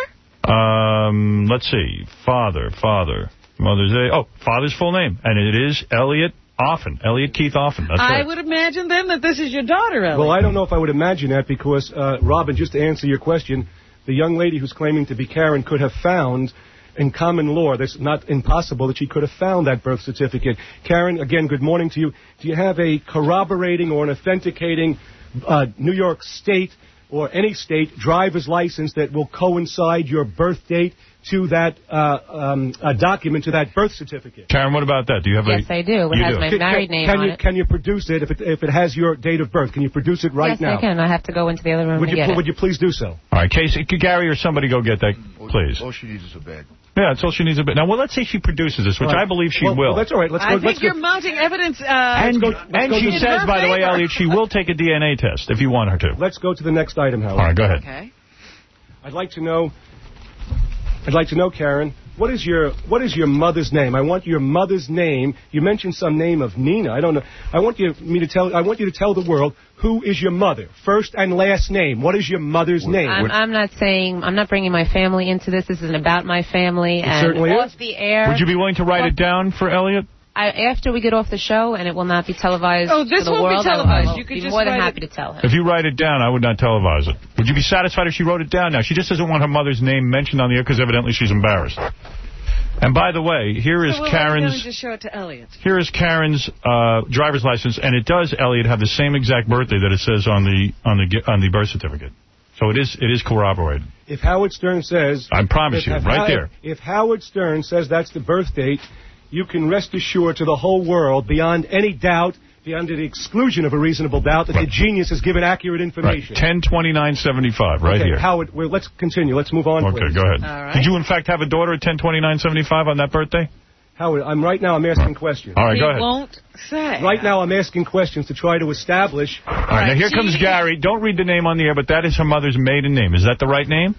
Um, let's see. Father, father, Mother's Day. Oh, father's full name. And it is Elliot Offen. Elliot Keith Offen. That's I right. would imagine then that this is your daughter, Elliot. Well, I don't know if I would imagine that because, uh, Robin, just to answer your question, the young lady who's claiming to be Karen could have found, in common law, it's not impossible that she could have found that birth certificate. Karen, again, good morning to you. Do you have a corroborating or an authenticating uh, New York State or any state driver's license that will coincide your birth date to that uh, um, uh, document, to that birth certificate? Karen, what about that? Do you have Yes, a... I do. It You has do. my Can- married can, name can on you, it. Can you produce it if, it if it has your date of birth? Can you produce it right yes, now? I can. I have to go into the other room Would to you, get it. would you please do so? All right, Casey, could Gary or somebody go get that, please? All she needs is a bed. Yeah, that's all she needs a bit. Now, well, let's say she produces this, which Right. I believe she well, will. Well, that's all right. Let's I go. think let's go. you're mounting evidence. Uh, and go- let's and go she to- says, in her by the way, favor. Elliot, she will take a D N A test if you want her to. Let's go to the next item, Howard. All right, go ahead. Okay. I'd like to know. I'd like to know, Karen, what is your what is your mother's name? I want your mother's name. You mentioned some name of Nina. I don't know. I want you me to tell. I want you to tell the world who is your mother, first and last name. What is your mother's name? I'm, I'm not saying, I'm not bringing my family into this. This isn't about my family. It and certainly off is. the air. Would you be willing to write it down for Elliot? I, after we get off the show, and it will not be televised Oh, this for the won't be world, I will- televised. I will You could be just more than write happy it- to tell him. If you write it down, I would not televise it. Would you be satisfied if she wrote it down now? She just doesn't want her mother's name mentioned on the air because evidently she's embarrassed. And by the way, here is So we're going Karen's to show it to Elliot. here is Karen's uh, driver's license, and it does, Elliot, have the same exact birthday that it says on the on the on the birth certificate. So it is it is corroborated. If Howard Stern says, I promise if, you, if right How- there. If Howard Stern says that's the birth date, you can rest assured to the whole world, beyond any doubt, beyond the exclusion of a reasonable doubt, that Right. the genius has given accurate Right, information. ten twenty-nine seventy-five, right okay, here. Howard, well, let's continue. Let's move on. Okay, please. go ahead. All right. Did you in fact have a daughter at ten twenty-nine seventy-five on that birthday? Howard, I'm right now. I'm asking questions. All right, He go ahead. won't say. Right now, I'm asking questions to try to establish. All right, now here She- comes Gary. Don't read the name on the air, but that is her mother's maiden name. Is that the right name?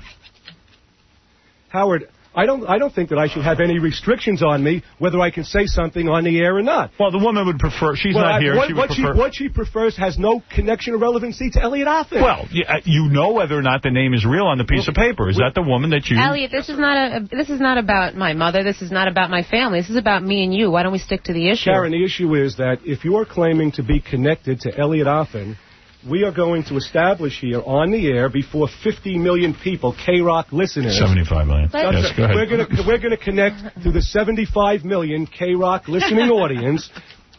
Howard, I don't. I don't think that I should have any restrictions on me whether I can say something on the air or not. Well, the woman would prefer. She's Well, not I- here. What, she would what, prefer. she, what she prefers has no connection or relevancy to Elliot Offen. Well, you, uh, you know whether or not the name is real on the piece of paper. Is that the woman that you... Elliot, this is not a. This is not about my mother. This is not about my family. This is about me and you. Why don't we stick to the issue? Karen, the issue is that if you are claiming to be connected to Elliot Offen, we are going to establish here on the air before fifty million people, K-Rock listeners. seventy-five million. Let's- Yes, go ahead. We're going to we're going to connect to the seventy-five million K-Rock listening audience.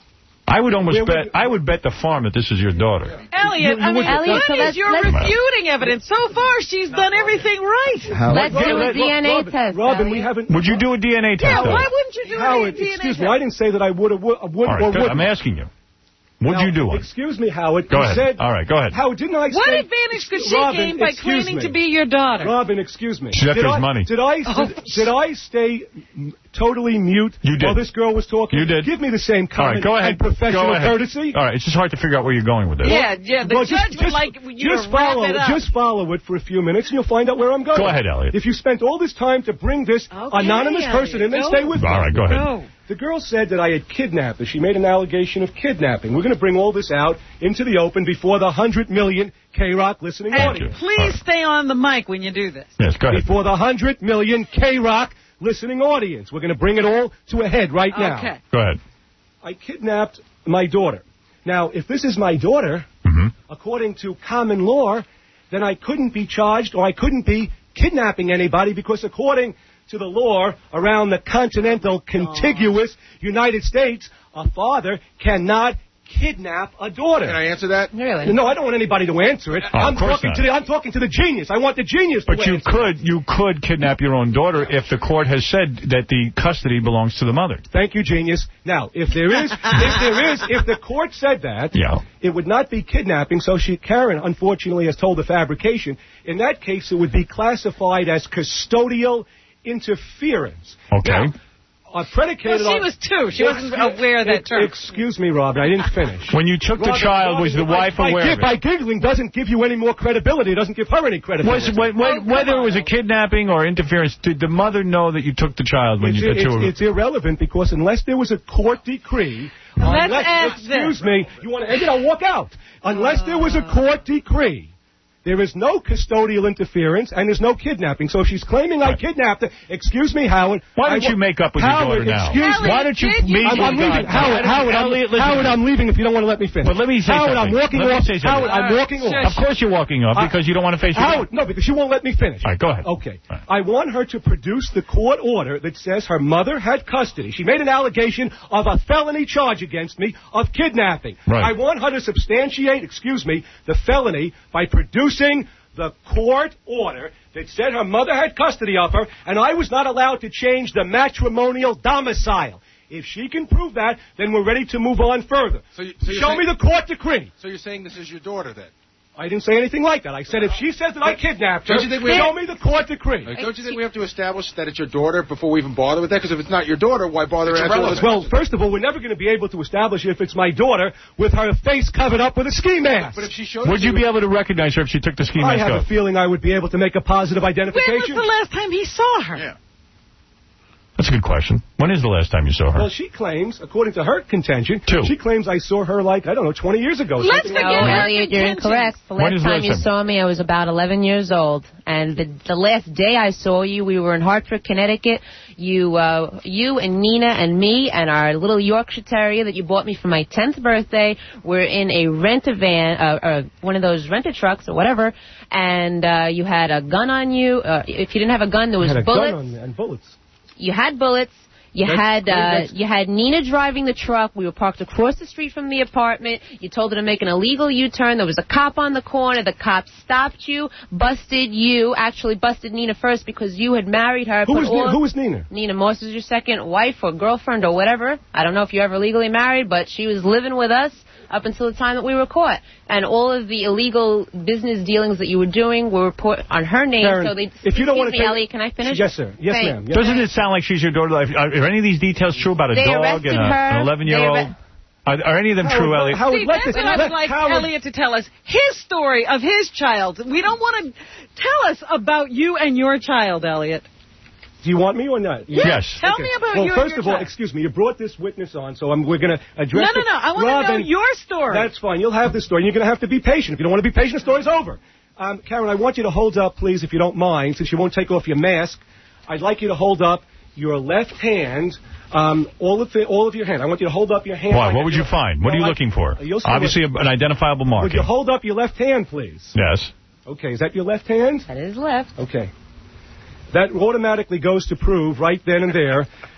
I would almost Where bet, would- I would bet the farm that this is your daughter. Elliot, You- you I mean, wouldn't- what Elliot, so is let's- your let's- refuting evidence? So far, she's done everything right. Let's do a D N A Robin, test. Robin, we Elliot. haven't... Would you do a D N A test? Yeah, though? why wouldn't you do Howard, a D N A excuse test? me, I didn't say that I would or would, would All or right, good. wouldn't. I'm asking you. Would Now, you do one? Excuse me, Howard. Go you ahead. Said, All right, go ahead. Howard, didn't I say... What advantage could she Robin, gain by excuse claiming me. to be your daughter? Robin, excuse me. She's after did his I, money. Did I, Oh, did, did I stay mm, totally mute You did. while this girl was talking? You did. Give me the same All comment right, go ahead. and professional Go ahead. courtesy. All right, it's just hard to figure out where you're going with this. Yeah, yeah, the Well, judge just, would just, like you just to follow, wrap it up. Just follow it for a few minutes, and you'll find out where I'm going. Go ahead, Elliot. If you spent all this time to bring this Okay, anonymous Elliot, person in, then go. stay with me. All right, go ahead. Go. The girl said that I had kidnapped her. She made an allegation of kidnapping. We're going to bring all this out into the open before the one hundred million K-Rock listening And audience. please stay on the mic when you do this. Yes, go ahead. Before the one hundred million K-Rock listening audience. We're going to bring it all to a head right now. Okay. Go ahead. I kidnapped my daughter. Now, if this is my daughter, Mm-hmm. according to common law, then I couldn't be charged or I couldn't be kidnapping anybody because according to the law around the continental contiguous United States, a father cannot kidnap a daughter. Can I answer that? Really? No, I don't want anybody to answer it. Oh, of I'm course talking not. to the I'm talking to the genius. I want the genius to But you answer. could you could kidnap your own daughter if the court has said that the custody belongs to the mother. Thank you, genius. Now, if there is, if there is, if the court said that, Yeah. it would not be kidnapping. So she, Karen, unfortunately, has told the fabrication. In that case, it would be classified as custodial interference. Okay. Now, uh, predicated Well, she on- was two. She wasn't aware of that Ex- term. Excuse me, Robin. I didn't finish. When you took the Robin, child, Robin, was the by- wife by, aware gi- of it? By giggling doesn't give you any more credibility. It doesn't give her any credibility. Was, when, when, whether it was a kidnapping or interference, did the mother know that you took the child when It's, you the two it's, of it's irrelevant because unless there was a court decree, Let's unless, ask excuse this. me, you want to end it? I'll walk out. Unless there was a court decree, there is no custodial interference and there's no kidnapping. So if she's claiming I kidnapped her, excuse me, Howard. Why don't I wa- you make up with Howard, your daughter now? Excuse me. Why don't you Elliot, meet I'm, your I'm leaving. daughter? Howard, Howard, I'm, Elliot, listen. Howard, I'm leaving if you don't want to let me finish. But let me say Howard, something. I'm walking Let me off. say something. Howard, I'm Uh, walking sure. off. Of course you're walking off Uh, because you don't want to face your Howard, no, because you won't let me finish. All right, go ahead. Okay. All right. I want her to produce the court order that says her mother had custody. She made an allegation of a felony charge against me of kidnapping. Right. I want her to substantiate, excuse me, the felony by producing the court order that said her mother had custody of her, and I was not allowed to change the matrimonial domicile. If she can prove that, then we're ready to move on further. So you- so you're Show saying- me the court decree. So you're saying this is your daughter then? I didn't say anything like that. I said if she says that I kidnapped her, Don't you think we- show me the court decree. Like, don't you think we have to establish that it's your daughter before we even bother with that? Because if it's not your daughter, why bother It's asking all this? irrelevant. Well, first of all, we're never going to be able to establish if it's my daughter with her face covered up with a ski mask. But if she showed Would us you it be able to recognize her if she took the ski I mask have a off? feeling I would be able to make a positive When was identification. the last time he saw her? Yeah. That's a good question. When is the last time you saw her? Well, she claims, according to her contention, Two. she claims I saw her like, I don't know, twenty years ago. Let's something forget like No, that. her Elliot, you're contentions. incorrect. The When last is the time last you time? saw me, I was about eleven years old. And the, the last day I saw you, we were in Hartford, Connecticut. You uh, you and Nina and me and our little Yorkshire Terrier that you bought me for my tenth birthday were in a rent-a-van, uh, uh, one of those rent-a-trucks or whatever, and uh, you had a gun on you. Uh, if you didn't have a gun, there I was had a bullets. gun on me and bullets. You had bullets. You That's- had uh, that's- you had Nina driving the truck. We were parked across the street from the apartment. You told her to make an illegal U-turn. There was a cop on the corner. The cop stopped you, busted you. Actually, busted Nina first because you had married her. Who put was, all- Nina? Who was Nina? Nina Moss is your second wife or girlfriend or whatever. I don't know if you're ever legally married, but she was living with us up until the time that we were caught. And all of the illegal business dealings that you were doing were put on her name. Karen, so they, if you don't excuse want to me, take- Elliot, can I finish? Yes, sir. Yes, Thanks. ma'am. Yes. Doesn't it sound like she's your daughter? Are, are any of these details true about a They dog arrested and a, her. an eleven-year-old? They arre- Are, are any of them true, Howard, Elliot? Howard, See, let that's the- what I let would like Howard- Elliot to tell us. His story of his child. We don't want to tell us about you and your child, Elliot. Do you want me or not? Yes. Tell me about well, you and first your of all, child. excuse me, you brought this witness on, so I'm, we're going to address No, no, it. no. I want to know Robin, your story. That's fine. You'll have the story. You're going to have to be patient. If you don't want to be patient, the story's over. Um, Karen, I want you to hold up, please, if you don't mind, since you won't take off your mask. I'd like you to hold up your left hand, um, all of the, all of your hand. I want you to hold up your hand. Why? like What if would you you're- find? What are you Well, I- looking for? You'll see Obviously, what- an identifiable Would marking. you hold up your left hand, please? Yes. Okay, is that your left hand? That is left. Okay. That automatically goes to prove right then and there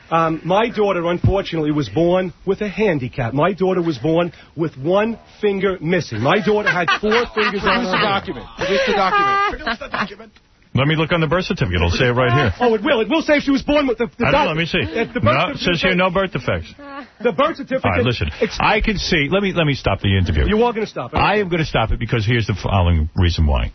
Um, my daughter, unfortunately, was born with a handicap. My daughter was born with one finger missing. My daughter had four fingers on her document. Produce the document. Produce the document. Let me look on the birth certificate. It'll say it right here. Oh, it will. It will say if she was born with the, the I don't know. Let me see. Uh, the birth No, it says here no birth defects. The birth certificate. All right, listen. I can see. Let me let me stop the interview. You are going to stop it. I am going to stop it because here's the following reason why.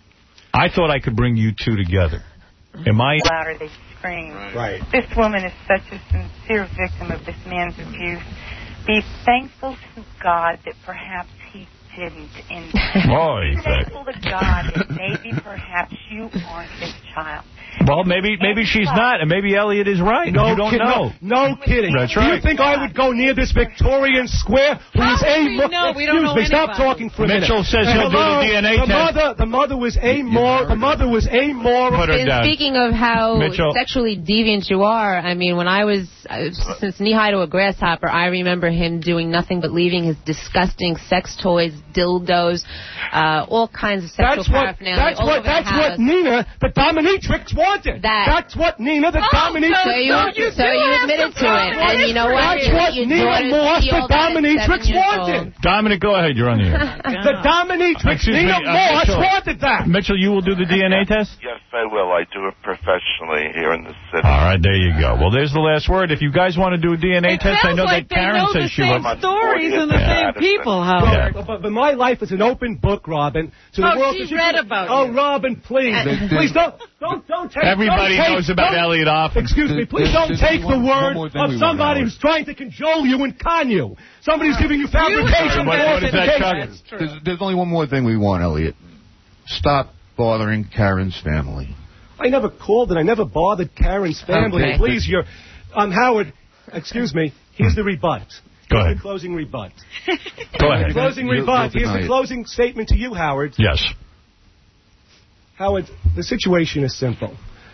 I thought I could bring you two together. Am I... Louder they scream. Right. This woman is such a sincere victim of this man's abuse. Be thankful to God that perhaps he didn't. And Boy, be thankful to God that maybe perhaps you aren't his child. Well, maybe maybe she's not, and maybe Elliot is right. No, you don't kid, know. No, no kidding. That's Do right. you think I would go near this Victorian Square who How is would a... we know? We don't Excuse know me, stop anybody. talking for a minute. Mitchell says he'll do Hello? the D N A the test. Mother, the mother was amoral. The mother was amoral. Put her And down. speaking of how Mitchell. sexually deviant you are, I mean, when I was, uh, since knee-high to a grasshopper, I remember him doing nothing but leaving his disgusting sex toys, dildos, uh, all kinds of sexual That's what. paraphernalia That's all what. over the That's what house. Nina, the dominatrix, wanted. That- That's what Nina, the dominatrix. So you, wanted. so you admitted to it, and you know what? That's what Your Nina daughter's Moss, the sealed at dominatrix, seven years wanted. old. Dominic, go ahead. You're on the air. The dominatrix, Excuse me, Nina uh, Moss, Mitchell. wanted that. Mitchell, you will do the D N A test? Yes, I will. I do it professionally here in the city. All right, there you go. Well, there's the last word. If you guys want to do a D N A It test, I sounds know like that they Karen know says the she same will. stories and the Yeah. same people, Howard. But, but, but my life is an open book, Robin. To the Oh, world, she 'cause you read can- about Oh, you. Robin, please, please don't, don't, don't take. Everybody don't take, knows about don't- Elliot Offen. Excuse me, please don't There's take the one- one word more thing of we want, somebody Howard. who's trying to cajole you and con you. Somebody's giving you fabrication. What- what is that, falsification. Chuck? There's, there's only one more thing we want, Elliot. Stop bothering Karen's family. I never called and I never bothered Karen's family. Okay. Please, you're, um, Howard. Excuse me. Here's the rebut. Go Here's ahead. the closing rebut. Go ahead. Closing You'll- rebut. you'll Here's deny the it. closing statement to you, Howard. Yes. Howard, the situation is simple.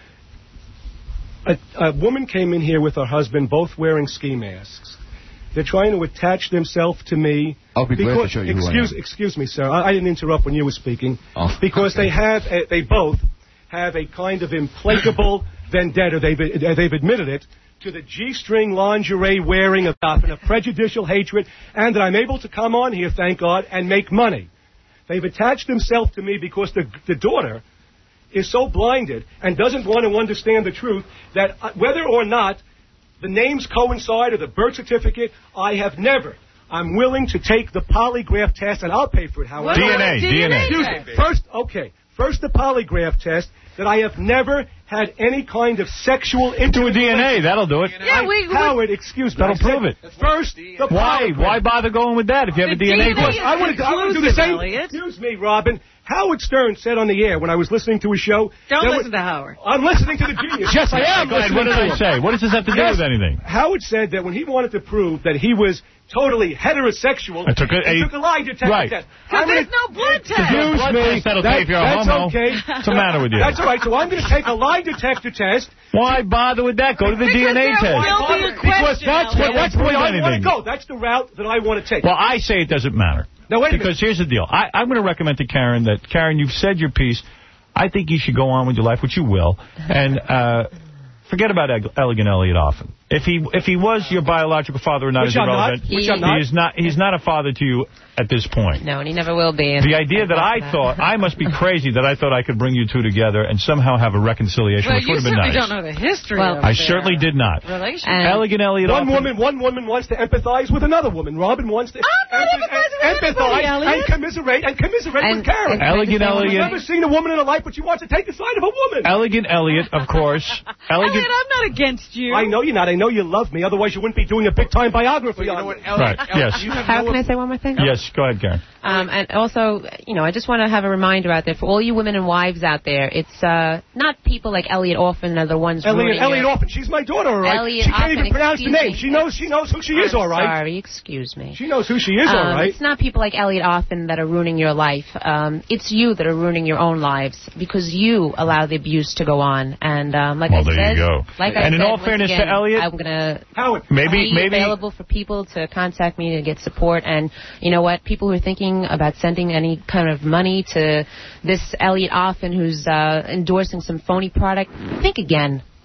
A, a woman came in here with her husband, both wearing ski masks. They're trying to attach themselves to me. I'll be glad because, to show you who I excuse, am. excuse me, sir. I, I didn't interrupt when you were speaking. Oh, because okay. they have, a, they both have a kind of implacable vendetta. They've, they've admitted it to the G-string lingerie wearing of and a prejudicial hatred, and that I'm able to come on here, thank God, and make money. They've attached themselves to me because the, the daughter is so blinded and doesn't want to understand the truth that uh, whether or not the names coincide or the birth certificate, I have never. I'm willing to take the polygraph test, and I'll pay for it, however. D N A, D N A. Excuse me. First, okay. First, the polygraph test that I have never had any kind of sexual Do a intimate D N A. relationship. That'll do it. Yeah, we, we Howard, excuse me. That'll I said prove it. First, the Why? polygraph. Why bother going with that if you have a The D N A D N A test? I want to I want to do the same. Elliot. Excuse me, Robin. Howard Stern said on the air when I was listening to his show. Don't there listen was- to Howard. I'm listening to the genius. Yes, I am. Go ahead. What did listening I to him. say? What does this have to do Yes. with anything? Howard said that when he wanted to prove that he was totally heterosexual, I took a- he a- took a lie detector right. test. Because I'm there's gonna- no blood test. Excuse blood me. test, that'll That- tell if you're a that's homo. okay. What's the matter with you? That's all right. So I'm going to take a lie detector test. Why bother with that? Go to the Because D N A there test. will be a Because question, that's, what, Elliot. that's the way I Prove want to anything. go. That's the route that I want to take. Well, I say it doesn't matter. Now, wait a Because here's the deal. I, I'm going to recommend to Karen that, Karen, you've said your piece. I think you should go on with your life, which you will, and uh, forget about Eg- Elegant Elliot Offen. If he if he was your biological father or not Which is I'm not. irrelevant. Which I'm not. He is not. He's not a father to you at this point. No, and he never will be. The idea that I thought, I must be crazy that I thought I could bring you two together and somehow have a reconciliation, Well, which you would have been certainly nice. don't know the history Well, of I their certainly did not. relationship. And- Elegant Elliot One Offen. woman, one woman wants to empathize with another woman. Robin wants to I'm not empa- empathizing with empathize anybody, Elliot. and commiserate and commiserate And- with Karen. and Elegant She's She's Elliot. never seen a woman in her life, but she wants to take the side of a woman. Elegant Elliot, of course. Elegant. Elliot, I'm not against you. I know you're not. I know you love me. Otherwise, you wouldn't be doing a big-time biography. You know on what, me. Elliot? Right, Elliot, yes. you have How no can I say one more thing? Yes, go ahead, Karen. Um, and also, you know, I just want to have a reminder out there for all you women and wives out there. It's uh, not people like Elliot Offen that are the ones Elliot, ruining Elliot your- Offen. She's my daughter, all right. Elliot she can't Offen, even pronounce the excuse name. me. She knows. She knows who she is, I'm all right. Sorry, excuse me. She knows who she is, Um, all right. It's not people like Elliot Offen that are ruining your life. Um, it's you that are ruining your own lives because you allow the abuse to go on. And um, like Well, I there said, you go. like I And in said, all once fairness to again, Elliot- I'm gonna Howard, Maybe, be maybe. available for people to contact me to get support. And you know what? People who are thinking about sending any kind of money to this Elliot Offen who's uh, endorsing some phony product, think again.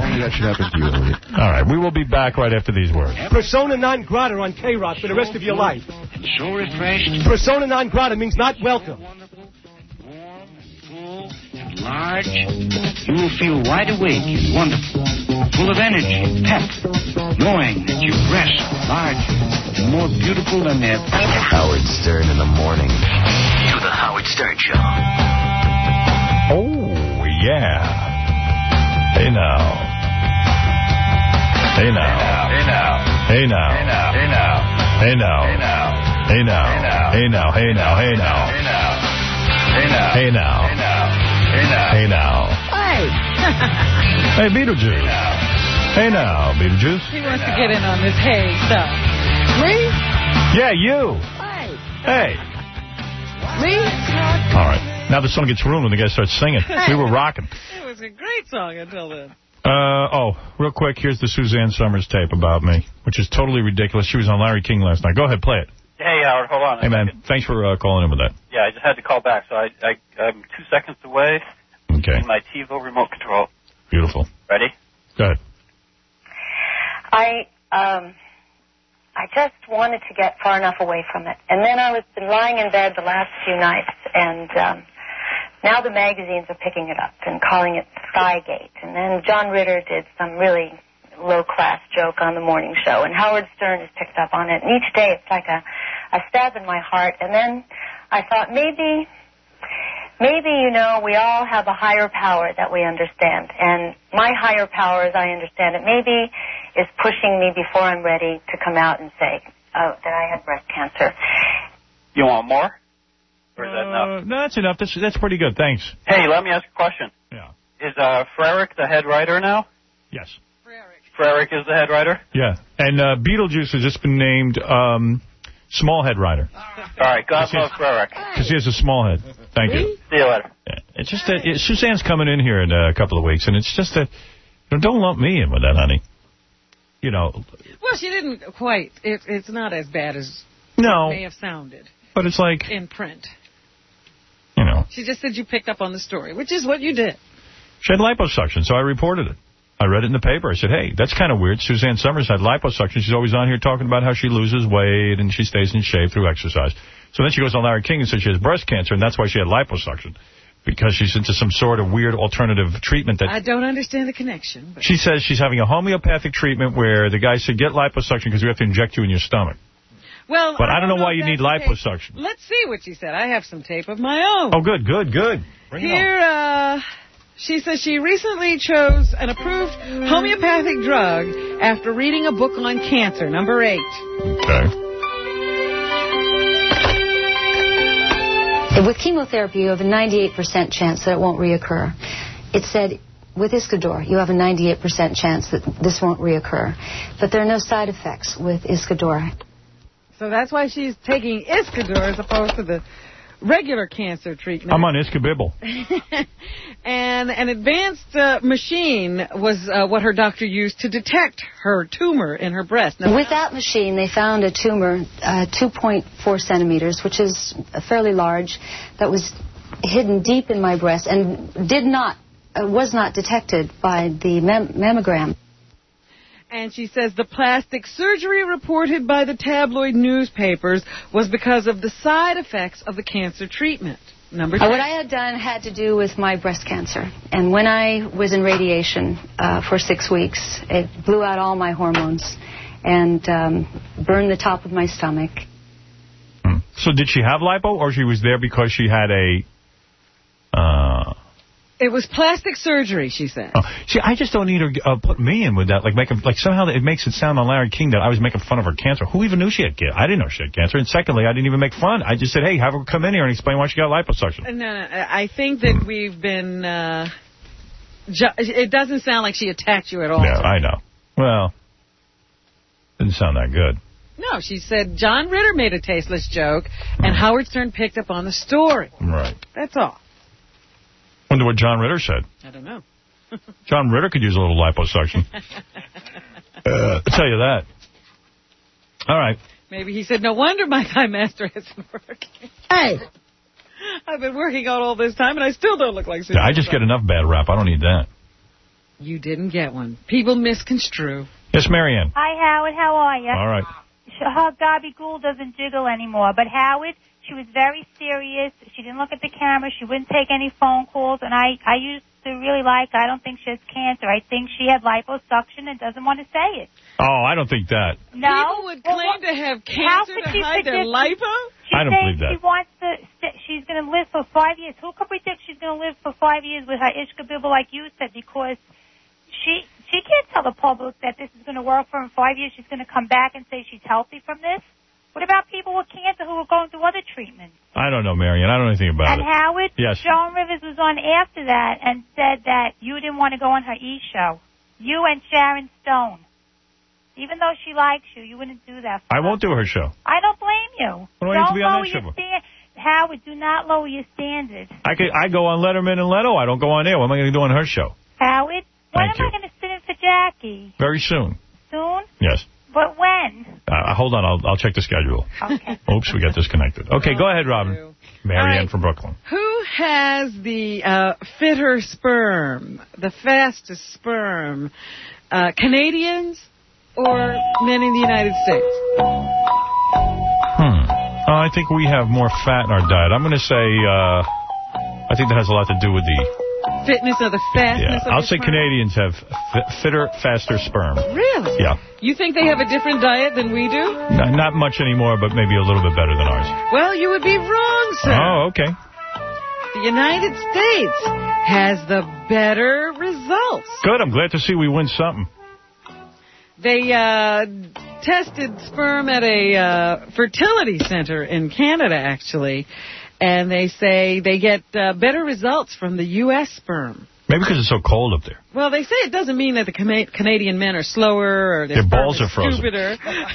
Only that should happen to you, Elliot. All right, we will be back right after these words. Persona non grata on K-Rock for the rest of your life. So refreshed. Persona non grata means not welcome. Live. large, you will feel wide awake and wonderful, full of energy, pep, knowing that your breasts are larger and more beautiful than their... Howard Stern in the morning. To the Howard Stern Show. Oh, yeah. Hey, now. Hey, now. Hey, now. Hey, now. Hey, now. Hey, now. Hey, now. Hey, now. Hey, now. Hey, now. Hey, now. Hey, now. Hey, now. Hey, now. Hey, now. Hey, now. Hey, now. Hey, now. Hey. Hey, Beetlejuice. Hey, now, Beetlejuice. He wants to get in on this hay stuff. Me? Yeah, you. Hey. Hey. Me? All right. Now the song gets ruined when the guy starts singing. We were rocking. It was a great song until then. Uh, oh, real quick, here's the Suzanne Summers tape about me, which is totally ridiculous. She was on Larry King last night. Go ahead, play it. Hey, Howard, hold on. Hey, man, thanks for uh, calling in with that. Yeah, I just had to call back, so I, I, I'm two seconds away Okay. in my TiVo remote control. Beautiful. Ready? Go ahead. I um, I just wanted to get far enough away from it. And then I was been lying in bed the last few nights, and um, now the magazines are picking it up and calling it Skygate. And then John Ritter did some really low-class joke on the morning show, and Howard Stern has picked up on it. And each day it's like a, a stab in my heart. And then I thought maybe... Maybe, you know, we all have a higher power that we understand. And my higher power, as I understand it, maybe is pushing me before I'm ready to come out and say uh, that I had breast cancer. You want more? Or is that enough? Uh, no, that's enough. That's, that's pretty good. Thanks. Hey, let me ask a question. Yeah. Is uh, Frerick the head writer now? Yes. Frerick is the head writer? Yeah. And uh, Beetlejuice has just been named um, small head writer. All right, God bless Frerick. Because he has a small head. Thank you. See you later. Yeah. It's just that it, Suzanne's coming in here in a couple of weeks, and it's just that, you know, don't lump me in with that, honey. You know. Well, she didn't quite. It, it's not as bad as No. it may have sounded. But it's like. In print. You know. She just said you picked up on the story, which is what you did. She had liposuction, so I reported it. I read it in the paper. I said, hey, that's kind of weird. Suzanne Summers had liposuction. She's always on here talking about how she loses weight and she stays in shape through exercise. So then she goes on Larry King and says she has breast cancer, and that's why she had liposuction, because she's into some sort of weird alternative treatment. That I don't understand the connection. But she says she's having a homeopathic treatment where the guy said, get liposuction because we have to inject you in your stomach. Well, But I don't know, know why you that's need the liposuction. case. Let's see what she said. I have some tape of my own. Oh, good, good, good. Bring it on. Here, uh, she says she recently chose an approved homeopathic drug after reading a book on cancer, number eight. Okay. With chemotherapy, you have a ninety-eight percent chance that it won't reoccur. It said with Iscador, you have a ninety-eight percent chance that this won't reoccur. But there are no side effects with Iscador. So that's why she's taking Iscador as opposed to the regular cancer treatment. I'm on Iscabibble. And an advanced uh, machine was uh, what her doctor used to detect her tumor in her breast. Now, With that machine, they found a tumor, uh, two point four centimeters, which is fairly large, that was hidden deep in my breast and did not, uh, was not detected by the mam mammogram. And she says the plastic surgery reported by the tabloid newspapers was because of the side effects of the cancer treatment. Number two. Uh, what I had done had to do with my breast cancer. And when I was in radiation uh, for six weeks, it blew out all my hormones and um, burned the top of my stomach. Hmm. So did she have lipo, or she was there because she had a... Uh, It was plastic surgery, she said. oh. See, I just don't need her uh, put me in with that. Like, make a, like somehow it makes it sound on Larry King that I was making fun of her cancer. Who even knew she had cancer? I didn't know she had cancer. And secondly, I didn't even make fun. I just said, hey, have her come in here and explain why she got liposuction. No, no, I think that we've been... Uh, ju it doesn't sound like she attacked you at all. Yeah, I know. Well, didn't sound that good. No, she said John Ritter made a tasteless joke, and Howard Stern picked up on the story. Right. That's all. Wonder what John Ritter said. I don't know. John Ritter could use a little liposuction. uh, I'll tell you that. All right. Maybe he said, no wonder my Thigh Master isn't working. Hey! I've been working out all this time, and I still don't look like Susan. Yeah, I just get enough bad rap. I don't need that. You didn't get one. People misconstrue. Yes, Marianne. Hi, Howard. How are you? All right. her gabagool doesn't jiggle anymore. But Howard, she was very serious. She didn't look at the camera. She wouldn't take any phone calls. And I, I used to really like her. I don't think she has cancer. I think she had liposuction and doesn't want to say it. Oh, I don't think that. No. People would claim well, to have how cancer could to she hide their predict- lipo? She I don't says believe that. She wants to. She's going to live for five years. Who could predict she's going to live for five years with her ishkabibble like you said? Because she she can't tell the public that this is going to work for her in five years. She's going to come back and say she's healthy from this. What about people with cancer who are going through other treatments? I don't know, Marion. I don't know anything about and it. Howard, Yes. Joan Rivers was on after that and said that you didn't want to go on her E! show. You and Sharon Stone. Even though she likes you, you wouldn't do that for I her. won't do her show. I don't blame you. What do I don't need to be on lower that your show? stand- Howard, do not lower your standards. I could, I go on Letterman and Leto. I don't go on air. What am I going to do on her show? Howard, when Thank am you. I going to sit in for Jackie? Very soon. Soon? Yes. But when? Uh, hold on. I'll, I'll check the schedule. Okay. Oops, we got disconnected. Okay, go ahead, Robin. Marianne right. from Brooklyn. Who has the uh, fitter sperm, the fastest sperm? Uh, Canadians or men in the United States? Hmm. Uh, I think we have more fat in our diet. I'm going to say, uh, I think that has a lot to do with the... Fitness of the fastness Yeah, of I'll the say sperm? Canadians have f fitter, faster sperm. Really? Yeah. You think they have a different diet than we do? Not, not much anymore, but maybe a little bit better than ours. Well, you would be wrong, sir. Oh, okay. The United States has the better results. Good. I'm glad to see we win something. They uh, tested sperm at a uh, fertility center in Canada, actually, and they say they get uh, better results from the U S sperm. Maybe because it's so cold up there. Well, they say it doesn't mean that the Cana- Canadian men are slower or their, Their sperm balls is are frozen. stupider.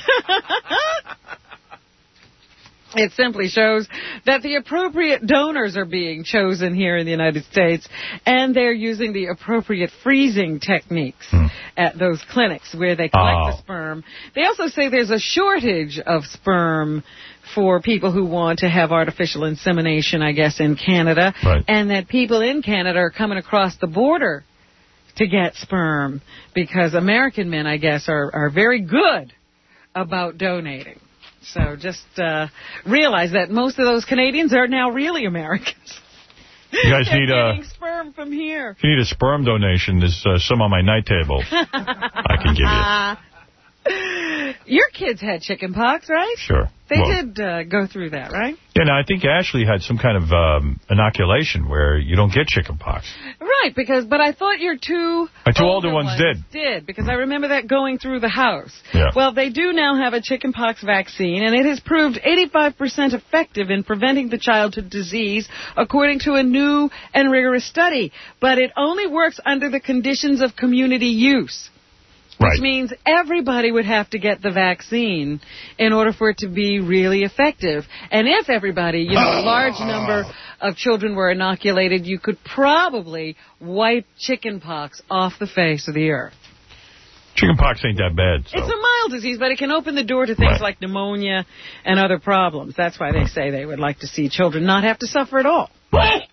It simply shows that the appropriate donors are being chosen here in the United States, and they're using the appropriate freezing techniques Hmm. at those clinics where they collect Oh. the sperm. They also say there's a shortage of sperm for people who want to have artificial insemination, I guess, in Canada, Right. and that people in Canada are coming across the border to get sperm because American men, I guess, are, are very good about donating. So just uh, realize that most of those Canadians are now really Americans. You guys They're need a... getting sperm from here. If you need a sperm donation, there's uh, some on my night table I can give you. Your kids had chicken pox, right? Sure. They Well, did uh, go through that, right? Yeah, no, I think Ashley had some kind of um, inoculation where you don't get chicken pox. Right, because but I thought your two My two older ones did. Did, because I remember that going through the house. Yeah. Well, they do now have a chickenpox vaccine, and it has proved eighty-five percent effective in preventing the childhood disease, according to a new and rigorous study. But it only works under the conditions of community use. Which Right. means everybody would have to get the vaccine in order for it to be really effective. And if everybody, you know, a large number of children were inoculated, you could probably wipe chickenpox off the face of the earth. Chicken pox ain't that bad. So. It's a mild disease, but it can open the door to things Right. like pneumonia and other problems. That's why they say they would like to see children not have to suffer at all. Right.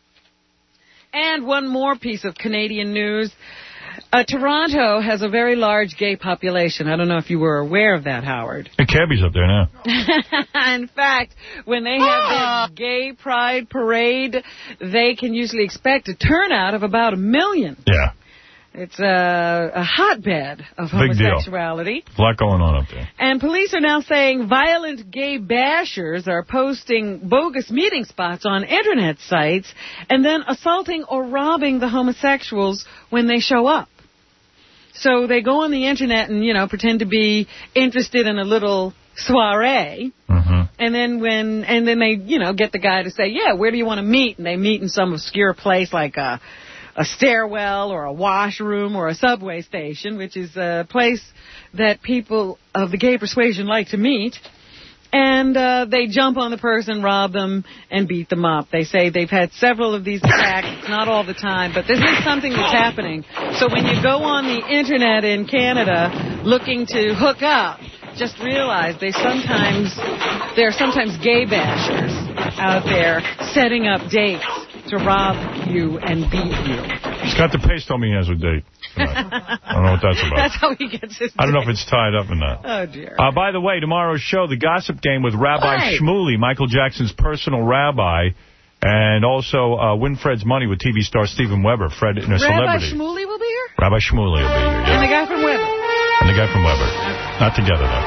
And one more piece of Canadian news. Uh, Toronto has a very large gay population. I don't know if you were aware of that, Howard. The cabbies up there now. In fact, when they have their gay pride parade, they can usually expect a turnout of about a million. Yeah. It's a, a hotbed of Big deal. homosexuality. A lot going on up there. And police are now saying violent gay bashers are posting bogus meeting spots on internet sites and then assaulting or robbing the homosexuals when they show up. So they go on the internet and, you know, pretend to be interested in a little soiree. Mm-hmm. And then when, and then they, you know, get the guy to say, yeah, where do you want to meet? And they meet in some obscure place like a, a stairwell or a washroom or a subway station, which is a place that people of the gay persuasion like to meet. And uh, they jump on the person, rob them, and beat them up. They say they've had several of these attacks, not all the time, but this is something that's happening. So when you go on the internet in Canada looking to hook up, just realize they sometimes there are sometimes gay bashers out there setting up dates to rob you and beat you. Scott DePace told me he has a date tonight. I don't know what that's about. That's how he gets his I don't know date. if it's tied up in that. Oh, dear. Uh, by the way, tomorrow's show, The Gossip Game with Rabbi Right. Shmuley, Michael Jackson's personal rabbi, and also uh, Win Fred's Money with T V star Steven Weber. Fred in a Rabbi celebrity. Shmuley will be here? Rabbi Shmuley will be here, And the yeah. guy from Weber? And the guy from Weber. Not together, though.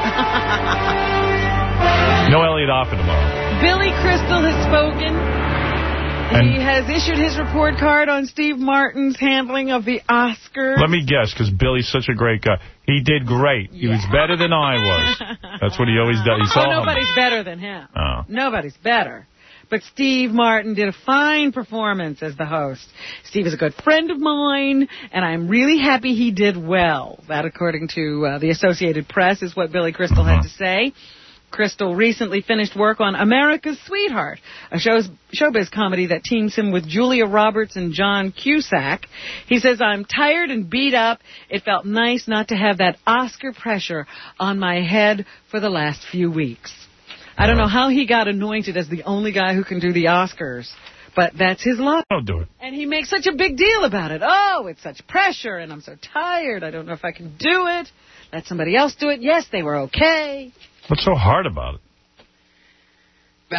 No Elliot Offa tomorrow. Billy Crystal has spoken. And he has issued his report card on Steve Martin's handling of the Oscars. let me guess, because Billy's such a great guy. He did great. He was better than I was. That's what he always does. He's Oh, all nobody's better than him. Oh. Nobody's better. But Steve Martin did a fine performance as the host. Steve is a good friend of mine, and I'm really happy he did well. That, according to uh, the Associated Press, is what Billy Crystal had to say. Crystal recently finished work on America's Sweetheart, a show's, showbiz comedy that teams him with Julia Roberts and John Cusack. He says, I'm tired and beat up. It felt nice not to have that Oscar pressure on my head for the last few weeks. I don't know how he got anointed as the only guy who can do the Oscars, but that's his luck. I'll do it. And he makes such a big deal about it. Oh, it's such pressure, and I'm so tired. I don't know if I can do it. Let somebody else do it. Yes, they were okay. What's so hard about it? Yeah,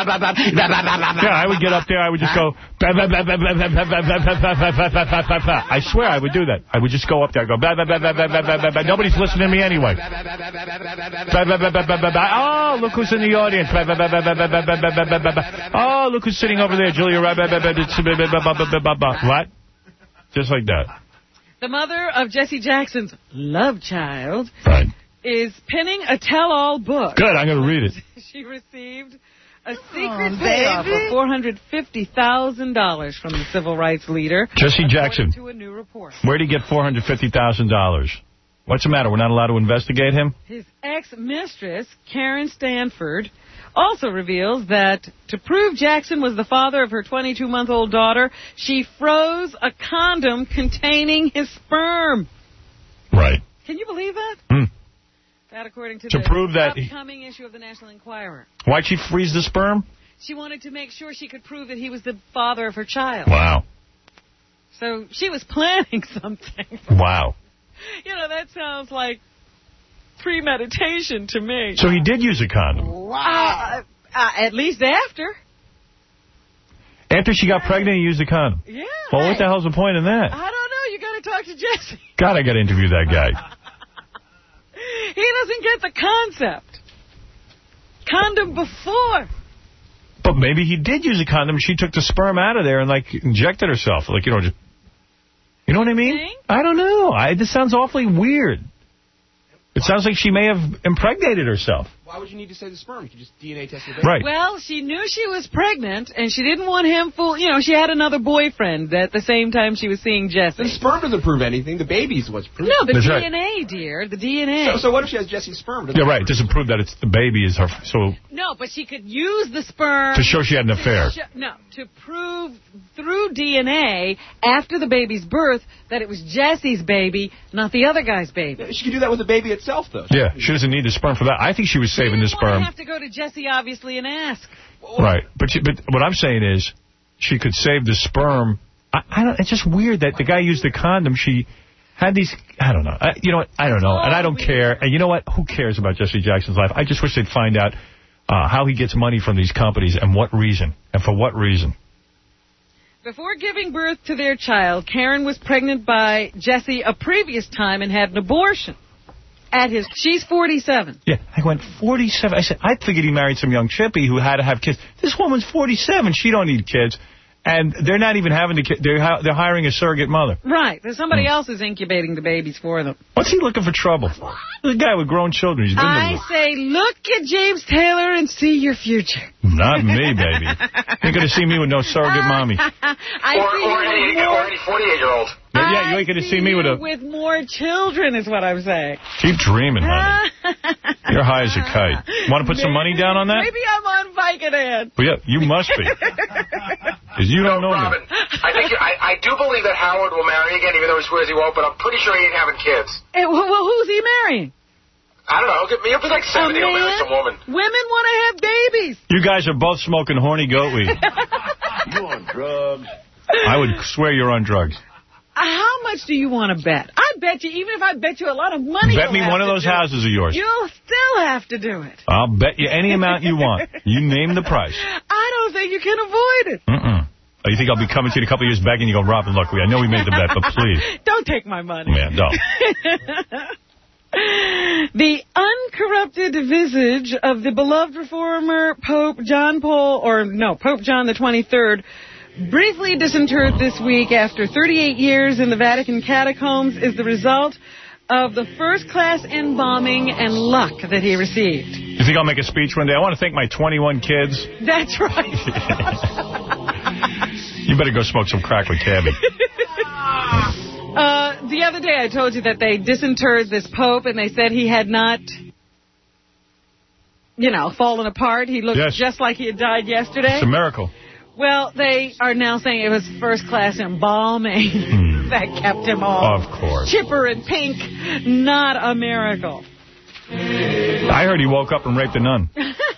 I would get up there, I would just go, I swear I would do that. I would just go up there, go, nobody's listening to me anyway. Oh, look who's in the audience. Oh, look who's sitting over there, Julia. What? Just like that. The mother of Jesse Jackson's love child right. is penning a tell-all book. Good, I'm going to read it. She received a secret oh, payoff of four hundred fifty thousand dollars from the civil rights leader. Jesse Jackson. To a new report. Where'd he get four hundred fifty thousand dollars? What's the matter? We're not allowed to investigate him? His ex-mistress, Karen Stanford, also reveals that to prove Jackson was the father of her twenty-two-month-old daughter, she froze a condom containing his sperm. Right. Can you believe that? Mm. That, according to, to the prove that upcoming he... issue of the National Enquirer. Why'd she freeze the sperm? She wanted to make sure she could prove that he was the father of her child. Wow. So she was planning something. Wow. You know, that sounds like premeditation to me. So he did use a condom? Wow. Uh, uh, at least after. After she got pregnant, he used a condom? Yeah. Well, hey. what the hell's the point in that? I don't know. You got to talk to Jesse. God, I got to interview that guy. He doesn't get the concept. Condom before. But maybe he did use a condom. She took the sperm out of there and, like, injected herself. Like, you know, just... You know what I mean? Thing? I don't know. I, this sounds awfully weird. It sounds like she may have impregnated herself. Why would you need to say the sperm? You could just D N A test the baby. Right. Well, she knew she was pregnant, and she didn't want him full. You know, she had another boyfriend at the same time she was seeing Jesse. The sperm doesn't prove anything. The baby's what's proving. No, the That's D right. N A, dear. The D N A. So, so what if she has Jesse's sperm? Yeah, right. It doesn't prove that it's the baby is her... So No, but she could use the sperm... To show she had an affair. Sh no, to prove through D N A after the baby's birth that it was Jesse's baby, not the other guy's baby. She could do that with the baby itself, though. Yeah, she doesn't need the sperm for that. I think she was saving the sperm. You have to go to Jesse, obviously, and ask. Right. But she, but what I'm saying is she could save the sperm. I, I don't. It's just weird that the guy used the condom. She had these... I don't know. I, you know what? I don't know. And I don't care. And you know what? Who cares about Jesse Jackson's life? I just wish they'd find out uh, how he gets money from these companies and what reason. And for what reason. Before giving birth to their child, Karen was pregnant by Jesse a previous time and had an abortion. At his, she's forty-seven. Yeah, I went forty-seven. I said, I figured he married some young chippy who had to have kids. This woman's forty-seven. She don't need kids. And they're not even having the kid. They're, they're hiring a surrogate mother. Right. There's somebody Hmm. else is incubating the babies for them. What's he looking for trouble? There's a guy with grown children. He's been I say, look at James Taylor and see your future. Not me, baby. You're going to see me with no surrogate mommy. I or, see or, you any, with more, or any forty-eight-year-old. Yeah, yeah, you ain't going to see me with a... with more children is what I'm saying. Keep dreaming, honey. You're high as a kite. Want to put some money down on that? Maybe I'm on Vicodin. Well, yeah, you must be. Because you don't know Robin, me. I think I, I do believe that Howard will marry again, even though he swears he won't, but I'm pretty sure he ain't having kids. Hey, well, well, who's he marrying? I don't know. Get me up to like seventy, he'll marry some woman. Women want to have babies. You guys are both smoking horny goat weed. You on drugs? I would swear you're on drugs. much do you want to bet? I bet you, even if I bet you a lot of money, Bet me one of those houses of yours. You'll still have to do it. I'll bet you any amount you want. You name the price. I don't think you can avoid it. Mm-mm. Oh, you think I'll be coming to you in a couple of years back and you go, Robin, look, I know we made the bet, but please. Don't take my money. Man, don't. The uncorrupted visage of the beloved reformer Pope John Paul, or no, Pope John the twenty-third, briefly disinterred this week after thirty-eight years in the Vatican catacombs, is the result of the first-class embalming and luck that he received. You think I'll make a speech one day? I want to thank my twenty-one kids. That's right. You better go smoke some crack with Tabby. Uh, the other day I told you that they disinterred this Pope, and they said he had not, you know, fallen apart. He looked yes. just like he had died yesterday. It's a miracle. Well, they are now saying it was first-class embalming mm. that kept him all of course. chipper and pink. Not a miracle. I heard he woke up and raped a nun.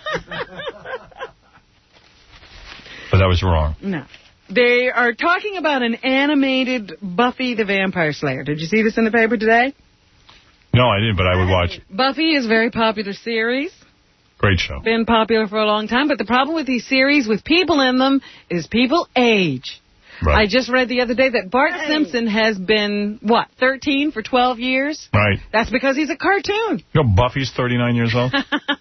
But that was wrong. No. They are talking about an animated Buffy the Vampire Slayer. Did you see this in the paper today? No, I didn't, but I would watch it. Buffy is a very popular series. Great show. Been popular for a long time, but the problem with these series with people in them is people age. Right. I just read the other day that Bart hey. Simpson has been, what, thirteen for twelve years? Right. That's because he's a cartoon. You know, Buffy's thirty-nine years old.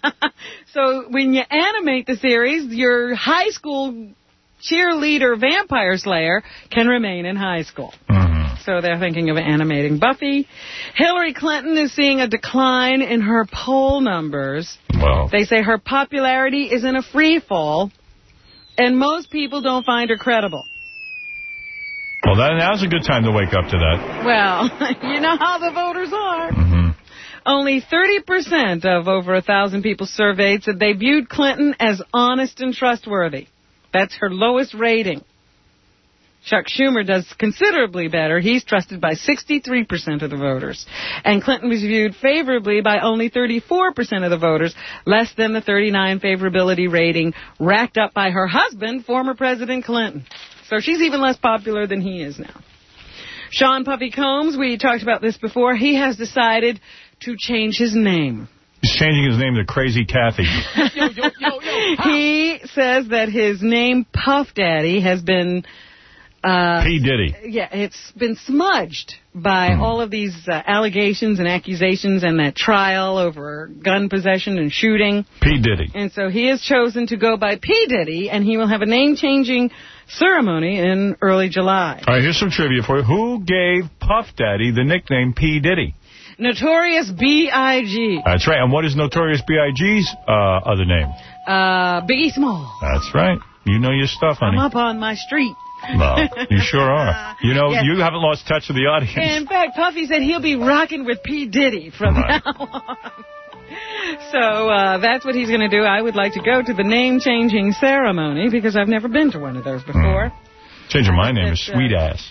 So when you animate the series, your high school cheerleader vampire slayer can remain in high school. Mm-hmm. So they're thinking of animating Buffy. Hillary Clinton is seeing a decline in her poll numbers. Wow. They say her popularity is in a free fall, and most people don't find her credible. Well, that, now's a good time to wake up to that. Well, you know how the voters are. Mm-hmm. Only thirty percent of over one thousand people surveyed said they viewed Clinton as honest and trustworthy. That's her lowest rating. Chuck Schumer does considerably better. He's trusted by sixty-three percent of the voters. And Clinton was viewed favorably by only thirty-four percent of the voters, less than the thirty-nine favorability rating racked up by her husband, former President Clinton. So she's even less popular than he is now. Sean Puffy Combs, we talked about this before, he has decided to change his name. He's changing his name to Crazy Kathy. yo, yo, yo, yo. He says that his name, Puff Daddy, has been... Uh, P. Diddy. Yeah, it's been smudged by mm. all of these uh, allegations and accusations and that trial over gun possession and shooting. P. Diddy. And so he has chosen to go by P. Diddy, and he will have a name-changing ceremony in early July. All right, here's some trivia for you. Who gave Puff Daddy the nickname P. Diddy? Notorious B I G That's right. And what is Notorious B I G's uh, other name? Uh, Biggie Small. That's right. You know your stuff, honey. I'm up on my street. Well, you sure are. You know, yes. You haven't lost touch with the audience. In fact, Puffy said he'll be rocking with P. Diddy from right. now on. So uh, that's what he's going to do. I would like to go to the name-changing ceremony because I've never been to one of those before. Mm. Changing my name is Sweet uh, Ass.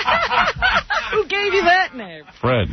Who gave you that name? Fred.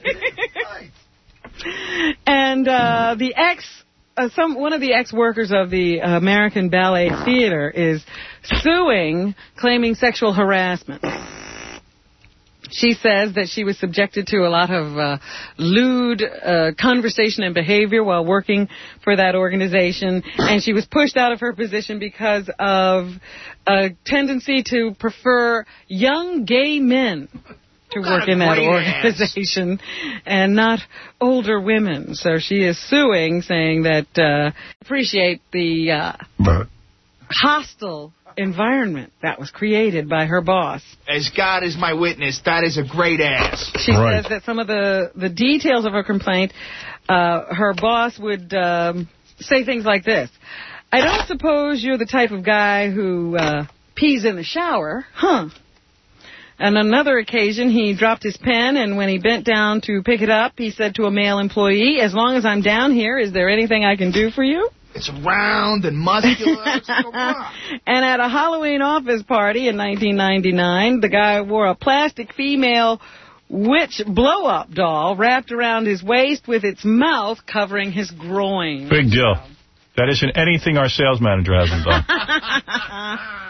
And uh, the ex... Uh, some one of the ex-workers of the uh, American Ballet Theater is suing, claiming sexual harassment. She says that she was subjected to a lot of uh, lewd uh, conversation and behavior while working for that organization, and she was pushed out of her position because of a tendency to prefer young gay men to work in that organization and not older women. So she is suing, saying that uh, appreciate the uh, hostile environment that was created by her boss. As God is my witness, that is a great ass. She right. says that some of the, the details of her complaint, uh, her boss would um, say things like this. I don't suppose you're the type of guy who uh, pees in the shower, huh? On another occasion, he dropped his pen, and when he bent down to pick it up, he said to a male employee, as long as I'm down here, is there anything I can do for you? It's round and muscular. And at a Halloween office party in nineteen ninety-nine, the guy wore a plastic female witch blow-up doll wrapped around his waist with its mouth covering his groin. Big deal. That isn't anything our sales manager hasn't done.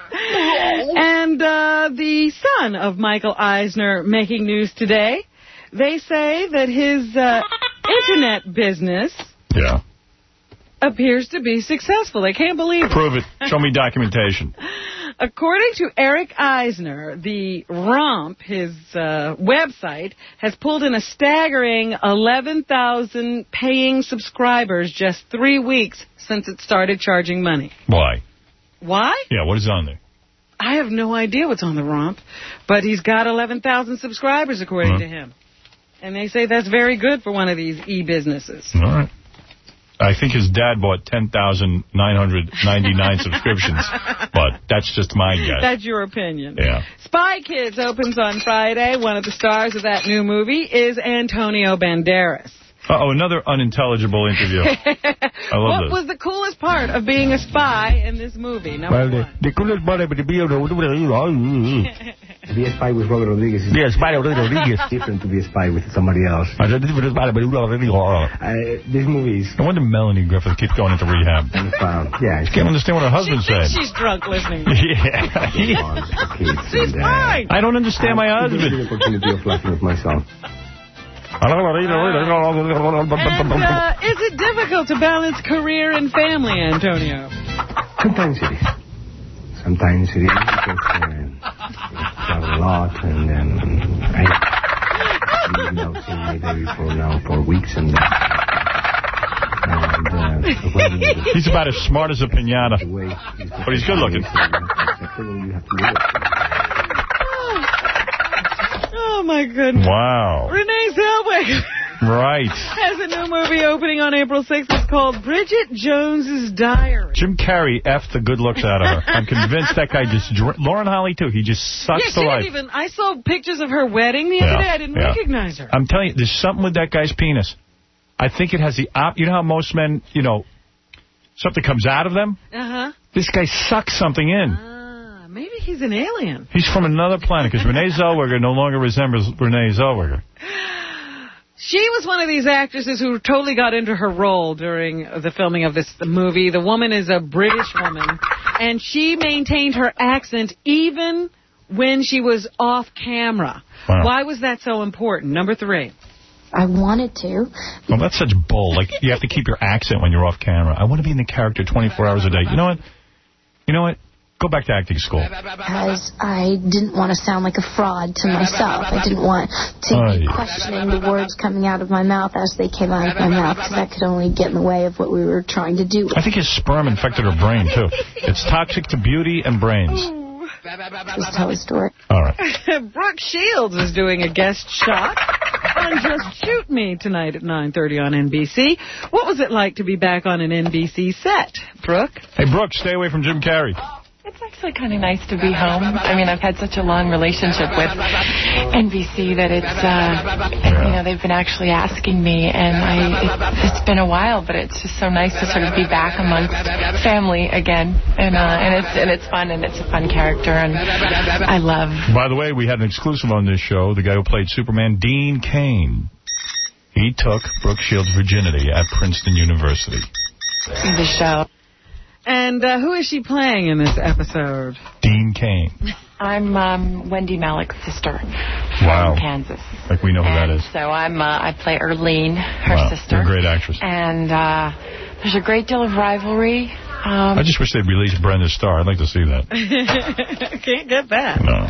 And uh, the son of Michael Eisner making news today. They say that his uh, internet business yeah. appears to be successful. They can't believe it. Prove it. Show me documentation. According to Eric Eisner, the Romp, his uh, website, has pulled in a staggering eleven thousand paying subscribers just three weeks since it started charging money. Why? Why? Yeah, what is on there? I have no idea what's on the Romp, but he's got eleven thousand subscribers, according Mm-hmm. to him. And they say that's very good for one of these e-businesses. All right. I think his dad bought ten thousand nine hundred ninety-nine subscriptions, but that's just my guess. That's your opinion. Yeah. Spy Kids opens on Friday. One of the stars of that new movie is Antonio Banderas. Uh-oh, another unintelligible interview. I love What this. was the coolest part of being a spy in this movie? Number Well, the, one. the coolest part of the be To be a spy with Robert Rodriguez is be a spy with Rodriguez. different to be a spy with somebody else. Uh, this movie is... No wonder Melanie Griffith keeps going into rehab. And, uh, yeah, I can't understand what her husband She said. thinks she's drunk listening. Yeah. She's fine. I don't understand my I husband. give you the opportunity of laughing at myself. And, uh, is it difficult to balance career and family, Antonio? Sometimes it is. Sometimes it is because uh, I travel a lot and um, I have been out seeing my baby for now for weeks and uh, and uh, He's about as smart as a piñata, but he's good looking. Oh, my goodness. Wow. Renee Zellweger Right. has a new movie opening on April sixth. It's called Bridget Jones's Diary. Jim Carrey effed the good looks out of her. I'm convinced that guy just... Dr Lauren Holly, too. He just sucks Yeah, the she life. didn't even... I saw pictures of her wedding the other Yeah, day. I didn't yeah. recognize her. I'm telling you, there's something with that guy's penis. I think it has the... op. You know how most men, you know, something comes out of them? Uh-huh. This guy sucks something in. Ah, maybe he's an alien. He's from another planet, because Renee Zellweger no longer resembles Renee Zellweger. She was one of these actresses who totally got into her role during the filming of this movie. The woman is a British woman, and she maintained her accent even when she was off camera. Wow. Why was that so important? Number three. I wanted to. Well, that's such bull. Like, you have to keep your accent when you're off camera. I want to be in the character twenty-four hours a day. You know what? You know what? Go back to acting school. Because I didn't want to sound like a fraud to myself. I didn't want to Oh, be yeah. questioning the words coming out of my mouth as they came out of my mouth, because that could only get in the way of what we were trying to do. I think his sperm infected her brain, too. It's toxic to beauty and brains. Just tell the story. All right. Brooke Shields is doing a guest shot on Just Shoot Me tonight at nine thirty on N B C. What was it like to be back on an N B C set, Brooke? Hey, Brooke, stay away from Jim Carrey. It's actually kind of nice to be home. I mean, I've had such a long relationship with N B C that it's, uh, you know, they've been actually asking me, and I, it, it's been a while, but it's just so nice to sort of be back amongst family again, and uh, and it's and it's fun, and it's a fun character, and I love. By the way, we had an exclusive on this show. The guy who played Superman, Dean Cain. He took Brooke Shields' virginity at Princeton University. The show. And uh, who is she playing in this episode? Dean Cain. I'm um, Wendy Malick's sister Wow. from Kansas. Like we know who that And is. so I'm, uh, I play Erlene, her Wow, sister. you're a great actress. And uh, there's a great deal of rivalry. Um, I just wish they'd release Brenda Starr. I'd like to see that. Can't get that. No.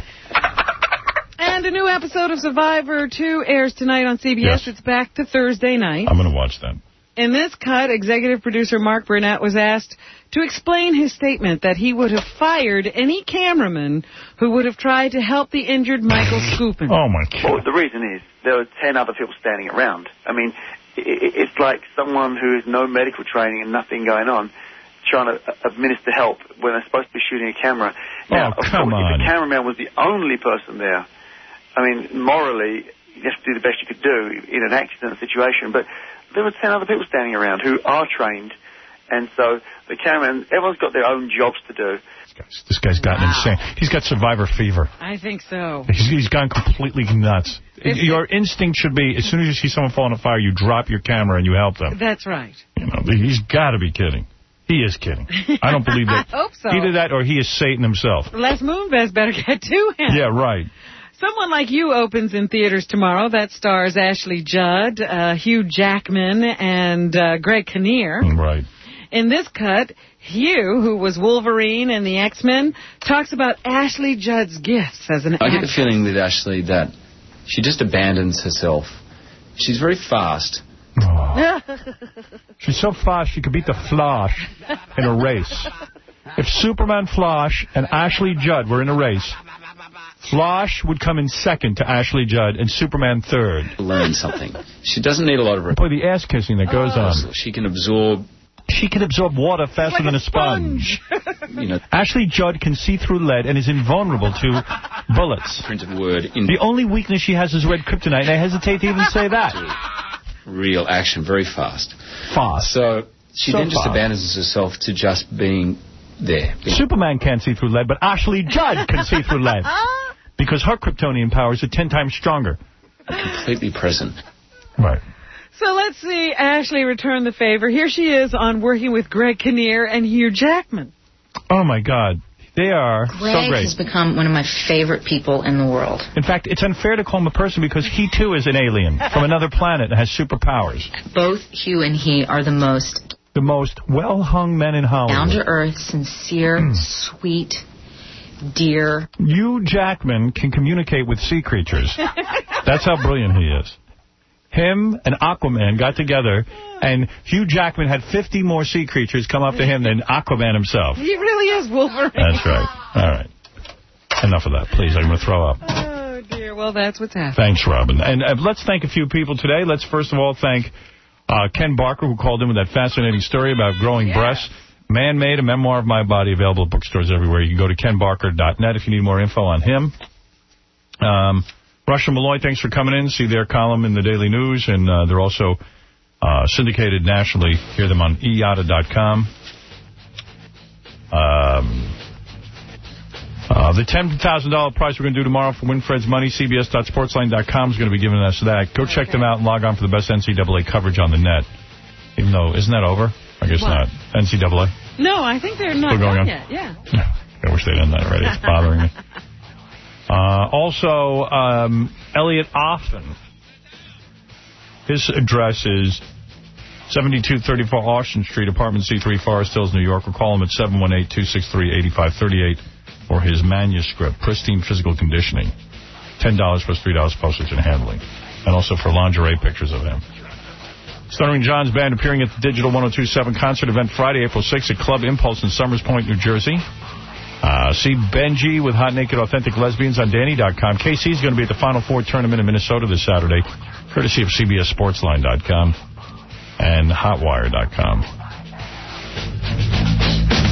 And a new episode of Survivor two airs tonight on C B S. Yes. It's back to Thursday night. I'm going to watch that. In this cut, executive producer Mark Burnett was asked to explain his statement that he would have fired any cameraman who would have tried to help the injured Michael Scoopin. Oh, my God. Well, the reason is there were ten other people standing around. I mean, it, it's like someone who has no medical training and nothing going on trying to administer help when they're supposed to be shooting a camera. Now, Oh, of come course, on. if the cameraman was the only person there, I mean, morally, you have to do the best you could do in an accident situation, but there were ten other people standing around who are trained, and so the cameraman, everyone's got their own jobs to do. This guy's gotten Wow. insane. He's got survivor fever. I think so. He's, he's gone completely nuts. If- Your instinct should be, as soon as you see someone fall in a fire, you drop your camera and you help them. That's right. You know, he's got to be kidding. He is kidding. I don't believe that. I hope so. Either that or he is Satan himself. Les Moonves better get to him. Yeah, right. Someone Like You opens in theaters tomorrow. That stars Ashley Judd, uh, Hugh Jackman, and uh, Greg Kinnear. Right. In this cut, Hugh, who was Wolverine in the X-Men, talks about Ashley Judd's gifts as an I get the actress. feeling with Ashley that she just abandons herself. She's very fast. Oh. She's so fast she could beat the Flash in a race. If Superman, Flash, and Ashley Judd were in a race, Flash would come in second to Ashley Judd and Superman third. Learn something. She doesn't need a lot of... Boy, the ass-kissing that goes oh. on. She can absorb... She can absorb water faster like than a a sponge. sponge. you know, Ashley Judd can see through lead and is invulnerable to bullets. Printed word. In the only weakness she has is red kryptonite, and I hesitate to even say that. Real action, very fast. Fast. So she So then just fast. abandons herself to just being there. Being Superman can't see through lead, but Ashley Judd can see through lead. Because her Kryptonian powers are ten times stronger. completely present. Right. So let's see Ashley return the favor. Here she is on Working with Greg Kinnear and Hugh Jackman. Oh, my God. They are Greg so great. has become one of my favorite people in the world. In fact, it's unfair to call him a person because he, too, is an alien from another planet and has superpowers. Both Hugh and he are the most... The most well-hung men in Hollywood. Down-to-earth, sincere, sweet, dear. Hugh Jackman can communicate with sea creatures. That's how brilliant he is. Him and Aquaman got together, and Hugh Jackman had fifty more sea creatures come up to him than Aquaman himself. He really is Wolverine. That's right. All right. Enough of that, please. I'm going to throw up. Oh, dear. Well, that's what's happening. Thanks, Robin. And uh, let's thank a few people today. Let's first of all thank uh, Ken Barker, who called in with that fascinating story about growing Yeah. breasts. Man-Made, a memoir of my body, available at bookstores everywhere. You can go to ken barker dot net if you need more info on him. Um, Rush and Malloy, thanks for coming in. See their column in the Daily News, and uh, they're also uh, syndicated nationally. Hear them on I A T A dot com. Um, uh, the ten thousand dollars prize we're going to do tomorrow for Winfred's Money, C B S dot sportsline dot com is going to be giving us that. Go check them out and log on for the best N C double A coverage on the net. Even though, isn't that over? I guess What? not. N C double A? No, I think they're not Still going done on? yet. Yeah. I wish they'd done that already. It's bothering me. Uh, also, um, Elliot Offen. His address is seventy-two thirty-four Austin Street, apartment C three, Forest Hills, New York. Or call him at seven one eight, two six three, eight five three eight for his manuscript, Pristine Physical Conditioning. ten dollars plus three dollars postage and handling. And also for lingerie pictures of him. Stuttering John's Band appearing at the Digital one oh two point seven concert event Friday, April sixth at Club Impulse in Summers Point, New Jersey. Uh, see Benji with Hot Naked Authentic Lesbians on Danny dot com. K C's going to be at the Final Four tournament in Minnesota this Saturday, courtesy of C B S sportsline dot com and hotwire dot com.